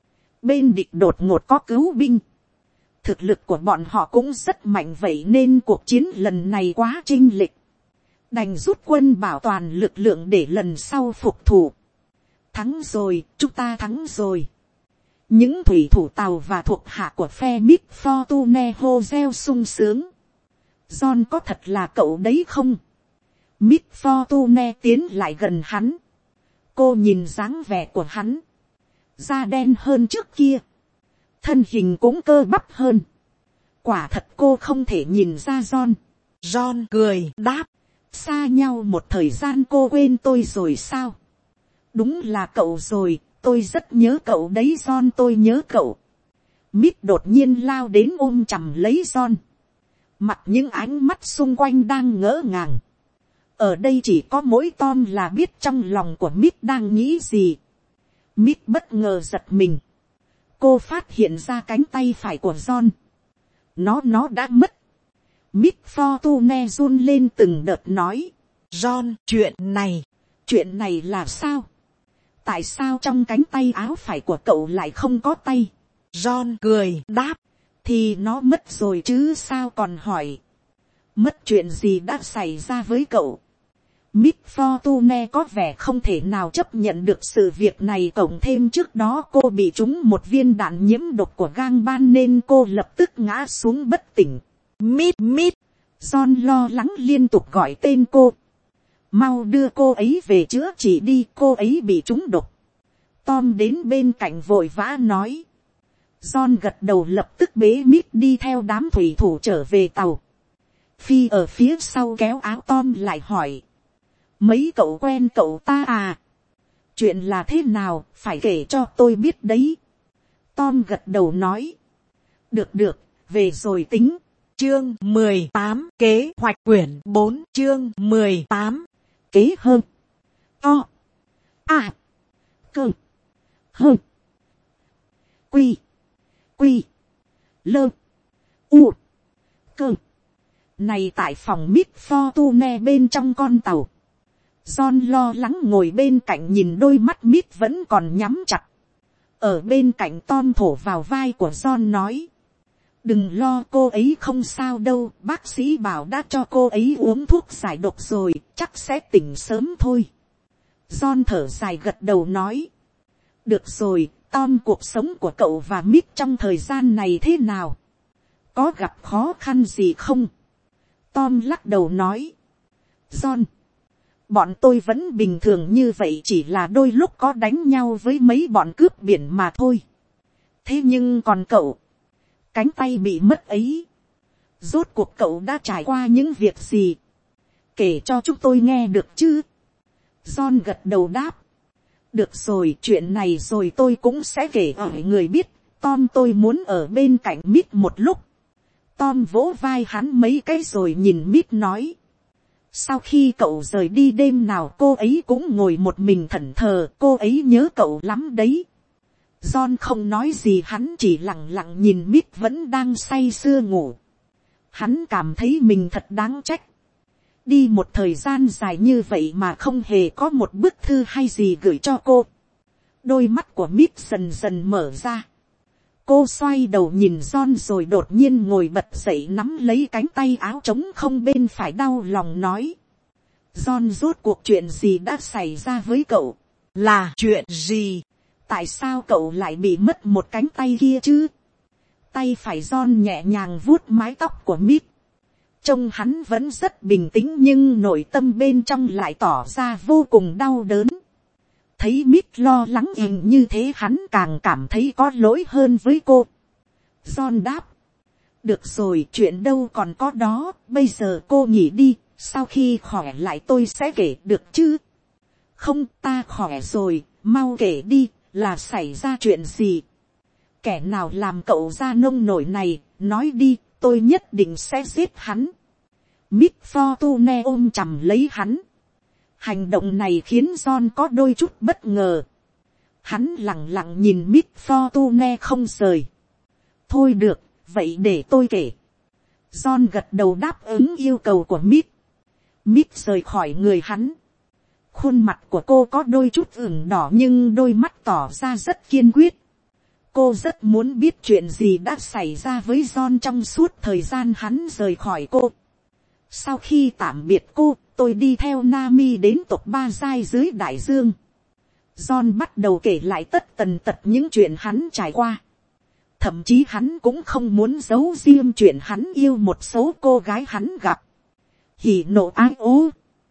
Bên địch đột ngột có cứu binh. Thực lực của bọn họ cũng rất mạnh, vậy nên cuộc chiến lần này quá chênh lệch. Đành rút quân bảo toàn lực lượng để lần sau phục thủ. Thắng rồi, chúng ta thắng rồi. Những thủy thủ tàu và thuộc hạ của phe Miss Fortune hô reo sung sướng. John có thật là cậu đấy không? Miss Fortune tiến lại gần hắn. Cô nhìn dáng vẻ của hắn. Da đen hơn trước kia. Thân hình cũng cơ bắp hơn. Quả thật cô không thể nhìn ra John. John cười đáp. Xa nhau một thời gian cô quên tôi rồi sao? Đúng là cậu rồi, tôi rất nhớ cậu đấy John, tôi nhớ cậu. Miss đột nhiên lao đến ôm chầm lấy John. Mặt những ánh mắt xung quanh đang ngỡ ngàng. Ở đây chỉ có mỗi Tom là biết trong lòng của Miss đang nghĩ gì. Miss bất ngờ giật mình. Cô phát hiện ra cánh tay phải của John. Nó đã mất. Miss Fortune run lên từng đợt nói. John, chuyện này là sao? Tại sao trong cánh tay áo phải của cậu lại không có tay? John cười đáp. Thì nó mất rồi chứ sao còn hỏi. Mất chuyện gì đã xảy ra với cậu? Miss Fortune có vẻ không thể nào chấp nhận được sự việc này, cộng thêm trước đó cô bị trúng một viên đạn nhiễm độc của gang ban nên cô lập tức ngã xuống bất tỉnh. Miss. John lo lắng liên tục gọi tên cô. Mau đưa cô ấy về chữa trị đi, cô ấy bị trúng độc. Tom đến bên cạnh vội vã nói. John gật đầu lập tức bế Mít đi theo đám thủy thủ trở về tàu. Phi ở phía sau kéo áo Tom lại hỏi. Mấy cậu quen cậu ta à? Chuyện là thế nào, phải kể cho tôi biết đấy. Tom gật đầu nói. Được được, về rồi tính. Chương 18 kế hoạch quyển 4 chương 18 kế hơn. O. A. Cơ. Hơn. Quy. Quy. Lơ. U. Cơ. Này tại phòng Mít Fortune bên trong con tàu. John lo lắng ngồi bên cạnh nhìn đôi mắt Mít vẫn còn nhắm chặt. Ở bên cạnh Tom thổ vào vai của John nói. Đừng lo, cô ấy không sao đâu, bác sĩ bảo đã cho cô ấy uống thuốc giải độc rồi, chắc sẽ tỉnh sớm thôi. John thở dài gật đầu nói. Được rồi, Tom, cuộc sống của cậu và Mít trong thời gian này thế nào? Có gặp khó khăn gì không? Tom lắc đầu nói. John, bọn tôi vẫn bình thường như vậy, chỉ là đôi lúc có đánh nhau với mấy bọn cướp biển mà thôi. Thế nhưng còn cậu, cánh tay bị mất ấy, rốt cuộc cậu đã trải qua những việc gì? Kể cho chúng tôi nghe được chứ? John gật đầu đáp. Được rồi, chuyện này rồi tôi cũng sẽ kể ở người biết. Tom, tôi muốn ở bên cạnh Mít một lúc. Tom vỗ vai hắn mấy cái rồi nhìn Mít nói. Sau khi cậu rời đi đêm nào cô ấy cũng ngồi một mình thẫn thờ, cô ấy nhớ cậu lắm đấy. John không nói gì, hắn chỉ lặng lặng nhìn Mít vẫn đang say sưa ngủ. Hắn cảm thấy mình thật đáng trách. Đi một thời gian dài như vậy mà không hề có một bức thư hay gì gửi cho cô. Đôi mắt của Mít dần dần mở ra. Cô xoay đầu nhìn John rồi đột nhiên ngồi bật dậy nắm lấy cánh tay áo trống không bên phải, đau lòng nói. John, rốt cuộc chuyện gì đã xảy ra với cậu? Là chuyện gì? Tại sao cậu lại bị mất một cánh tay kia chứ? Tay phải John nhẹ nhàng vuốt mái tóc của Mít. Trông hắn vẫn rất bình tĩnh nhưng nội tâm bên trong lại tỏ ra vô cùng đau đớn. Thấy Mít lo lắng như thế hắn càng cảm thấy có lỗi hơn với cô. John đáp. Được rồi, chuyện đâu còn có đó, bây giờ cô nghỉ đi, sau khi khỏe lại tôi sẽ kể được chứ? Không, ta khỏe rồi, mau kể đi, là xảy ra chuyện gì? Kẻ nào làm cậu ra nông nổi này, nói đi, tôi nhất định sẽ giết hắn. Mít Fortune ôm chầm lấy hắn. Hành động này khiến John có đôi chút bất ngờ. Hắn lặng lặng nhìn Mít Fortune không rời. Thôi được, vậy để tôi kể. John gật đầu đáp ứng yêu cầu của Mít. Mít rời khỏi người hắn. Khuôn mặt của cô có đôi chút ửng đỏ nhưng đôi mắt tỏ ra rất kiên quyết. Cô rất muốn biết chuyện gì đã xảy ra với John trong suốt thời gian hắn rời khỏi cô. Sau khi tạm biệt cô, tôi đi theo Nami đến tộc Ba Giai dưới đại dương. John bắt đầu kể lại tất tần tật những chuyện hắn trải qua. Thậm chí hắn cũng không muốn giấu riêng chuyện hắn yêu một số cô gái hắn gặp. Hỉ nộ ái ố.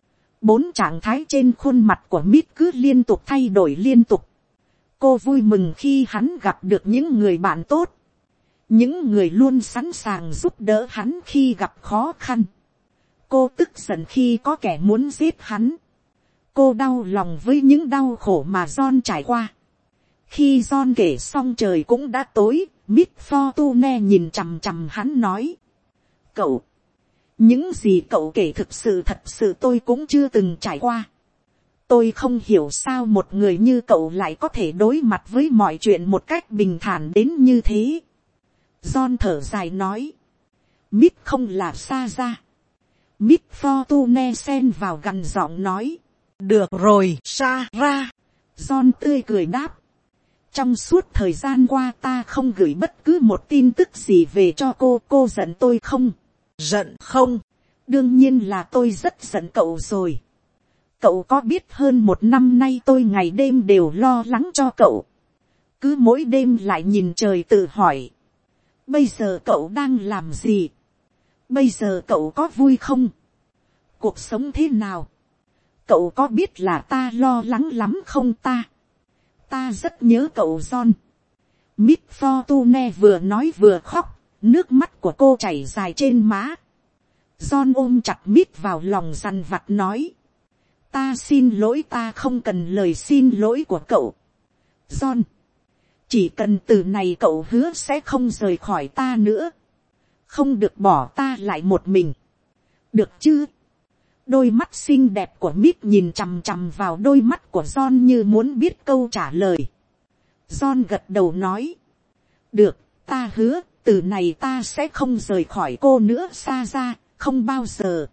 4 trạng thái trên khuôn mặt của Mít cứ liên tục thay đổi liên tục. Cô vui mừng khi hắn gặp được những người bạn tốt. Những người luôn sẵn sàng giúp đỡ hắn khi gặp khó khăn. Cô tức giận khi có kẻ muốn giết hắn. Cô đau lòng với những đau khổ mà John trải qua. Khi John kể xong trời cũng đã tối, Mít Fortune nhìn chằm chằm hắn nói. Cậu, những gì cậu kể thực sự thật sự tôi cũng chưa từng trải qua. Tôi không hiểu sao một người như cậu lại có thể đối mặt với mọi chuyện một cách bình thản đến như thế. John thở dài nói. Mít không là xa ra. Mít Fortune xen vào gằn giọng nói. Được rồi, Sarah. John tươi cười đáp. Trong suốt thời gian qua ta không gửi bất cứ một tin tức gì về cho cô giận tôi không? Giận không? Đương nhiên là tôi rất giận cậu rồi. Cậu có biết hơn 1 năm nay tôi ngày đêm đều lo lắng cho cậu. Cứ mỗi đêm lại nhìn trời tự hỏi. Bây giờ cậu đang làm gì? Bây giờ cậu có vui không? Cuộc sống thế nào? Cậu có biết là ta lo lắng lắm không ta? ta rất nhớ cậu John. Miss Fortune vừa nói vừa khóc, nước mắt của cô chảy dài trên má. John ôm chặt Miss vào lòng dằn vặt nói, ta xin lỗi, ta không cần lời xin lỗi của cậu. John, chỉ cần từ này cậu hứa sẽ không rời khỏi ta nữa, không được bỏ ta lại một mình, được chứ? Đôi mắt xinh đẹp của Miss nhìn chằm chằm vào đôi mắt của John như muốn biết câu trả lời. John gật đầu nói, được, ta hứa, từ này ta sẽ không rời khỏi cô nữa, xa ra, không bao giờ.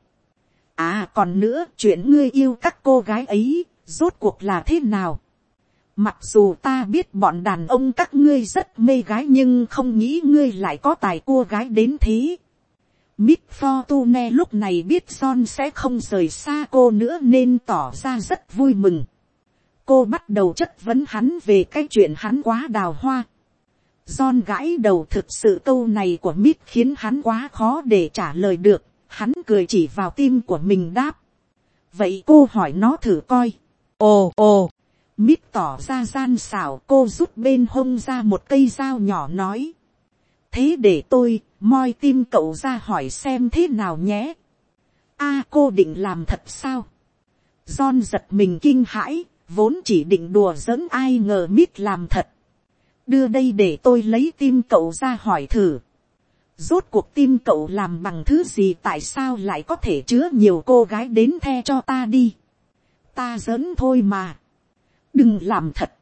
À còn nữa, chuyện ngươi yêu các cô gái ấy, rốt cuộc là thế nào? Mặc dù ta biết bọn đàn ông các ngươi rất mê gái, nhưng không nghĩ ngươi lại có tài cua gái đến thế. Miss Fortune lúc này biết John sẽ không rời xa cô nữa nên tỏ ra rất vui mừng. Cô bắt đầu chất vấn hắn về cái chuyện hắn quá đào hoa. John gãi đầu, thực sự câu này của Miss khiến hắn quá khó để trả lời được. Hắn cười chỉ vào tim của mình đáp, vậy cô hỏi nó thử coi. Ồ, Miss tỏ ra gian xảo, cô rút bên hông ra một cây dao nhỏ nói, thế để tôi moi tim cậu ra hỏi xem thế nào nhé. A, cô định làm thật sao? John giật mình kinh hãi, vốn chỉ định đùa giỡn, ai ngờ Miss làm thật. Đưa đây để tôi lấy tim cậu ra hỏi thử. Rốt cuộc tim cậu làm bằng thứ gì, tại sao lại có thể chứa nhiều cô gái đến the cho ta đi? Ta giỡn thôi mà. Đừng làm thật.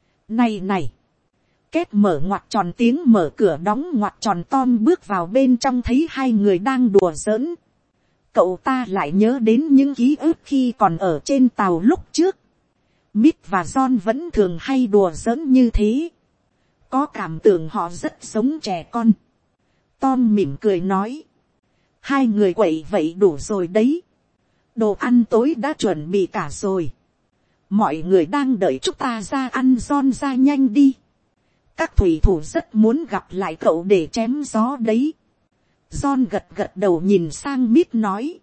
Này. Két mở ngoặc tròn, tiếng mở cửa đóng ngoặc tròn. Tom bước vào bên trong thấy hai người đang đùa giỡn. Cậu ta lại nhớ đến những ký ức khi còn ở trên tàu lúc trước. Miss và John vẫn thường hay đùa giỡn như thế. Có cảm tưởng họ rất giống trẻ con. Tom mỉm cười nói, hai người quậy vậy đủ rồi đấy. Đồ ăn tối đã chuẩn bị cả rồi. Mọi người đang đợi chúng ta ra ăn. John ra nhanh đi. Các thủy thủ rất muốn gặp lại cậu để chém gió đấy. John gật đầu nhìn sang Miss nói,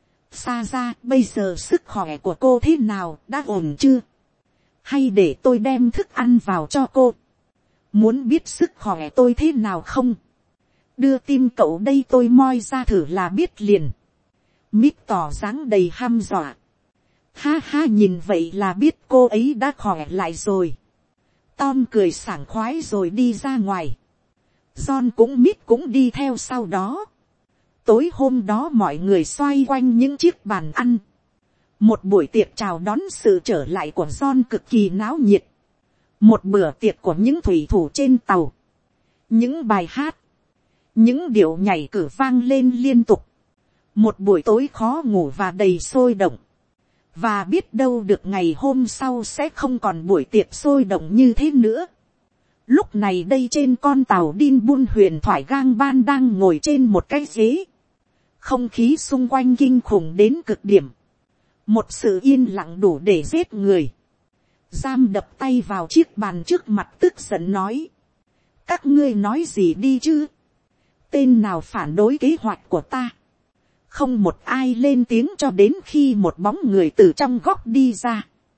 xa ra, bây giờ sức khỏe của cô thế nào, đã ổn chưa? Hay để tôi đem thức ăn vào cho cô? Muốn biết sức khỏe tôi thế nào không? Đưa tim cậu đây, tôi moi ra thử là biết liền. Miss tỏ dáng đầy hăm dọa. Ha ha, nhìn vậy là biết cô ấy đã khỏe lại rồi. Tom cười sảng khoái rồi đi ra ngoài. John Miss cũng đi theo sau đó. Tối hôm đó mọi người xoay quanh những chiếc bàn ăn. Một buổi tiệc chào đón sự trở lại của John cực kỳ náo nhiệt. Một bữa tiệc của những thủy thủ trên tàu. Những bài hát, những điệu nhảy cử vang lên liên tục. Một buổi tối khó ngủ và đầy sôi động. Và biết đâu được ngày hôm sau sẽ không còn buổi tiệc sôi động như thế nữa. Lúc này đây trên con tàu Dinbun huyền thoại, Gang Ban đang ngồi trên một cái ghế. Không khí xung quanh kinh khủng đến cực điểm. Một sự yên lặng đủ để giết người. Giam đập tay vào chiếc bàn trước mặt tức giận nói, các ngươi nói gì đi chứ? Tên nào phản đối kế hoạch của ta? Không một ai lên tiếng cho đến khi một bóng người từ trong góc đi ra.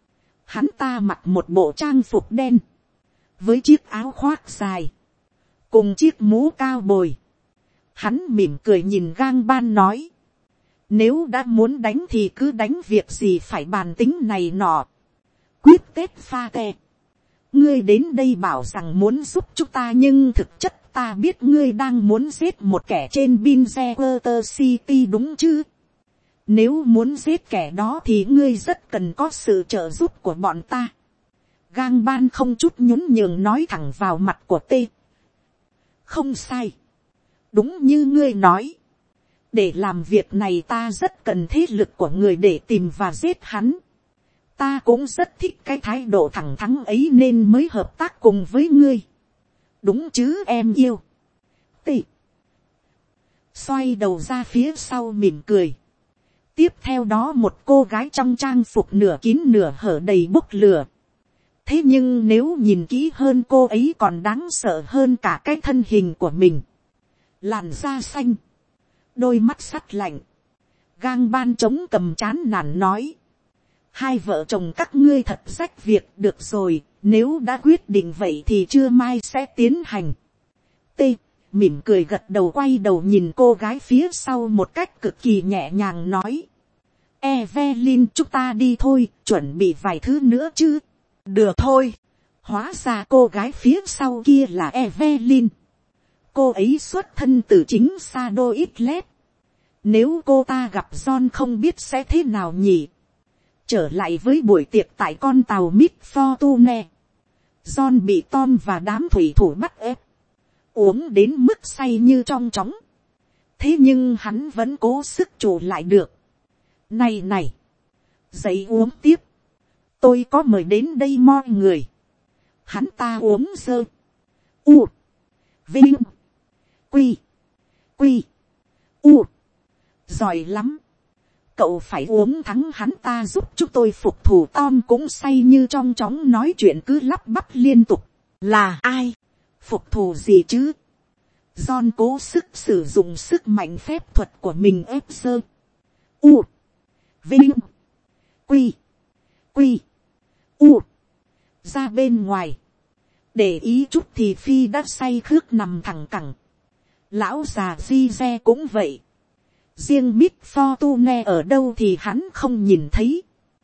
Hắn ta mặc một bộ trang phục đen, với chiếc áo khoác dài, cùng chiếc mũ cao bồi. Hắn mỉm cười nhìn Gang Ban nói, nếu đã muốn đánh thì cứ đánh, việc gì phải bàn tính này nọ. Quyết tết pha tè. Ngươi đến đây bảo rằng muốn giúp chúng ta, nhưng thực chất ta biết ngươi đang muốn giết một kẻ trên Binzewater City đúng chứ? Nếu muốn giết kẻ đó thì ngươi rất cần có sự trợ giúp của bọn ta. Gang Ban không chút nhún nhường nói thẳng vào mặt của T. Không sai. Đúng như ngươi nói. Để làm việc này ta rất cần thế lực của người để tìm và giết hắn. Ta cũng rất thích cái thái độ thẳng thắn ấy nên mới hợp tác cùng với ngươi. Đúng chứ em yêu? Tị. Xoay đầu ra phía sau mỉm cười. Tiếp theo đó một cô gái trong trang phục nửa kín nửa hở đầy bốc lửa. Thế nhưng nếu nhìn kỹ hơn, cô ấy còn đáng sợ hơn cả cái thân hình của mình. Làn da xanh, đôi mắt sắt lạnh. Gang Ban chống cầm chán nản nói, hai vợ chồng các ngươi thật rách việc. Được rồi, Nếu đã quyết định vậy thì trưa mai sẽ tiến hành. T. Mỉm cười gật đầu, quay đầu nhìn cô gái phía sau một cách cực kỳ nhẹ nhàng nói. Evelyn, chúng ta đi thôi, chuẩn bị vài thứ nữa chứ. Được thôi. Hóa ra cô gái phía sau kia là Evelyn. Cô ấy xuất thân từ chính Sado Islet. Nếu cô ta gặp John không biết sẽ thế nào nhỉ. Trở lại với buổi tiệc tại con tàu Mid Fortune. John bị Tom và đám thủy thủ bắt ép. Uống đến mức say như trong chóng. Thế nhưng hắn vẫn cố sức trụ lại được. Này này. Dậy uống tiếp. Tôi có mời đến đây mọi người. Hắn ta uống dơ. U. Vinh. Quy. Quy. U. Giỏi lắm. Cậu phải uống thắng hắn ta giúp chúng tôi phục thù. Tom cũng say như trong chóng, nói chuyện cứ lắp bắp liên tục. Là ai? Phục thù gì chứ? John cố sức sử dụng sức mạnh phép thuật của mình ép sơ. U. Vinh. Quy. Quy. U. Ra bên ngoài. Để ý chút thì Phi đã say khước nằm thẳng cẳng. Lão già Di Re cũng vậy. Riêng Mid Fortune ở đâu thì hắn không nhìn thấy.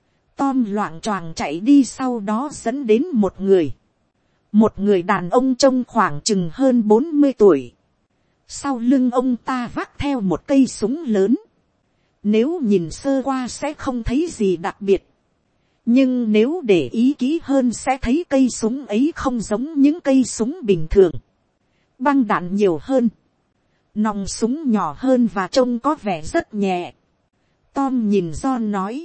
Tom loạng choạng chạy đi, sau đó dẫn đến một người. Một người đàn ông trông khoảng chừng hơn 40 tuổi. Sau lưng ông ta vác theo một cây súng lớn. Nếu nhìn sơ qua sẽ không thấy gì đặc biệt. Nhưng nếu để ý kỹ hơn sẽ thấy cây súng ấy không giống những cây súng bình thường. Băng đạn nhiều hơn. Nòng súng nhỏ hơn và trông có vẻ rất nhẹ. Tom nhìn John nói.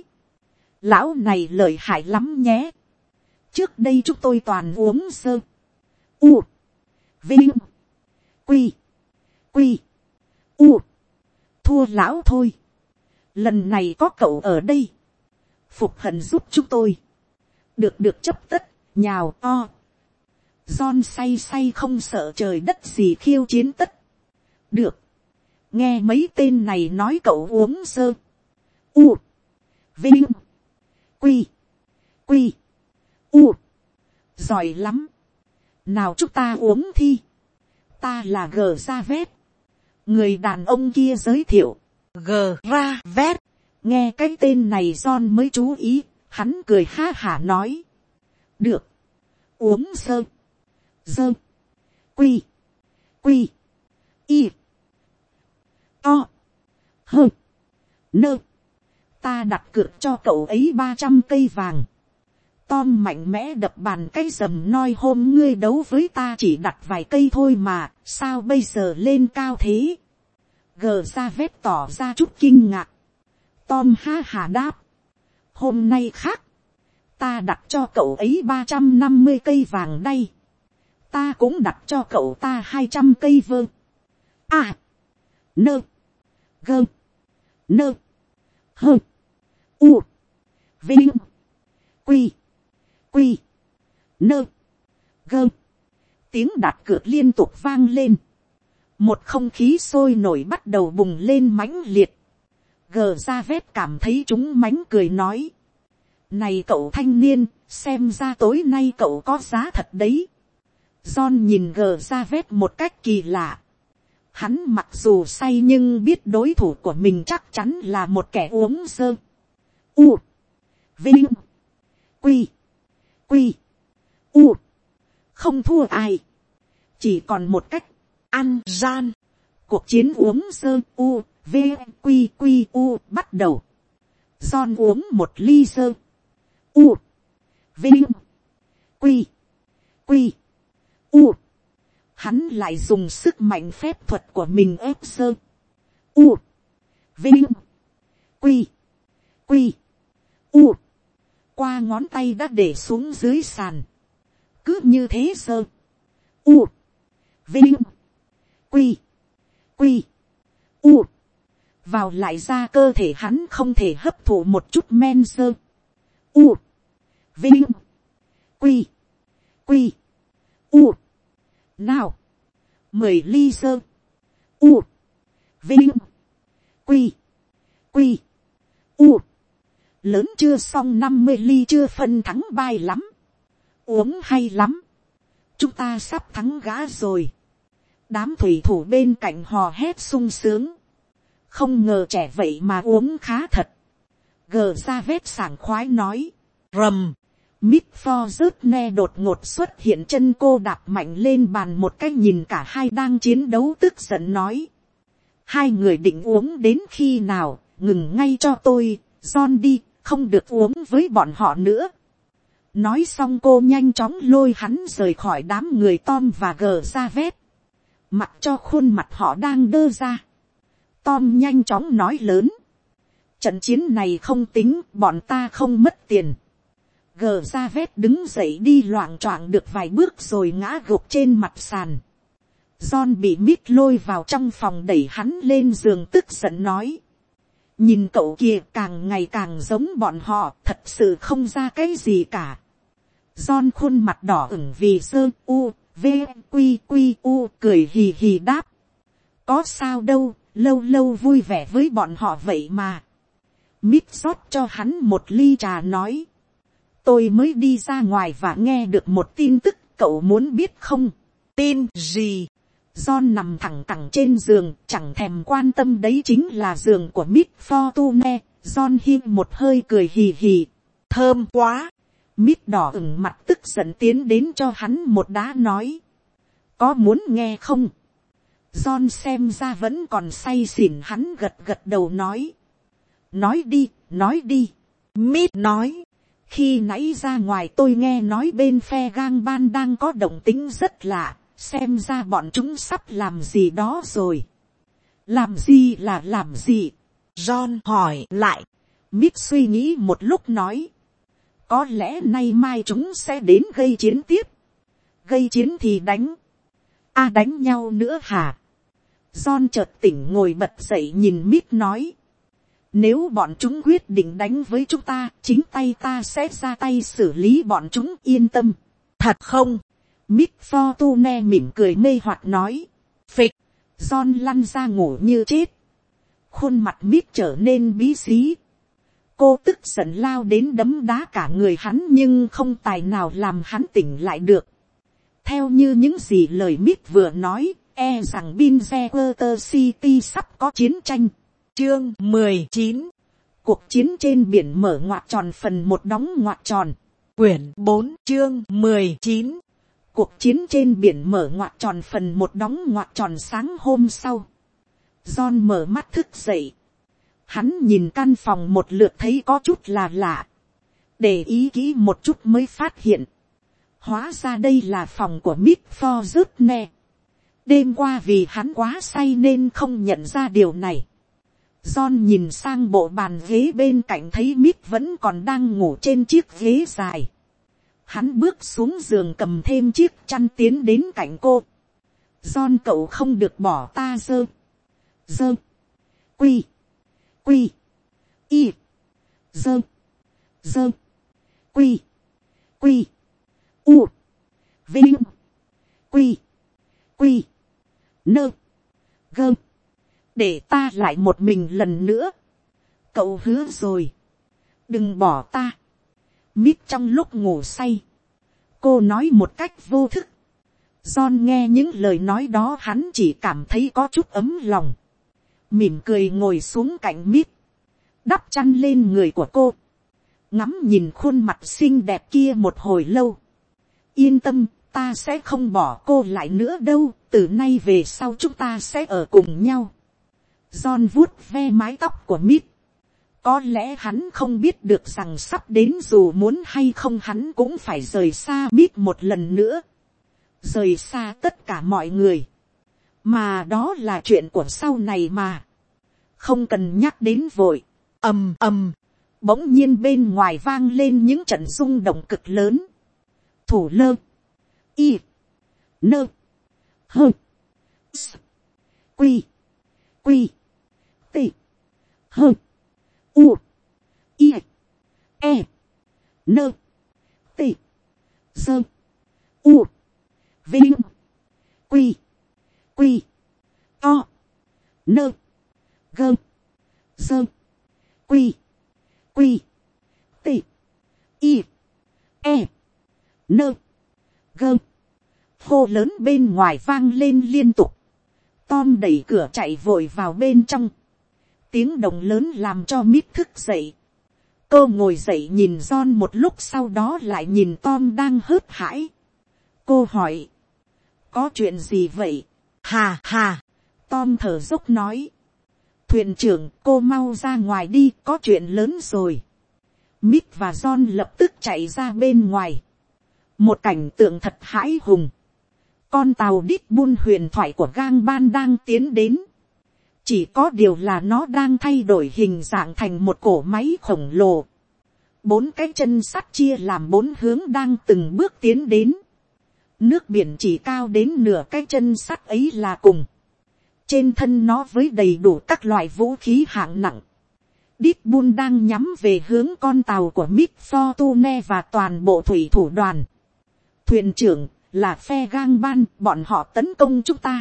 Lão này lợi hại lắm nhé. Trước đây chúng tôi toàn uống sơ. U. Vinh. Quy. Quy. U. Thua lão thôi. Lần này có cậu ở đây. Phục hận giúp chúng tôi. Được chấp tất. Nhào to. John say say không sợ trời đất gì khiêu chiến tất. Được. Nghe mấy tên này nói cậu uống sơ. U. Vinh. Quy. Quy. U. Giỏi lắm. Nào chúng ta uống thi. Ta là Gravet. Người đàn ông kia giới thiệu. Gravet. Nghe cái tên này John mới chú ý. Hắn cười ha hả nói. Được. Uống sơ. Dơ. Quy. Quy. Y. O. Hơ. Nơ. Ta đặt cược cho cậu ấy 300 cây vàng. Tom mạnh mẽ đập bàn cái rầm nói, hôm ngươi đấu với ta chỉ đặt vài cây thôi mà, sao bây giờ lên cao thế? Gờ ra vết tỏ ra chút kinh ngạc. Tom ha hà đáp. Hôm nay khác. Ta đặt cho cậu ấy 350 cây vàng đây. Ta cũng đặt cho cậu ta 200 cây vơ. À. Nơ. Gơ. Nơ. Hơ. U. Vinh. Quy. Quy. Nơ. Gơ. Tiếng đặt cược liên tục vang lên. Một không khí sôi nổi bắt đầu bùng lên mãnh liệt. Gờ ra vết cảm thấy chúng mánh cười nói. Này cậu thanh niên, xem ra tối nay cậu có giá thật đấy. John nhìn gờ ra vết một cách kỳ lạ. Hắn mặc dù say nhưng biết đối thủ của mình chắc chắn là một kẻ uống dơ. U. Vinh. Quy. Quy. U. Không thua ai. Chỉ còn một cách. Ăn gian. Cuộc chiến uống dơ. U. V. Quy. Quy. U. Bắt đầu. John uống một ly dơ. U. Vinh. Quy. Quy. U. Hắn lại dùng sức mạnh phép thuật của mình ép sơ. U. Vinh. Quy. Quy. U. Qua ngón tay đã để xuống dưới sàn. Cứ như thế sơ. U. Vinh. Quy. Quy. U. Vào lại ra cơ thể hắn không thể hấp thụ một chút men sơ. U. Vinh. Quy. Quy. U. Nào. 10 ly sơ. U. Vinh. Quy. Quy. U. Lớn chưa xong 50 ly chưa phân thắng bai lắm. Uống hay lắm. Chúng ta sắp thắng gã rồi. Đám thủy thủ bên cạnh hò hét sung sướng. Không ngờ trẻ vậy mà uống khá thật. Gờ ra vết sảng khoái nói. Rầm. Mitford rớt ne đột ngột xuất hiện, chân cô đạp mạnh lên bàn một cái, nhìn cả hai đang chiến đấu tức giận nói. Hai người định uống đến khi nào, ngừng ngay cho tôi, John đi, không được uống với bọn họ nữa. Nói xong cô nhanh chóng lôi hắn rời khỏi đám người Tom và gờ ra vết. Mặc cho khuôn mặt họ đang đơ ra. Tom nhanh chóng nói lớn. Trận chiến này không tính, bọn ta không mất tiền. Gờ ra vết đứng dậy đi loạng choạng được vài bước rồi ngã gục trên mặt sàn. John bị Mít lôi vào trong phòng, đẩy hắn lên giường tức giận nói. Nhìn cậu kia càng ngày càng giống bọn họ, thật sự không ra cái gì cả. John khuôn mặt đỏ ửng vì sơ u, v, quy quy u, cười hì hì đáp. Có sao đâu, lâu lâu vui vẻ với bọn họ vậy mà. Mít rót cho hắn một ly trà nói. Tôi mới đi ra ngoài và nghe được một tin tức, cậu muốn biết không? Tin gì? John nằm thẳng cẳng trên giường, chẳng thèm quan tâm đấy chính là giường của Miss Fortune. John hít một hơi cười hì hì. Thơm quá. Miss đỏ ửng mặt tức giận tiến đến cho hắn một đá nói. Có muốn nghe không? John xem ra vẫn còn say xỉn, hắn gật gật đầu nói. Nói đi, nói đi. Miss nói. Khi nãy ra ngoài tôi nghe nói bên phe gang ban đang có động tĩnh rất lạ. Xem ra bọn chúng sắp làm gì đó rồi. Làm gì là làm gì? John hỏi lại. Mít suy nghĩ một lúc nói. Có lẽ nay mai chúng sẽ đến gây chiến tiếp. Gây chiến thì đánh. Đánh nhau nữa hả? John chợt tỉnh ngồi bật dậy nhìn Mít nói. Nếu bọn chúng quyết định đánh với chúng ta, chính tay ta sẽ ra tay xử lý bọn chúng, yên tâm. Thật không? Miss Fortune mỉm cười mê hoặc nói. Phịch. John lăn ra ngủ như chết. Khuôn mặt Miss trở nên bí xí. Cô tức giận lao đến đấm đá cả người hắn nhưng không tài nào làm hắn tỉnh lại được. Theo như những gì lời Miss vừa nói, rằng Binzewater City sắp có chiến tranh. Chương 19. Cuộc chiến trên biển mở ngoặc tròn phần 1 đóng ngoặc tròn. Quyển 4 chương 19. Cuộc chiến trên biển mở ngoặc tròn phần 1 đóng ngoặc tròn. Sáng hôm sau, John mở mắt thức dậy. Hắn nhìn căn phòng một lượt thấy có chút là lạ. Để ý kỹ một chút mới phát hiện. Hóa ra đây là phòng của Miss Fortune. Đêm qua vì hắn quá say nên không nhận ra điều này. John nhìn sang bộ bàn ghế bên cạnh thấy Miss vẫn còn đang ngủ trên chiếc ghế dài. Hắn bước xuống giường cầm thêm chiếc chăn tiến đến cạnh cô. John, cậu không được bỏ ta dơ. Dơ. Quy. Quy. Y. Dơ. Dơ. Quy. Quy. U. Vinh. Quy. Quy. Nơ. Gơ. Để ta lại một mình lần nữa. Cậu hứa rồi. Đừng bỏ ta. Mít trong lúc ngủ say. Cô nói một cách vô thức. John nghe những lời nói đó hắn chỉ cảm thấy có chút ấm lòng. Mỉm cười ngồi xuống cạnh Mít. Đắp chăn lên người của cô. Ngắm nhìn khuôn mặt xinh đẹp kia một hồi lâu. Yên tâm, ta sẽ không bỏ cô lại nữa đâu. Từ nay về sau chúng ta sẽ ở cùng nhau. John vuốt ve mái tóc của Mít. Có lẽ hắn không biết được rằng sắp đến dù muốn hay không hắn cũng phải rời xa Mít một lần nữa. Rời xa tất cả mọi người. Mà đó là chuyện của sau này mà. Không cần nhắc đến vội. Ầm ầm. Bỗng nhiên bên ngoài vang lên những trận rung động cực lớn. Thủ lơ. Y. Nơ. Hơ. S. Quy. Quy. T. Hơ. U. I. E. Nơ. T. Dơ. U. Vinh. Quy. Quy. To. Nơ. Gơ. Dơ. Quy. Quy. T. I. E. nơ, gơ. Hô lớn bên ngoài vang lên liên tục. Tom đẩy cửa chạy vội vào bên trong. Tiếng động lớn làm cho Mít thức dậy. Cô ngồi dậy nhìn John một lúc, sau đó lại nhìn Tom đang hớt hải. Cô hỏi, có chuyện gì vậy? Hà hà. Tom thở dốc nói, thuyền trưởng, cô mau ra ngoài đi, có chuyện lớn rồi. Mít và John lập tức chạy ra bên ngoài. Một cảnh tượng thật hãi hùng. Con tàu Deadpool huyền thoại của gang ban đang tiến đến. Chỉ có điều là nó đang thay đổi hình dạng thành một cỗ máy khổng lồ. 4 cái chân sắt chia làm 4 hướng đang từng bước tiến đến. Nước biển chỉ cao đến nửa cái chân sắt ấy là cùng. Trên thân nó với đầy đủ các loại vũ khí hạng nặng. Deadpool đang nhắm về hướng con tàu của Mid Fortune và toàn bộ thủy thủ đoàn. Thuyền trưởng, là phe gang ban, bọn họ tấn công chúng ta.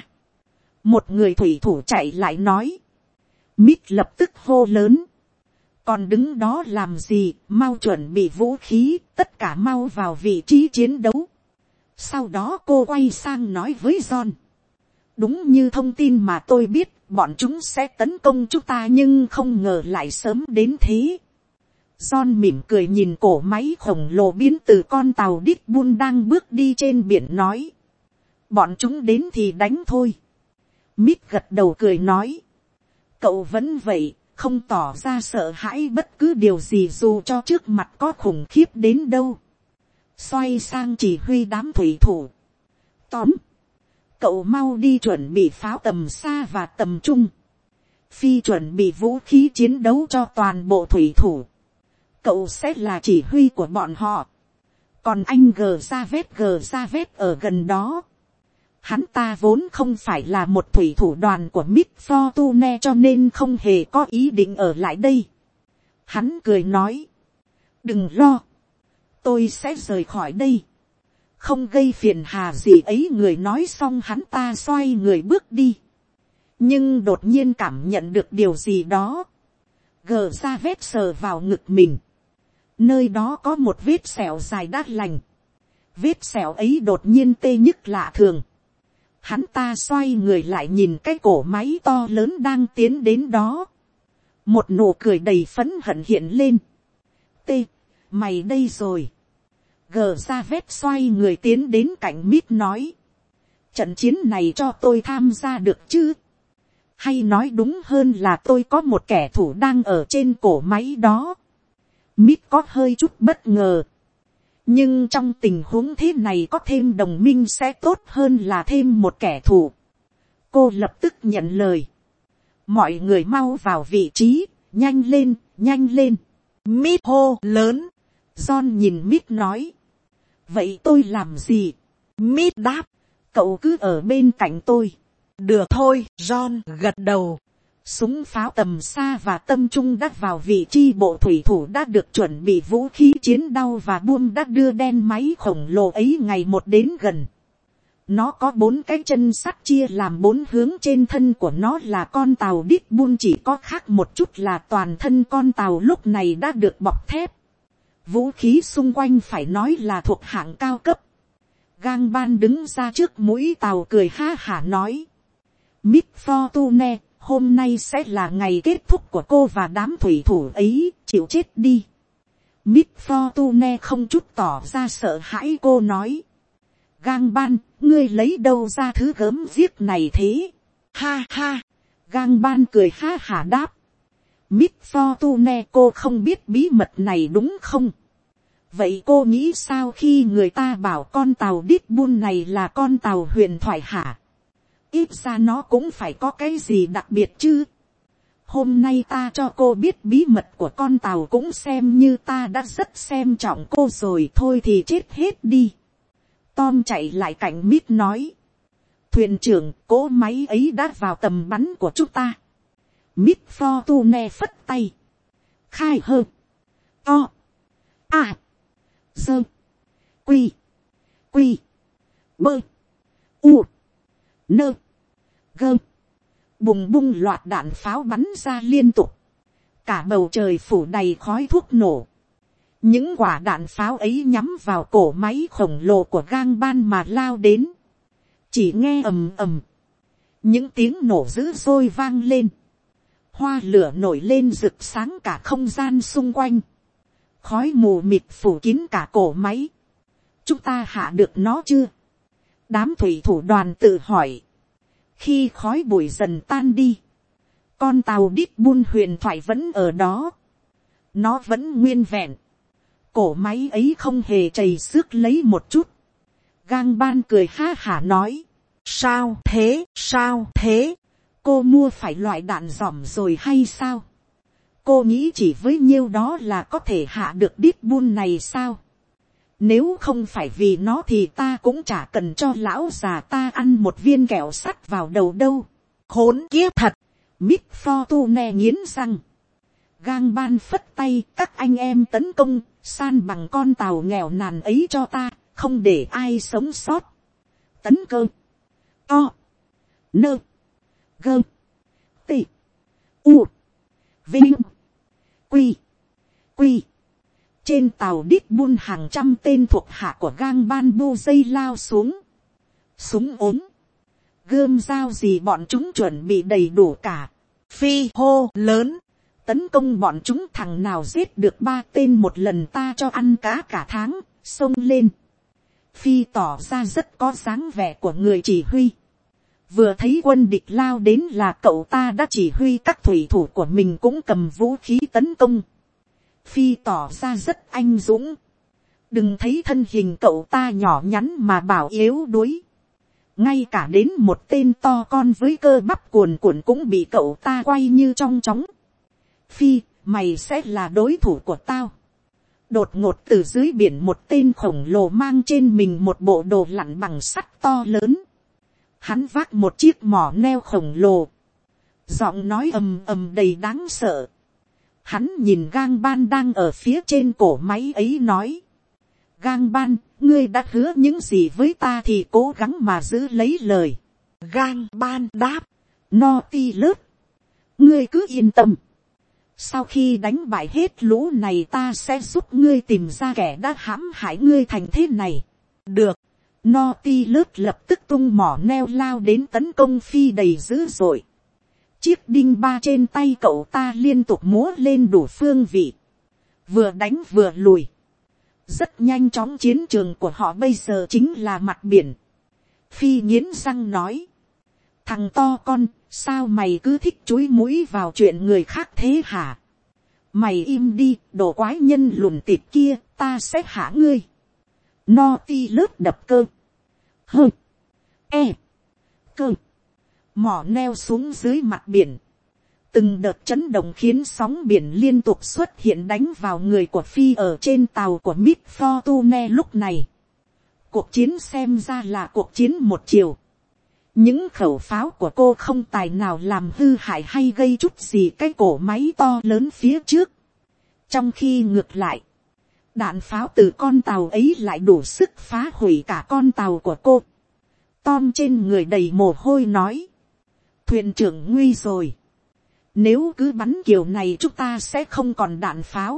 Một người thủy thủ chạy lại nói. Mid lập tức hô lớn. Còn đứng đó làm gì, mau chuẩn bị vũ khí, tất cả mau vào vị trí chiến đấu. Sau đó cô quay sang nói với John. Đúng như thông tin mà tôi biết, bọn chúng sẽ tấn công chúng ta, nhưng không ngờ lại sớm đến thế. John mỉm cười nhìn cổ máy khổng lồ biến từ con tàu Deadpool đang bước đi trên biển nói. Bọn chúng đến thì đánh thôi. Mít gật đầu cười nói. Cậu vẫn vậy, không tỏ ra sợ hãi bất cứ điều gì dù cho trước mặt có khủng khiếp đến đâu. Xoay sang chỉ huy đám thủy thủ. Tóm. Cậu mau đi chuẩn bị pháo tầm xa và tầm trung. Phi chuẩn bị vũ khí chiến đấu cho toàn bộ thủy thủ. Cậu sẽ là chỉ huy của bọn họ. Còn anh gờ ra vét ở gần đó. Hắn ta vốn không phải là một thủy thủ đoàn của Mid Fortune cho nên không hề có ý định ở lại đây. Hắn cười nói. Đừng lo. Tôi sẽ rời khỏi đây. Không gây phiền hà gì ấy. Người nói xong hắn ta xoay người bước đi. Nhưng đột nhiên cảm nhận được điều gì đó. Gờ ra vét sờ vào ngực mình. Nơi đó có một vết sẹo dài đắt lành. Vết sẹo ấy đột nhiên tê nhức lạ thường. Hắn ta xoay người lại nhìn cái cổ máy to lớn đang tiến đến đó. Một nụ cười đầy phấn hận hiện lên. Tê, mày đây rồi. Gờ ra vét xoay người tiến đến cạnh Mít nói. Trận chiến này cho tôi tham gia được chứ? Hay nói đúng hơn là tôi có một kẻ thủ đang ở trên cổ máy đó. Mít có hơi chút bất ngờ. Nhưng trong tình huống thế này có thêm đồng minh sẽ tốt hơn là thêm một kẻ thù. Cô lập tức nhận lời. Mọi người mau vào vị trí, nhanh lên, nhanh lên. Mít hô lớn. John nhìn Mít nói. Vậy tôi làm gì? Mít đáp. Cậu cứ ở bên cạnh tôi. Được thôi, John gật đầu. Súng pháo tầm xa và tâm trung đã vào vị trí, bộ thủy thủ đã được chuẩn bị vũ khí chiến đao và buông đã đưa đen máy khổng lồ ấy ngày một đến gần. Nó có 4 cái chân sắt chia làm 4 hướng, trên thân của nó là con tàu Deadpool, chỉ có khác một chút là toàn thân con tàu lúc này đã được bọc thép. Vũ khí xung quanh phải nói là thuộc hạng cao cấp. Gang ban đứng ra trước mũi tàu cười ha hả nói. Mid Fortune, hôm nay sẽ là ngày kết thúc của cô và đám thủy thủ ấy, chịu chết đi. Mid Fortune không chút tỏ ra sợ hãi, cô nói. Gang ban, ngươi lấy đâu ra thứ gớm ghiếc này thế? Ha ha. Gang ban cười ha hả đáp. Mid Fortune, cô không biết bí mật này đúng không? Vậy cô nghĩ sao khi người ta bảo con tàu Deadpool này là con tàu huyền thoại hả? Ít ra nó cũng phải có cái gì đặc biệt chứ. Hôm nay ta cho cô biết bí mật của con tàu cũng xem như ta đã rất xem trọng cô rồi, thôi thì chết hết đi. Tom chạy lại cạnh Mít nói. Thuyền trưởng, cỗ máy ấy đã vào tầm bắn của chúng ta. Mít Fortune phất tay. Khai hơ. To. À. Dơ. Quy. Quy. Bơ. U. Nơ. Gơ. Bùng bung loạt đạn pháo bắn ra liên tục. Cả bầu trời phủ đầy khói thuốc nổ. Những quả đạn pháo ấy nhắm vào cổ máy khổng lồ của gang ban mà lao đến. Chỉ nghe ầm ầm. Những tiếng nổ dữ dội vang lên. Hoa lửa nổi lên rực sáng cả không gian xung quanh. Khói mù mịt phủ kín cả cổ máy. Chúng ta hạ được nó chưa? Đám thủy thủ đoàn tự hỏi. Khi khói bụi dần tan đi. Con tàu Deadpool huyền thoại vẫn ở đó. Nó vẫn nguyên vẹn. Cổ máy ấy không hề chầy xước lấy một chút. Gang ban cười ha hả nói. Sao thế, sao thế? Cô mua phải loại đạn dỏm rồi hay sao? Cô nghĩ chỉ với nhiêu đó là có thể hạ được Deadpool này sao? Nếu không phải vì nó thì ta cũng chả cần cho lão già ta ăn một viên kẹo sắt vào đầu đâu. Khốn kiếp thật. Mick Fortune nghiến răng. Gang ban phất tay, các anh em tấn công, san bằng con tàu nghèo nàn ấy cho ta, không để ai sống sót. Tấn cơ. To. Nơ. Gơ. Tị. U. Vinh. Quy. Quy. Trên tàu Deadpool hàng trăm tên thuộc hạ của gang ban bu dây lao xuống. Súng ốm. Gươm dao gì bọn chúng chuẩn bị đầy đủ cả. Phi hô lớn. Tấn công bọn chúng, thằng nào giết được 3 tên một lần ta cho ăn cá cả tháng, xông lên. Phi tỏ ra rất có dáng vẻ của người chỉ huy. Vừa thấy quân địch lao đến là cậu ta đã chỉ huy các thủy thủ của mình cũng cầm vũ khí tấn công. Phi tỏ ra rất anh dũng. Đừng thấy thân hình cậu ta nhỏ nhắn mà bảo yếu đuối. Ngay cả đến một tên to con với cơ bắp cuồn cuộn cũng bị cậu ta quay như trong chóng. Phi, mày sẽ là đối thủ của tao. Đột ngột từ dưới biển một tên khổng lồ mang trên mình một bộ đồ lặn bằng sắt to lớn. Hắn vác một chiếc mỏ neo khổng lồ. Giọng nói ầm ầm đầy đáng sợ. Hắn nhìn gang ban đang ở phía trên cổ máy ấy nói. Gang ban, ngươi đã hứa những gì với ta thì cố gắng mà giữ lấy lời. Gang ban đáp. Nautilus, ngươi cứ yên tâm. Sau khi đánh bại hết lũ này ta sẽ giúp ngươi tìm ra kẻ đã hãm hại ngươi thành thế này. Được. Nautilus lập tức tung mỏ neo lao đến tấn công Phi đầy dữ dội. Chiếc đinh ba trên tay cậu ta liên tục múa lên đủ phương vị. Vừa đánh vừa lùi. Rất nhanh chóng chiến trường của họ bây giờ chính là mặt biển. Phi nghiến răng nói. Thằng to con, sao mày cứ thích chúi mũi vào chuyện người khác thế hả? Mày im đi, đồ quái nhân lùn tịt kia, ta sẽ hạ ngươi. Nautilus đập cơ. Hơ. E. Cơ. Mỏ neo xuống dưới mặt biển. Từng đợt chấn động khiến sóng biển liên tục xuất hiện đánh vào người của Phi ở trên tàu của Miss Fortune lúc này. Cuộc chiến xem ra là cuộc chiến một chiều. Những khẩu pháo của cô không tài nào làm hư hại hay gây chút gì cái cổ máy to lớn phía trước. Trong khi ngược lại, đạn pháo từ con tàu ấy lại đủ sức phá hủy cả con tàu của cô. Tom trên người đầy mồ hôi nói. Thuyền trưởng nguy rồi. Nếu cứ bắn kiểu này chúng ta sẽ không còn đạn pháo.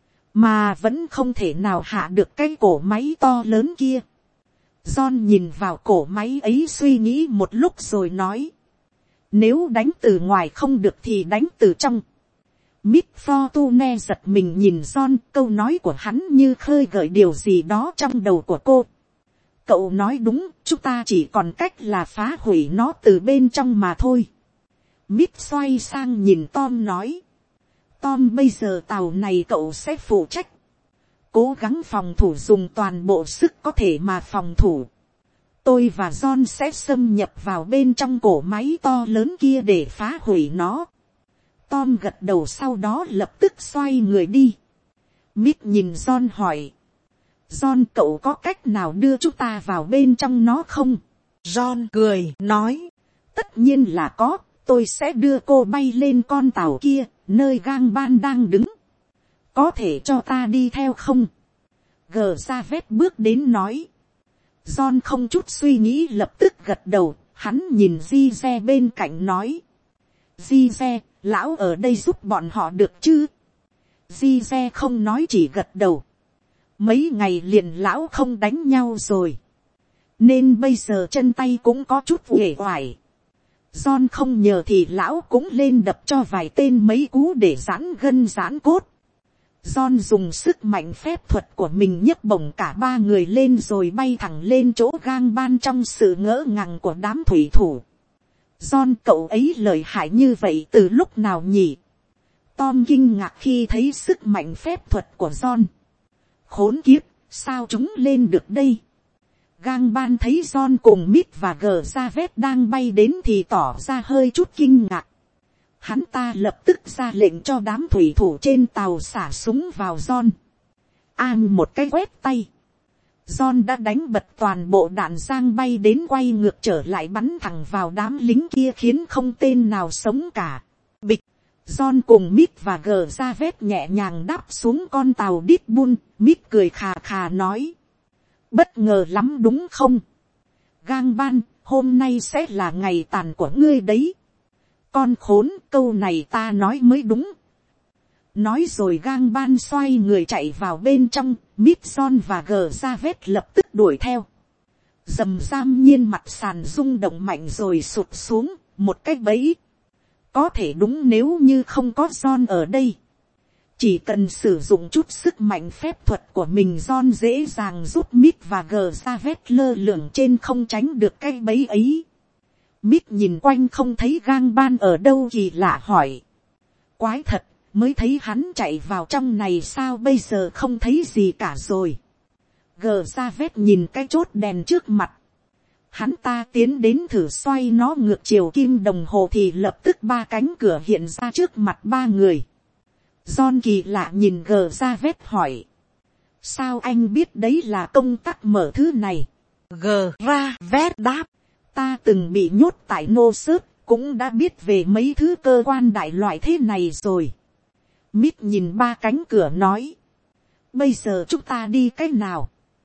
Mà vẫn không thể nào hạ được cái cổ máy to lớn kia. John nhìn vào cổ máy ấy suy nghĩ một lúc rồi nói. Nếu đánh từ ngoài không được thì đánh từ trong. Miss Fortune giật mình nhìn John, câu nói của hắn như khơi gợi điều gì đó trong đầu của cô. Cậu nói đúng, chúng ta chỉ còn cách là phá hủy nó từ bên trong mà thôi. Miss xoay sang nhìn Tom nói. Tom, bây giờ tàu này cậu sẽ phụ trách. Cố gắng phòng thủ, dùng toàn bộ sức có thể mà phòng thủ. Tôi và John sẽ xâm nhập vào bên trong cổ máy to lớn kia để phá hủy nó. Tom gật đầu, sau đó lập tức xoay người đi. Mick nhìn John hỏi. John, cậu có cách nào đưa chúng ta vào bên trong nó không? John cười nói. Tất nhiên là có, tôi sẽ đưa cô bay lên con tàu kia, nơi gang ban đang đứng. Có thể cho ta đi theo không? Gờ ra vết bước đến nói. John không chút suy nghĩ lập tức gật đầu, hắn nhìn Zize bên cạnh nói. Zize, lão ở đây giúp bọn họ được chứ? Zize không nói chỉ gật đầu. mấy ngày liền lão không đánh nhau rồi, nên bây giờ chân tay cũng có chút uể oải. John không nhờ thì lão cũng lên đập cho vài tên mấy cú để giãn gân giãn cốt. John dùng sức mạnh phép thuật của mình nhấc bổng cả ba người lên rồi bay thẳng lên chỗ gang ban trong sự ngỡ ngàng của đám thủy thủ. John, cậu ấy lợi hại như vậy từ lúc nào nhỉ? Tom kinh ngạc khi thấy sức mạnh phép thuật của John. Khốn kiếp, sao chúng lên được đây? Gang ban thấy John cùng Mít và Gờ Ra Vét đang bay đến thì tỏ ra hơi chút kinh ngạc. Hắn ta lập tức ra lệnh cho đám thủy thủ trên tàu xả súng vào John. An một cái quét tay. John đã đánh bật toàn bộ đạn giang bay đến quay ngược trở lại bắn thẳng vào đám lính kia khiến không tên nào sống cả. Bịch. John cùng Mít và Gờ Ra Vét nhẹ nhàng đáp xuống con tàu Deep Bull. Mít cười khà khà nói. Bất ngờ lắm đúng không? Gang ban, hôm nay sẽ là ngày tàn của ngươi đấy. Con khốn, câu này ta nói mới đúng. Nói rồi gang ban xoay người chạy vào bên trong, Mít John và Gờ Ra Vét lập tức đuổi theo. Dầm giam nhiên mặt sàn rung động mạnh rồi sụt xuống, một cái bẫy. Có thể đúng nếu như không có John ở đây. Chỉ cần sử dụng chút sức mạnh phép thuật của mình, John dễ dàng giúp Mít và Gờ Ra Vét lơ lửng trên không tránh được cái bẫy ấy. Mít nhìn quanh không thấy gang ban ở đâu kỳ lạ hỏi. Quái thật, mới thấy hắn chạy vào trong này sao bây giờ không thấy gì cả rồi. Gờ Ra Vét nhìn cái chốt đèn trước mặt. Hắn ta tiến đến thử xoay nó ngược chiều kim đồng hồ thì lập tức ba cánh cửa hiện ra trước mặt ba người. John kỳ lạ nhìn Gờ Ra Vét hỏi. Sao anh biết đấy là công tắc mở thứ này? Gờ Ra Vét đáp. Ta từng bị nhốt tại nô sớt, cũng đã biết về mấy thứ cơ quan đại loại thế này rồi. Mít nhìn ba cánh cửa nói. Bây giờ chúng ta đi cách nào?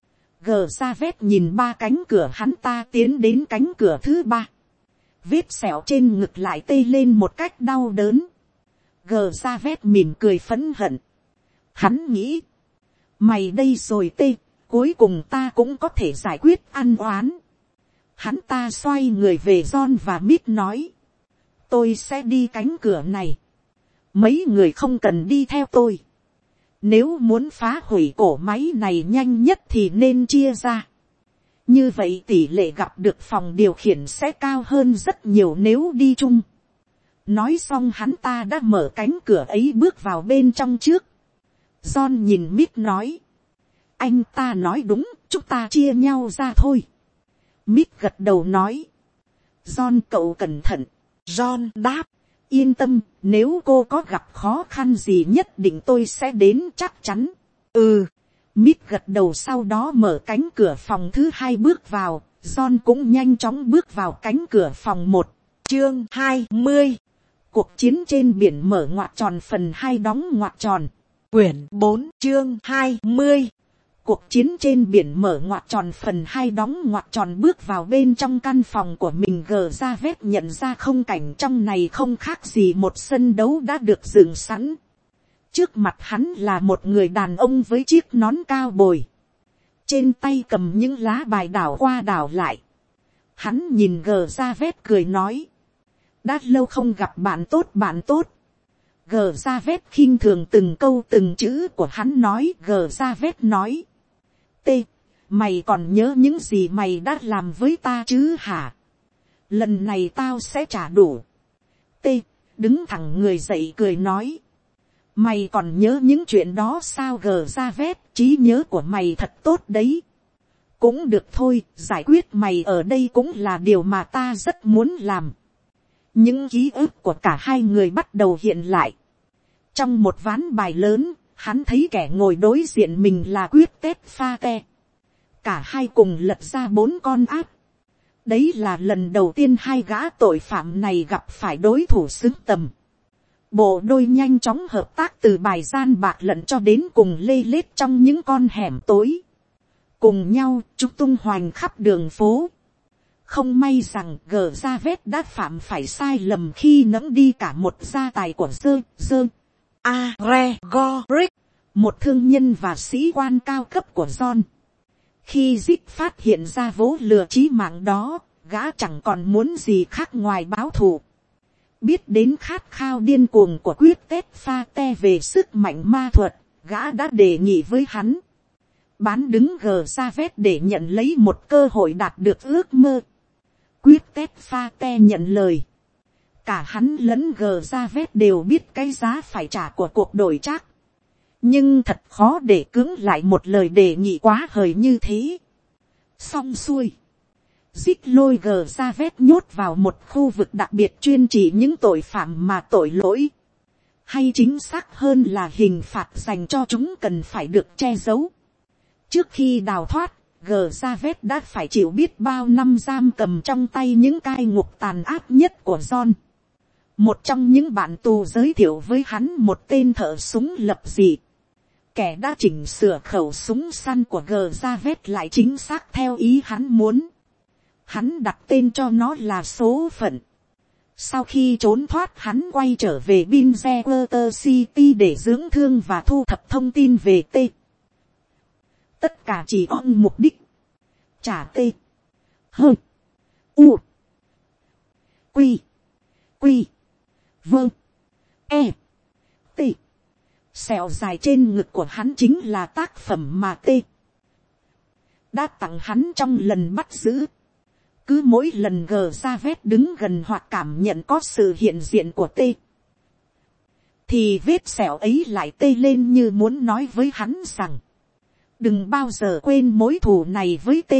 Gờ Ra Vét nhìn ba cánh cửa, hắn ta tiến đến cánh cửa thứ ba. Vết sẹo trên ngực lại tê lên một cách đau đớn. Gờ Ra Vét mỉm cười phẫn hận. Hắn nghĩ. Mày đây rồi tê, cuối cùng ta cũng có thể giải quyết ăn oán. Hắn ta xoay người về John và Mít nói. Tôi sẽ đi cánh cửa này. Mấy người không cần đi theo tôi. Nếu muốn phá hủy cổ máy này nhanh nhất thì nên chia ra. Như vậy tỷ lệ gặp được phòng điều khiển sẽ cao hơn rất nhiều nếu đi chung. Nói xong hắn ta đã mở cánh cửa ấy bước vào bên trong trước. John nhìn Mít nói. Anh ta nói đúng, chúng ta chia nhau ra thôi. Mít gật đầu nói. John, cậu cẩn thận. John đáp. Yên tâm, nếu cô có gặp khó khăn gì nhất định tôi sẽ đến chắc chắn. Ừ. Mít gật đầu, sau đó mở cánh cửa phòng thứ hai bước vào. John cũng nhanh chóng bước vào cánh cửa phòng 1. Chương 20. Cuộc chiến trên biển mở ngoặc tròn phần 2 đóng ngoặc tròn. Quyển 4 chương 20. Cuộc chiến trên biển mở ngoặc tròn phần 2 đóng ngoặc tròn. Bước vào bên trong căn phòng của mình, Gờ Ra Vét nhận ra không cảnh trong này không khác gì một sân đấu đã được dựng sẵn. Trước mặt hắn là một người đàn ông với chiếc nón cao bồi. Trên tay cầm những lá bài đảo qua đảo lại. Hắn nhìn Gờ Ra Vét cười nói. Đã lâu không gặp bạn tốt bạn tốt. Gờ Ra Vét khinh thường từng câu từng chữ của hắn nói. Gờ Ra Vét nói. Tê, mày còn nhớ những gì mày đã làm với ta chứ hả? Lần này tao sẽ trả đủ. Tê, đứng thẳng người dậy cười nói. Mày còn nhớ những chuyện đó sao? Gờ Ra Vét, trí nhớ của mày thật tốt đấy. Cũng được thôi, giải quyết mày ở đây cũng là điều mà ta rất muốn làm. Những ký ức của cả hai người bắt đầu hiện lại. Trong một ván bài lớn, hắn thấy kẻ ngồi đối diện mình là Quyết Tết Pha Te. Cả hai cùng lật ra 4 con áp. Đấy là lần đầu tiên hai gã tội phạm này gặp phải đối thủ xứng tầm. Bộ đôi nhanh chóng hợp tác từ bài gian bạc lận cho đến cùng lê lết trong những con hẻm tối. Cùng nhau chúng tung hoành khắp đường phố. Không may rằng Gờ Ra Vét đã phạm phải sai lầm khi nẫng đi cả một gia tài của Gregoric. một thương nhân và sĩ quan cao cấp của John. Khi Zip phát hiện ra vố lừa chí mạng đó, gã chẳng còn muốn gì khác ngoài báo thù. Biết đến khát khao điên cuồng của quyết tết pha te về sức mạnh ma thuật, gã đã đề nghị với hắn bán đứng gờ ra vét để nhận lấy một cơ hội đạt được ước mơ. Quyết tết pha te nhận lời. Cả hắn lẫn gờ ra vét đều biết cái giá phải trả của cuộc đổi trác. Nhưng thật khó để cưỡng lại một lời đề nghị quá hời như thế. Xong xuôi, Dích lôi gờ ra vét nhốt vào một khu vực đặc biệt chuyên chỉ những tội phạm mà tội lỗi, hay chính xác hơn là hình phạt dành cho chúng cần phải được che giấu. Trước khi đào thoát, gờ ra vét đã phải chịu biết bao năm giam cầm trong tay những cai ngục tàn ác nhất của John. Một trong những bạn tù giới thiệu với hắn một tên thợ súng lập dị. Kẻ đã chỉnh sửa khẩu súng săn của gờ ra vét lại chính xác theo ý hắn muốn. Hắn đặt tên cho nó là số phận. Sau khi trốn thoát, hắn quay trở về Binzewater City để dưỡng thương và thu thập thông tin về T. Tất cả chỉ on mục đích trả T, H, U, Quy, Quy, Vâng, E, T. Sẹo dài trên ngực của hắn chính là tác phẩm mà T đã tặng hắn trong lần bắt giữ. Cứ mỗi lần gờ ra vét đứng gần hoặc cảm nhận có sự hiện diện của T, thì vết sẹo ấy lại tê lên như muốn nói với hắn rằng đừng bao giờ quên mối thù này với T.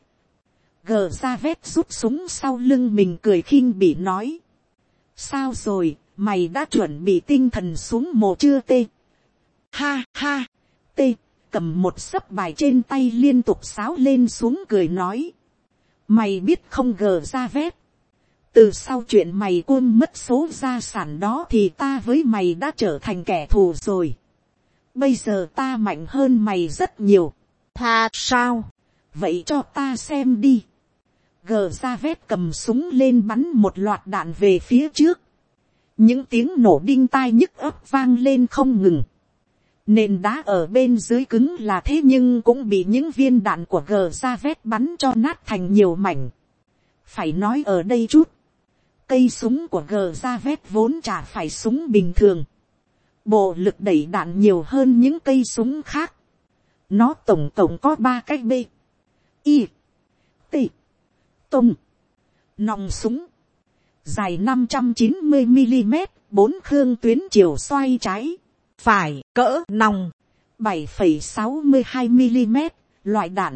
Gờ ra vét rút súng sau lưng mình cười khinh bỉ nói. Sao rồi, mày đã chuẩn bị tinh thần xuống mồ chưa T? Ha ha, T cầm một xấp bài trên tay liên tục sáo lên xuống cười nói. Mày biết không gờ ra vét, từ sau chuyện mày cuông mất số gia sản đó thì ta với mày đã trở thành kẻ thù rồi. Bây giờ ta mạnh hơn mày rất nhiều. Tha sao? Vậy cho ta xem đi. Gờ ra vét cầm súng lên bắn một loạt đạn về phía trước. Những tiếng nổ đinh tai nhức ấp vang lên không ngừng. Nền đá ở bên dưới cứng là thế nhưng cũng bị những viên đạn của gờ ra vét bắn cho nát thành nhiều mảnh. Phải nói ở đây chút, cây súng của gờ ra vét vốn chả phải súng bình thường. Bộ lực đẩy đạn nhiều hơn những cây súng khác. Nó tổng cộng có 3 cái B, I, T, tung, nòng súng. Dài 590mm, 4 khương tuyến chiều xoay trái, phải, cỡ nòng. 7,62mm, loại đạn.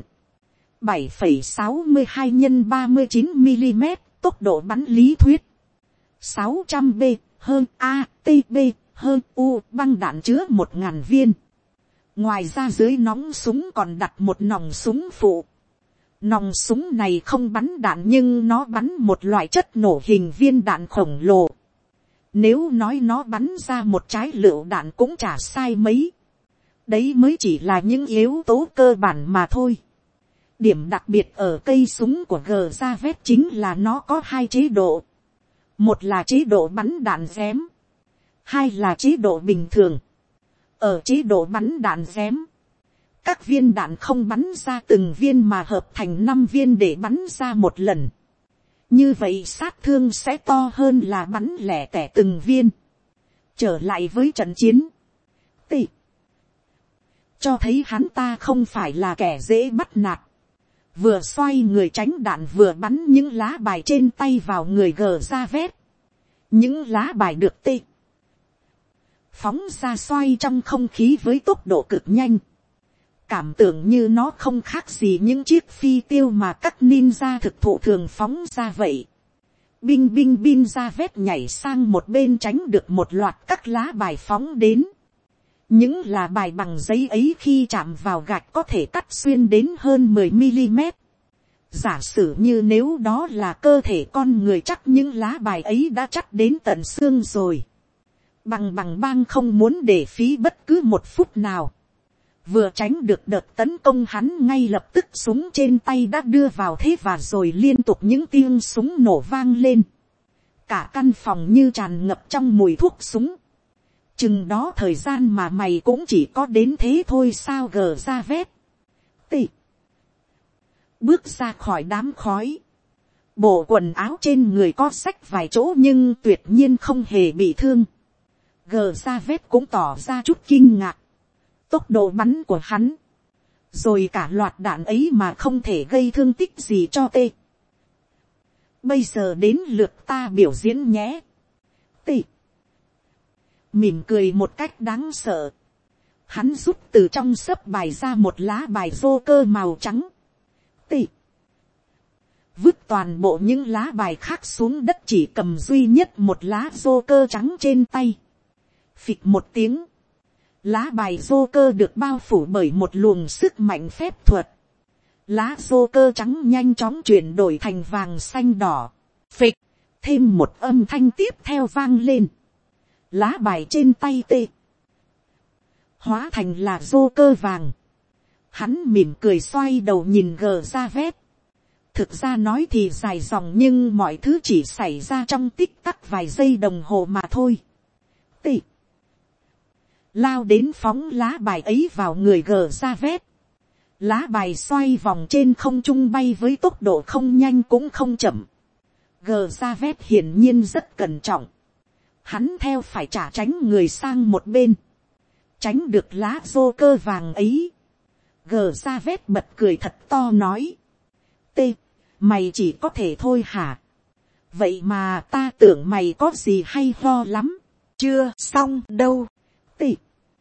7,62 x 39mm, tốc độ bắn lý thuyết. 600B, hơn A, T, B, hơn U, băng đạn chứa 1000 viên. Ngoài ra dưới nòng súng còn đặt một nòng súng phụ. Nòng súng này không bắn đạn nhưng nó bắn một loại chất nổ hình viên đạn khổng lồ. Nếu nói nó bắn ra một trái lựu đạn cũng chả sai mấy. Đấy mới chỉ là những yếu tố cơ bản mà thôi. Điểm đặc biệt ở cây súng của gờ ra vét chính là nó có 2 chế độ. Một là chế độ bắn đạn rém. 2 là chế độ bình thường. Ở chế độ bắn đạn rém, các viên đạn không bắn ra từng viên mà hợp thành 5 viên để bắn ra một lần. Như vậy sát thương sẽ to hơn là bắn lẻ tẻ từng viên. Trở lại với trận chiến, T cho thấy hắn ta không phải là kẻ dễ bắt nạt. Vừa xoay người tránh đạn vừa bắn những lá bài trên tay vào người gờ ra vét. Những lá bài được T phóng ra xoay trong không khí với tốc độ cực nhanh. Cảm tưởng như nó không khác gì những chiếc phi tiêu mà các ninja thực thụ thường phóng ra vậy. Bin ra vét nhảy sang một bên tránh được một loạt các lá bài phóng đến. Những lá bài bằng giấy ấy khi chạm vào gạch có thể cắt xuyên đến hơn 10mm. Giả sử như nếu đó là cơ thể con người chắc những lá bài ấy đã chắc đến tận xương rồi. Bằng bang không muốn để phí bất cứ một phút nào. Vừa tránh được đợt tấn công hắn ngay lập tức súng trên tay đã đưa vào thế và rồi liên tục những tiếng súng nổ vang lên. Cả căn phòng như tràn ngập trong mùi thuốc súng. chừng đó thời gian mà mày cũng chỉ có đến thế thôi sao. Gờ ra vét tị bước ra khỏi đám khói, bộ quần áo trên người có xách vài chỗ nhưng tuyệt nhiên không hề bị thương. Gờ ra vét cũng tỏ ra chút kinh ngạc, tốc độ bắn của hắn, rồi cả loạt đạn ấy mà không thể gây thương tích gì cho tê. Bây giờ đến lượt ta biểu diễn nhé. Tê mỉm cười một cách đáng sợ, hắn rút từ trong xấp bài ra một lá bài Joker màu trắng. Tê vứt toàn bộ những lá bài khác xuống đất, chỉ cầm duy nhất một lá Joker trắng trên tay. Phịch một tiếng, lá bài Joker được bao phủ bởi một luồng sức mạnh phép thuật. Lá Joker trắng nhanh chóng chuyển đổi thành vàng xanh đỏ. Phịch, thêm một âm thanh tiếp theo vang lên. Lá bài trên tay tê hóa thành là Joker vàng. Hắn mỉm cười xoay đầu nhìn gờ ra vét. Thực ra nói thì dài dòng nhưng mọi thứ chỉ xảy ra trong tích tắc vài giây đồng hồ mà thôi. Tê lao đến phóng lá bài ấy vào người gờ ra vét. Lá bài xoay vòng trên không trung bay với tốc độ không nhanh cũng không chậm. Gờ ra vét hiển nhiên rất cẩn trọng. Hắn theo phải trả tránh người sang một bên, tránh được lá Joker vàng ấy. Gờ ra vét bật cười thật to nói. Tê, mày chỉ có thể thôi hả? Vậy mà ta tưởng mày có gì hay ho lắm. Chưa xong đâu. Tê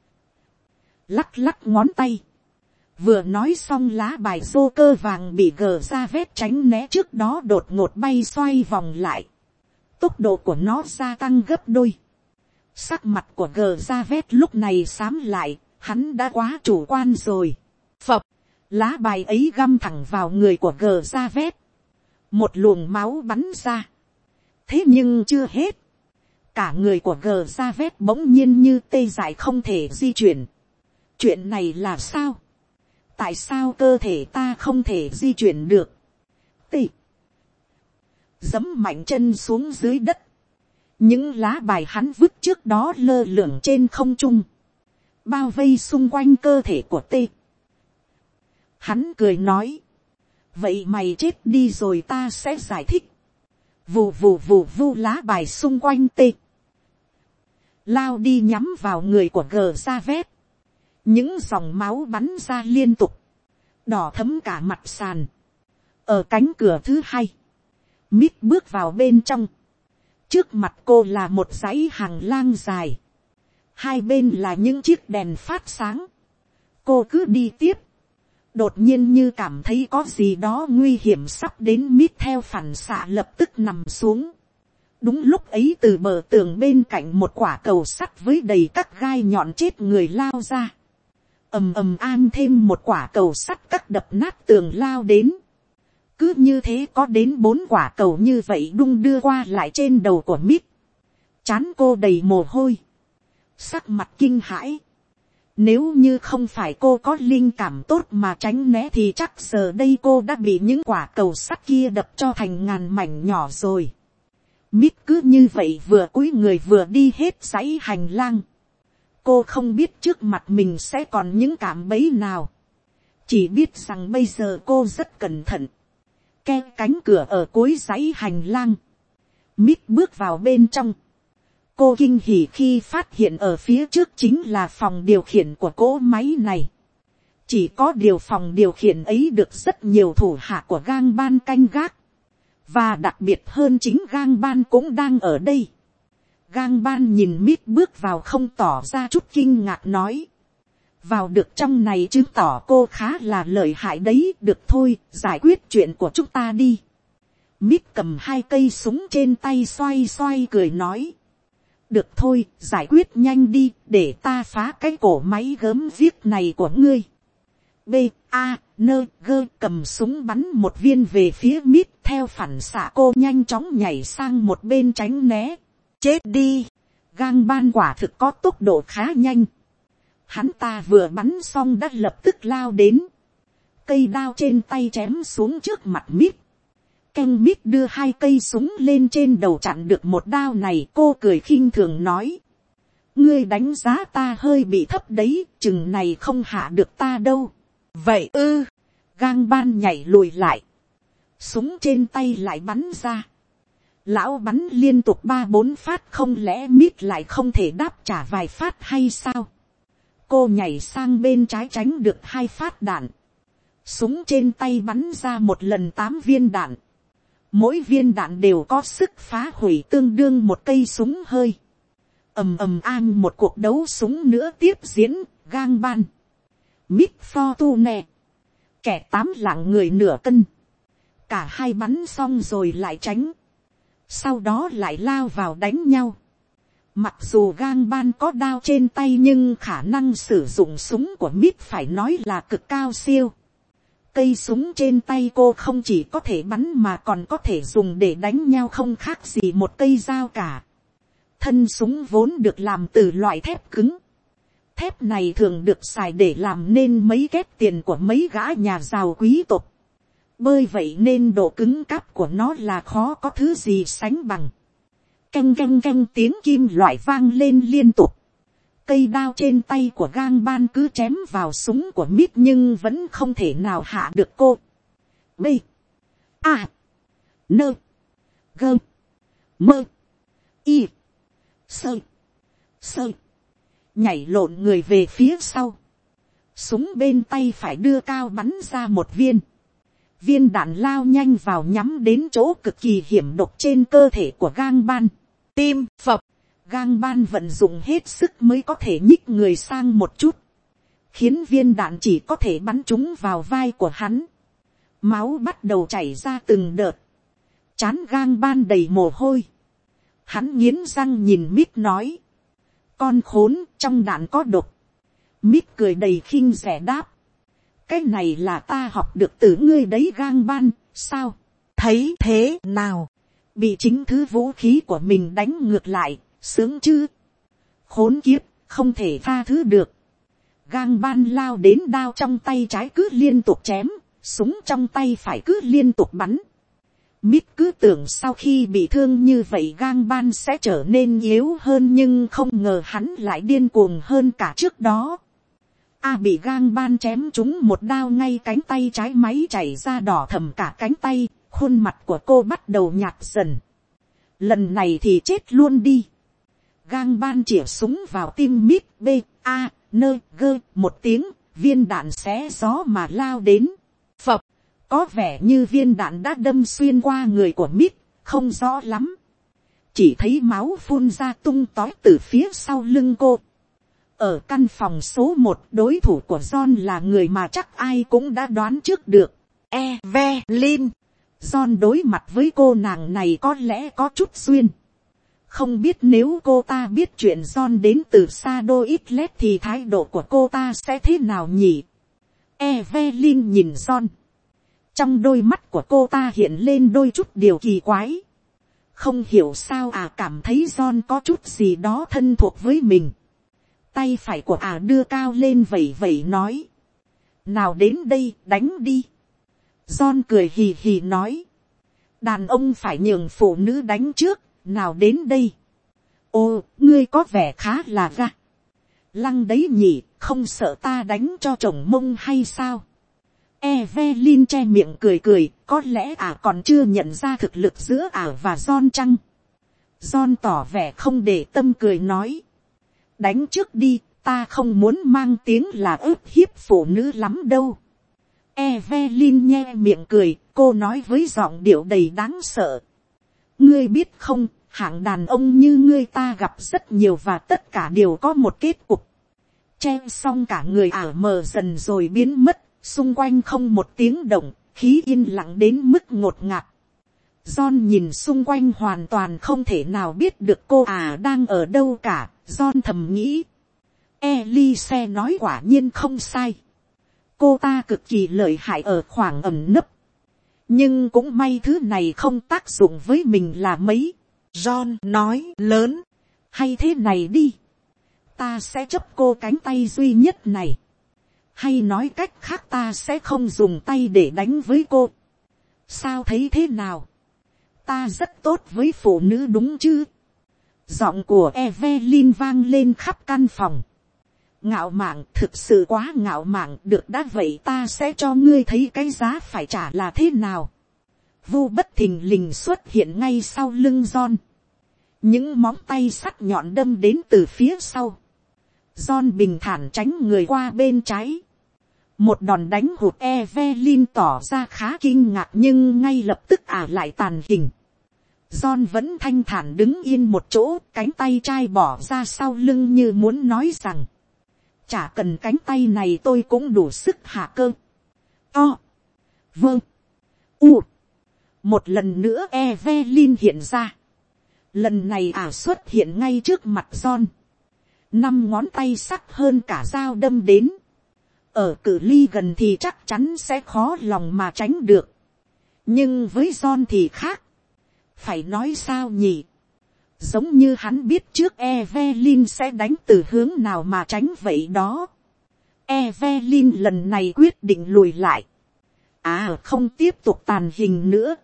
lắc lắc ngón tay. Vừa nói xong lá bài Joker vàng bị gờ ra vét tránh né trước đó đột ngột bay xoay vòng lại. Tốc độ của nó gia tăng gấp đôi. Sắc mặt của gờ ra vét lúc này xám lại, hắn đã quá chủ quan rồi. Phập, lá bài ấy găm thẳng vào người của gờ ra vét. Một luồng máu bắn ra. Thế nhưng chưa hết. Cả người của gờ ra vét bỗng nhiên như tê dại không thể di chuyển. Chuyện này là sao? Tại sao cơ thể ta không thể di chuyển được? Tê giẫm mạnh chân xuống dưới đất. Những lá bài hắn vứt trước đó lơ lửng trên không trung, bao vây xung quanh cơ thể của tê. Hắn cười nói. Vậy mày chết đi rồi ta sẽ giải thích. Vù vù vù vu lá bài xung quanh tê lao đi nhắm vào người của gờ ra vét. Những dòng máu bắn ra liên tục, đỏ thấm cả mặt sàn. Ở cánh cửa thứ hai, Mít bước vào bên trong. Trước mặt cô là một dãy hành lang dài, hai bên là những chiếc đèn phát sáng. Cô cứ đi tiếp, đột nhiên như cảm thấy có gì đó nguy hiểm sắp đến. Mít theo phản xạ lập tức nằm xuống. Đúng lúc ấy từ bờ tường bên cạnh một quả cầu sắt với đầy các gai nhọn chết người lao ra. Ầm ầm an thêm một quả cầu sắt cắt đập nát tường lao đến. Cứ như thế có đến 4 quả cầu như vậy đung đưa qua lại trên đầu của Mít. Trán cô đầy mồ hôi, sắc mặt kinh hãi. Nếu như không phải cô có linh cảm tốt mà tránh né thì chắc giờ đây cô đã bị những quả cầu sắt kia đập cho thành ngàn mảnh nhỏ rồi. Mít cứ như vậy vừa cúi người vừa đi hết dãy hành lang. Cô không biết trước mặt mình sẽ còn những cạm bẫy nào. Chỉ biết rằng bây giờ cô rất cẩn thận. Ke cánh cửa ở cuối dãy hành lang. Mít bước vào bên trong. Cô kinh hỉ khi phát hiện ở phía trước chính là phòng điều khiển của cỗ máy này. Chỉ có điều phòng điều khiển ấy được rất nhiều thủ hạ của gang ban canh gác. Và đặc biệt hơn chính gang ban cũng đang ở đây. Gang ban nhìn Mít bước vào không tỏ ra chút kinh ngạc nói. Vào được trong này chứng tỏ cô khá là lợi hại đấy. Được thôi, giải quyết chuyện của chúng ta đi. Mít cầm 2 cây súng trên tay xoay xoay cười nói. Được thôi, giải quyết nhanh đi, để ta phá cái cổ máy gớm viết này của ngươi. B, A, N, G cầm súng bắn một viên về phía Mít. Theo phản xạ cô nhanh chóng nhảy sang một bên tránh né. Chết đi, gang ban quả thực có tốc độ khá nhanh. Hắn ta vừa bắn xong đã lập tức lao đến. Cây đao trên tay chém xuống trước mặt Mít. Canh Mít đưa 2 cây súng lên trên đầu chặn được một đao này. Cô cười khinh thường nói. ngươi đánh giá ta hơi bị thấp đấy, chừng này không hạ được ta đâu. Vậy ư? Gang ban nhảy lùi lại, súng trên tay lại bắn ra. Lão bắn liên tục 3-4 phát, không lẽ mít lại không thể đáp trả vài phát hay sao? Cô nhảy sang bên trái tránh được 2 phát đạn. Súng trên tay bắn ra một lần 8 viên đạn. Mỗi viên đạn đều có sức phá hủy tương đương một cây súng hơi. Ầm ầm an, một cuộc đấu súng nữa tiếp diễn. Gang ban, Mít Fortune, kẻ 8 lạng người nửa cân. Cả hai bắn xong rồi lại tránh, sau đó lại lao vào đánh nhau. Mặc dù Gang ban có đao trên tay, nhưng khả năng sử dụng súng của Mít phải nói là cực cao siêu. Cây súng trên tay cô không chỉ có thể bắn mà còn có thể dùng để đánh nhau, không khác gì một cây dao cả. Thân súng vốn được làm từ loại thép cứng. Thép này thường được xài để làm nên mấy két tiền của mấy gã nhà giàu quý tộc. Bởi vậy nên độ cứng cáp của nó là khó có thứ gì sánh bằng. Canh canh canh, tiếng kim loại vang lên liên tục. Cây đao trên tay của Gang ban cứ chém vào súng của Mít nhưng vẫn không thể nào hạ được cô. B, A, N, G, Mơ, Y, Sơ, Sơ. Nhảy lộn người về phía sau. Súng bên tay phải đưa cao bắn ra một viên. Viên đạn lao nhanh vào, nhắm đến chỗ cực kỳ hiểm độc trên cơ thể của Gang ban. Tim phập. Gang ban vận dụng hết sức mới có thể nhích người sang một chút, khiến viên đạn chỉ có thể bắn trúng vào vai của hắn. Máu bắt đầu chảy ra từng đợt. Trán Gang ban đầy mồ hôi. Hắn nghiến răng nhìn Mít nói, con khốn, trong đạn có độc. Mít cười đầy khinh rẻ đáp, cái này là ta học được từ ngươi đấy Gang ban. Sao? Thấy thế nào? Bị chính thứ vũ khí của mình đánh ngược lại, sướng chứ? Khốn kiếp, không thể tha thứ được. Gang ban lao đến, đao trong tay trái cứ liên tục chém, súng trong tay phải cứ liên tục bắn. Mít cứ tưởng sau khi bị thương như vậy Gang ban sẽ trở nên yếu hơn, nhưng không ngờ hắn lại điên cuồng hơn cả trước đó. Bị Gang ban chém trúng một đao ngay cánh tay trái, máy chảy ra đỏ thẫm cả cánh tay, khuôn mặt của cô bắt đầu nhạt dần. Lần này thì chết luôn đi. Gang ban chĩa súng vào tim Mít. B, A, N, G, một tiếng, viên đạn xé gió mà lao đến. Phập, có vẻ như viên đạn đã đâm xuyên qua người của Mít, không rõ lắm. Chỉ thấy máu phun ra tung tóe từ phía sau lưng cô. Ở căn phòng số 1, đối thủ của John là người mà chắc ai cũng đã đoán trước được. Evelyn. John đối mặt với cô nàng này có lẽ có chút duyên. Không biết nếu cô ta biết chuyện John đến từ Shadow Isles thì thái độ của cô ta sẽ thế nào nhỉ? Evelyn nhìn John. Trong đôi mắt của cô ta hiện lên đôi chút điều kỳ quái. Không hiểu sao cảm thấy John có chút gì đó thân thuộc với mình. Tay phải của đưa cao lên vẩy vẩy nói. Nào đến đây, đánh đi. John cười hì hì nói. Đàn ông phải nhường phụ nữ đánh trước, nào đến đây. Ô, ngươi có vẻ khá là ga lăng đấy nhỉ, không sợ ta đánh cho chồng mông hay sao? Evelyn che miệng cười cười, có lẽ còn chưa nhận ra thực lực giữa và John chăng? John tỏ vẻ không để tâm, cười nói. Đánh trước đi, ta không muốn mang tiếng là ức hiếp phụ nữ lắm đâu. Evelyn nhe miệng cười, cô nói với giọng điệu đầy đáng sợ. Ngươi biết không, hạng đàn ông như ngươi ta gặp rất nhiều và tất cả đều có một kết cục. Che xong cả người mờ dần rồi biến mất, xung quanh không một tiếng động, khí yên lặng đến mức ngột ngạt. John nhìn xung quanh hoàn toàn không thể nào biết được cô đang ở đâu cả. John thầm nghĩ. Elise nói quả nhiên không sai. Cô ta cực kỳ lợi hại ở khoảng ẩn nấp. Nhưng cũng may thứ này không tác dụng với mình là mấy. John nói lớn. Hay thế này đi. Ta sẽ chấp cô cánh tay duy nhất này. Hay nói cách khác ta sẽ không dùng tay để đánh với cô. Sao thấy thế nào? Ta rất tốt với phụ nữ đúng chứ? Giọng của Evelyn vang lên khắp căn phòng. Ngạo mạn, thực sự quá ngạo mạn, được đã vậy ta sẽ cho ngươi thấy cái giá phải trả là thế nào. Vu bất thình lình xuất hiện ngay sau lưng John. Những móng tay sắt nhọn đâm đến từ phía sau. John bình thản tránh người qua bên trái. Một đòn đánh hụt Evelyn tỏ ra khá kinh ngạc nhưng ngay lập tức lại tàn hình. John vẫn thanh thản đứng yên một chỗ, cánh tay trai bỏ ra sau lưng như muốn nói rằng. Chả cần cánh tay này tôi cũng đủ sức hạ cơ. Vâng. Một lần nữa Evelyn hiện ra. Lần này xuất hiện ngay trước mặt John. 5 ngón tay sắc hơn cả dao đâm đến. Ở cự ly gần thì chắc chắn sẽ khó lòng mà tránh được. Nhưng với John thì khác. Phải nói sao nhỉ? Giống như hắn biết trước Evelyn sẽ đánh từ hướng nào mà tránh vậy đó. Evelyn lần này quyết định lùi lại. Không tiếp tục tàn hình nữa.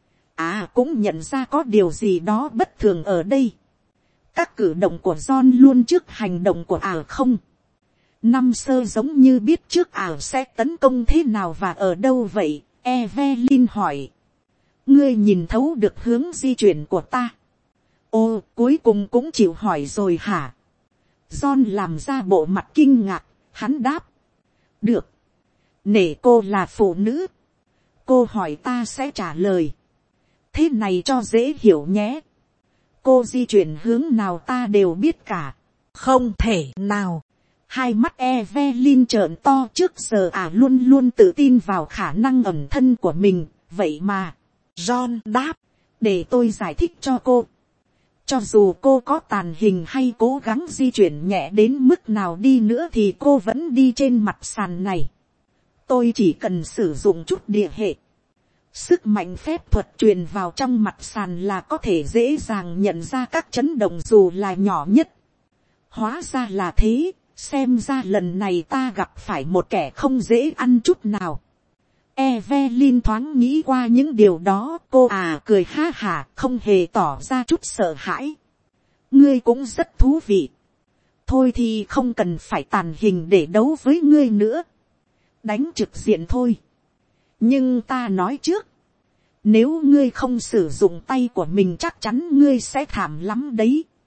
Cũng nhận ra có điều gì đó bất thường ở đây. Các cử động của John luôn trước hành động của không. Năm sơ giống như biết trước sẽ tấn công thế nào và ở đâu vậy. Evelyn hỏi. Ngươi nhìn thấu được hướng di chuyển của ta. Cuối cùng cũng chịu hỏi rồi hả? John làm ra bộ mặt kinh ngạc. Hắn đáp. Được. Nể cô là phụ nữ. Cô hỏi ta sẽ trả lời. Thế này cho dễ hiểu nhé. Cô di chuyển hướng nào ta đều biết cả. Không thể nào. Hai mắt Evelyn trợn to, trước giờ luôn luôn tự tin vào khả năng ẩn thân của mình. Vậy mà. John đáp. Để tôi giải thích cho cô. Cho dù cô có tàn hình hay cố gắng di chuyển nhẹ đến mức nào đi nữa thì cô vẫn đi trên mặt sàn này. Tôi chỉ cần sử dụng chút địa hệ. Sức mạnh phép thuật truyền vào trong mặt sàn là có thể dễ dàng nhận ra các chấn động dù là nhỏ nhất. Hóa ra là thế, xem ra lần này ta gặp phải một kẻ không dễ ăn chút nào. Evelyn thoáng nghĩ qua những điều đó, cô cười ha hả, không hề tỏ ra chút sợ hãi. Ngươi cũng rất thú vị. Thôi thì không cần phải tàn hình để đấu với ngươi nữa. Đánh trực diện thôi. Nhưng ta nói trước. Nếu ngươi không sử dụng tay của mình chắc chắn ngươi sẽ thảm lắm đấy.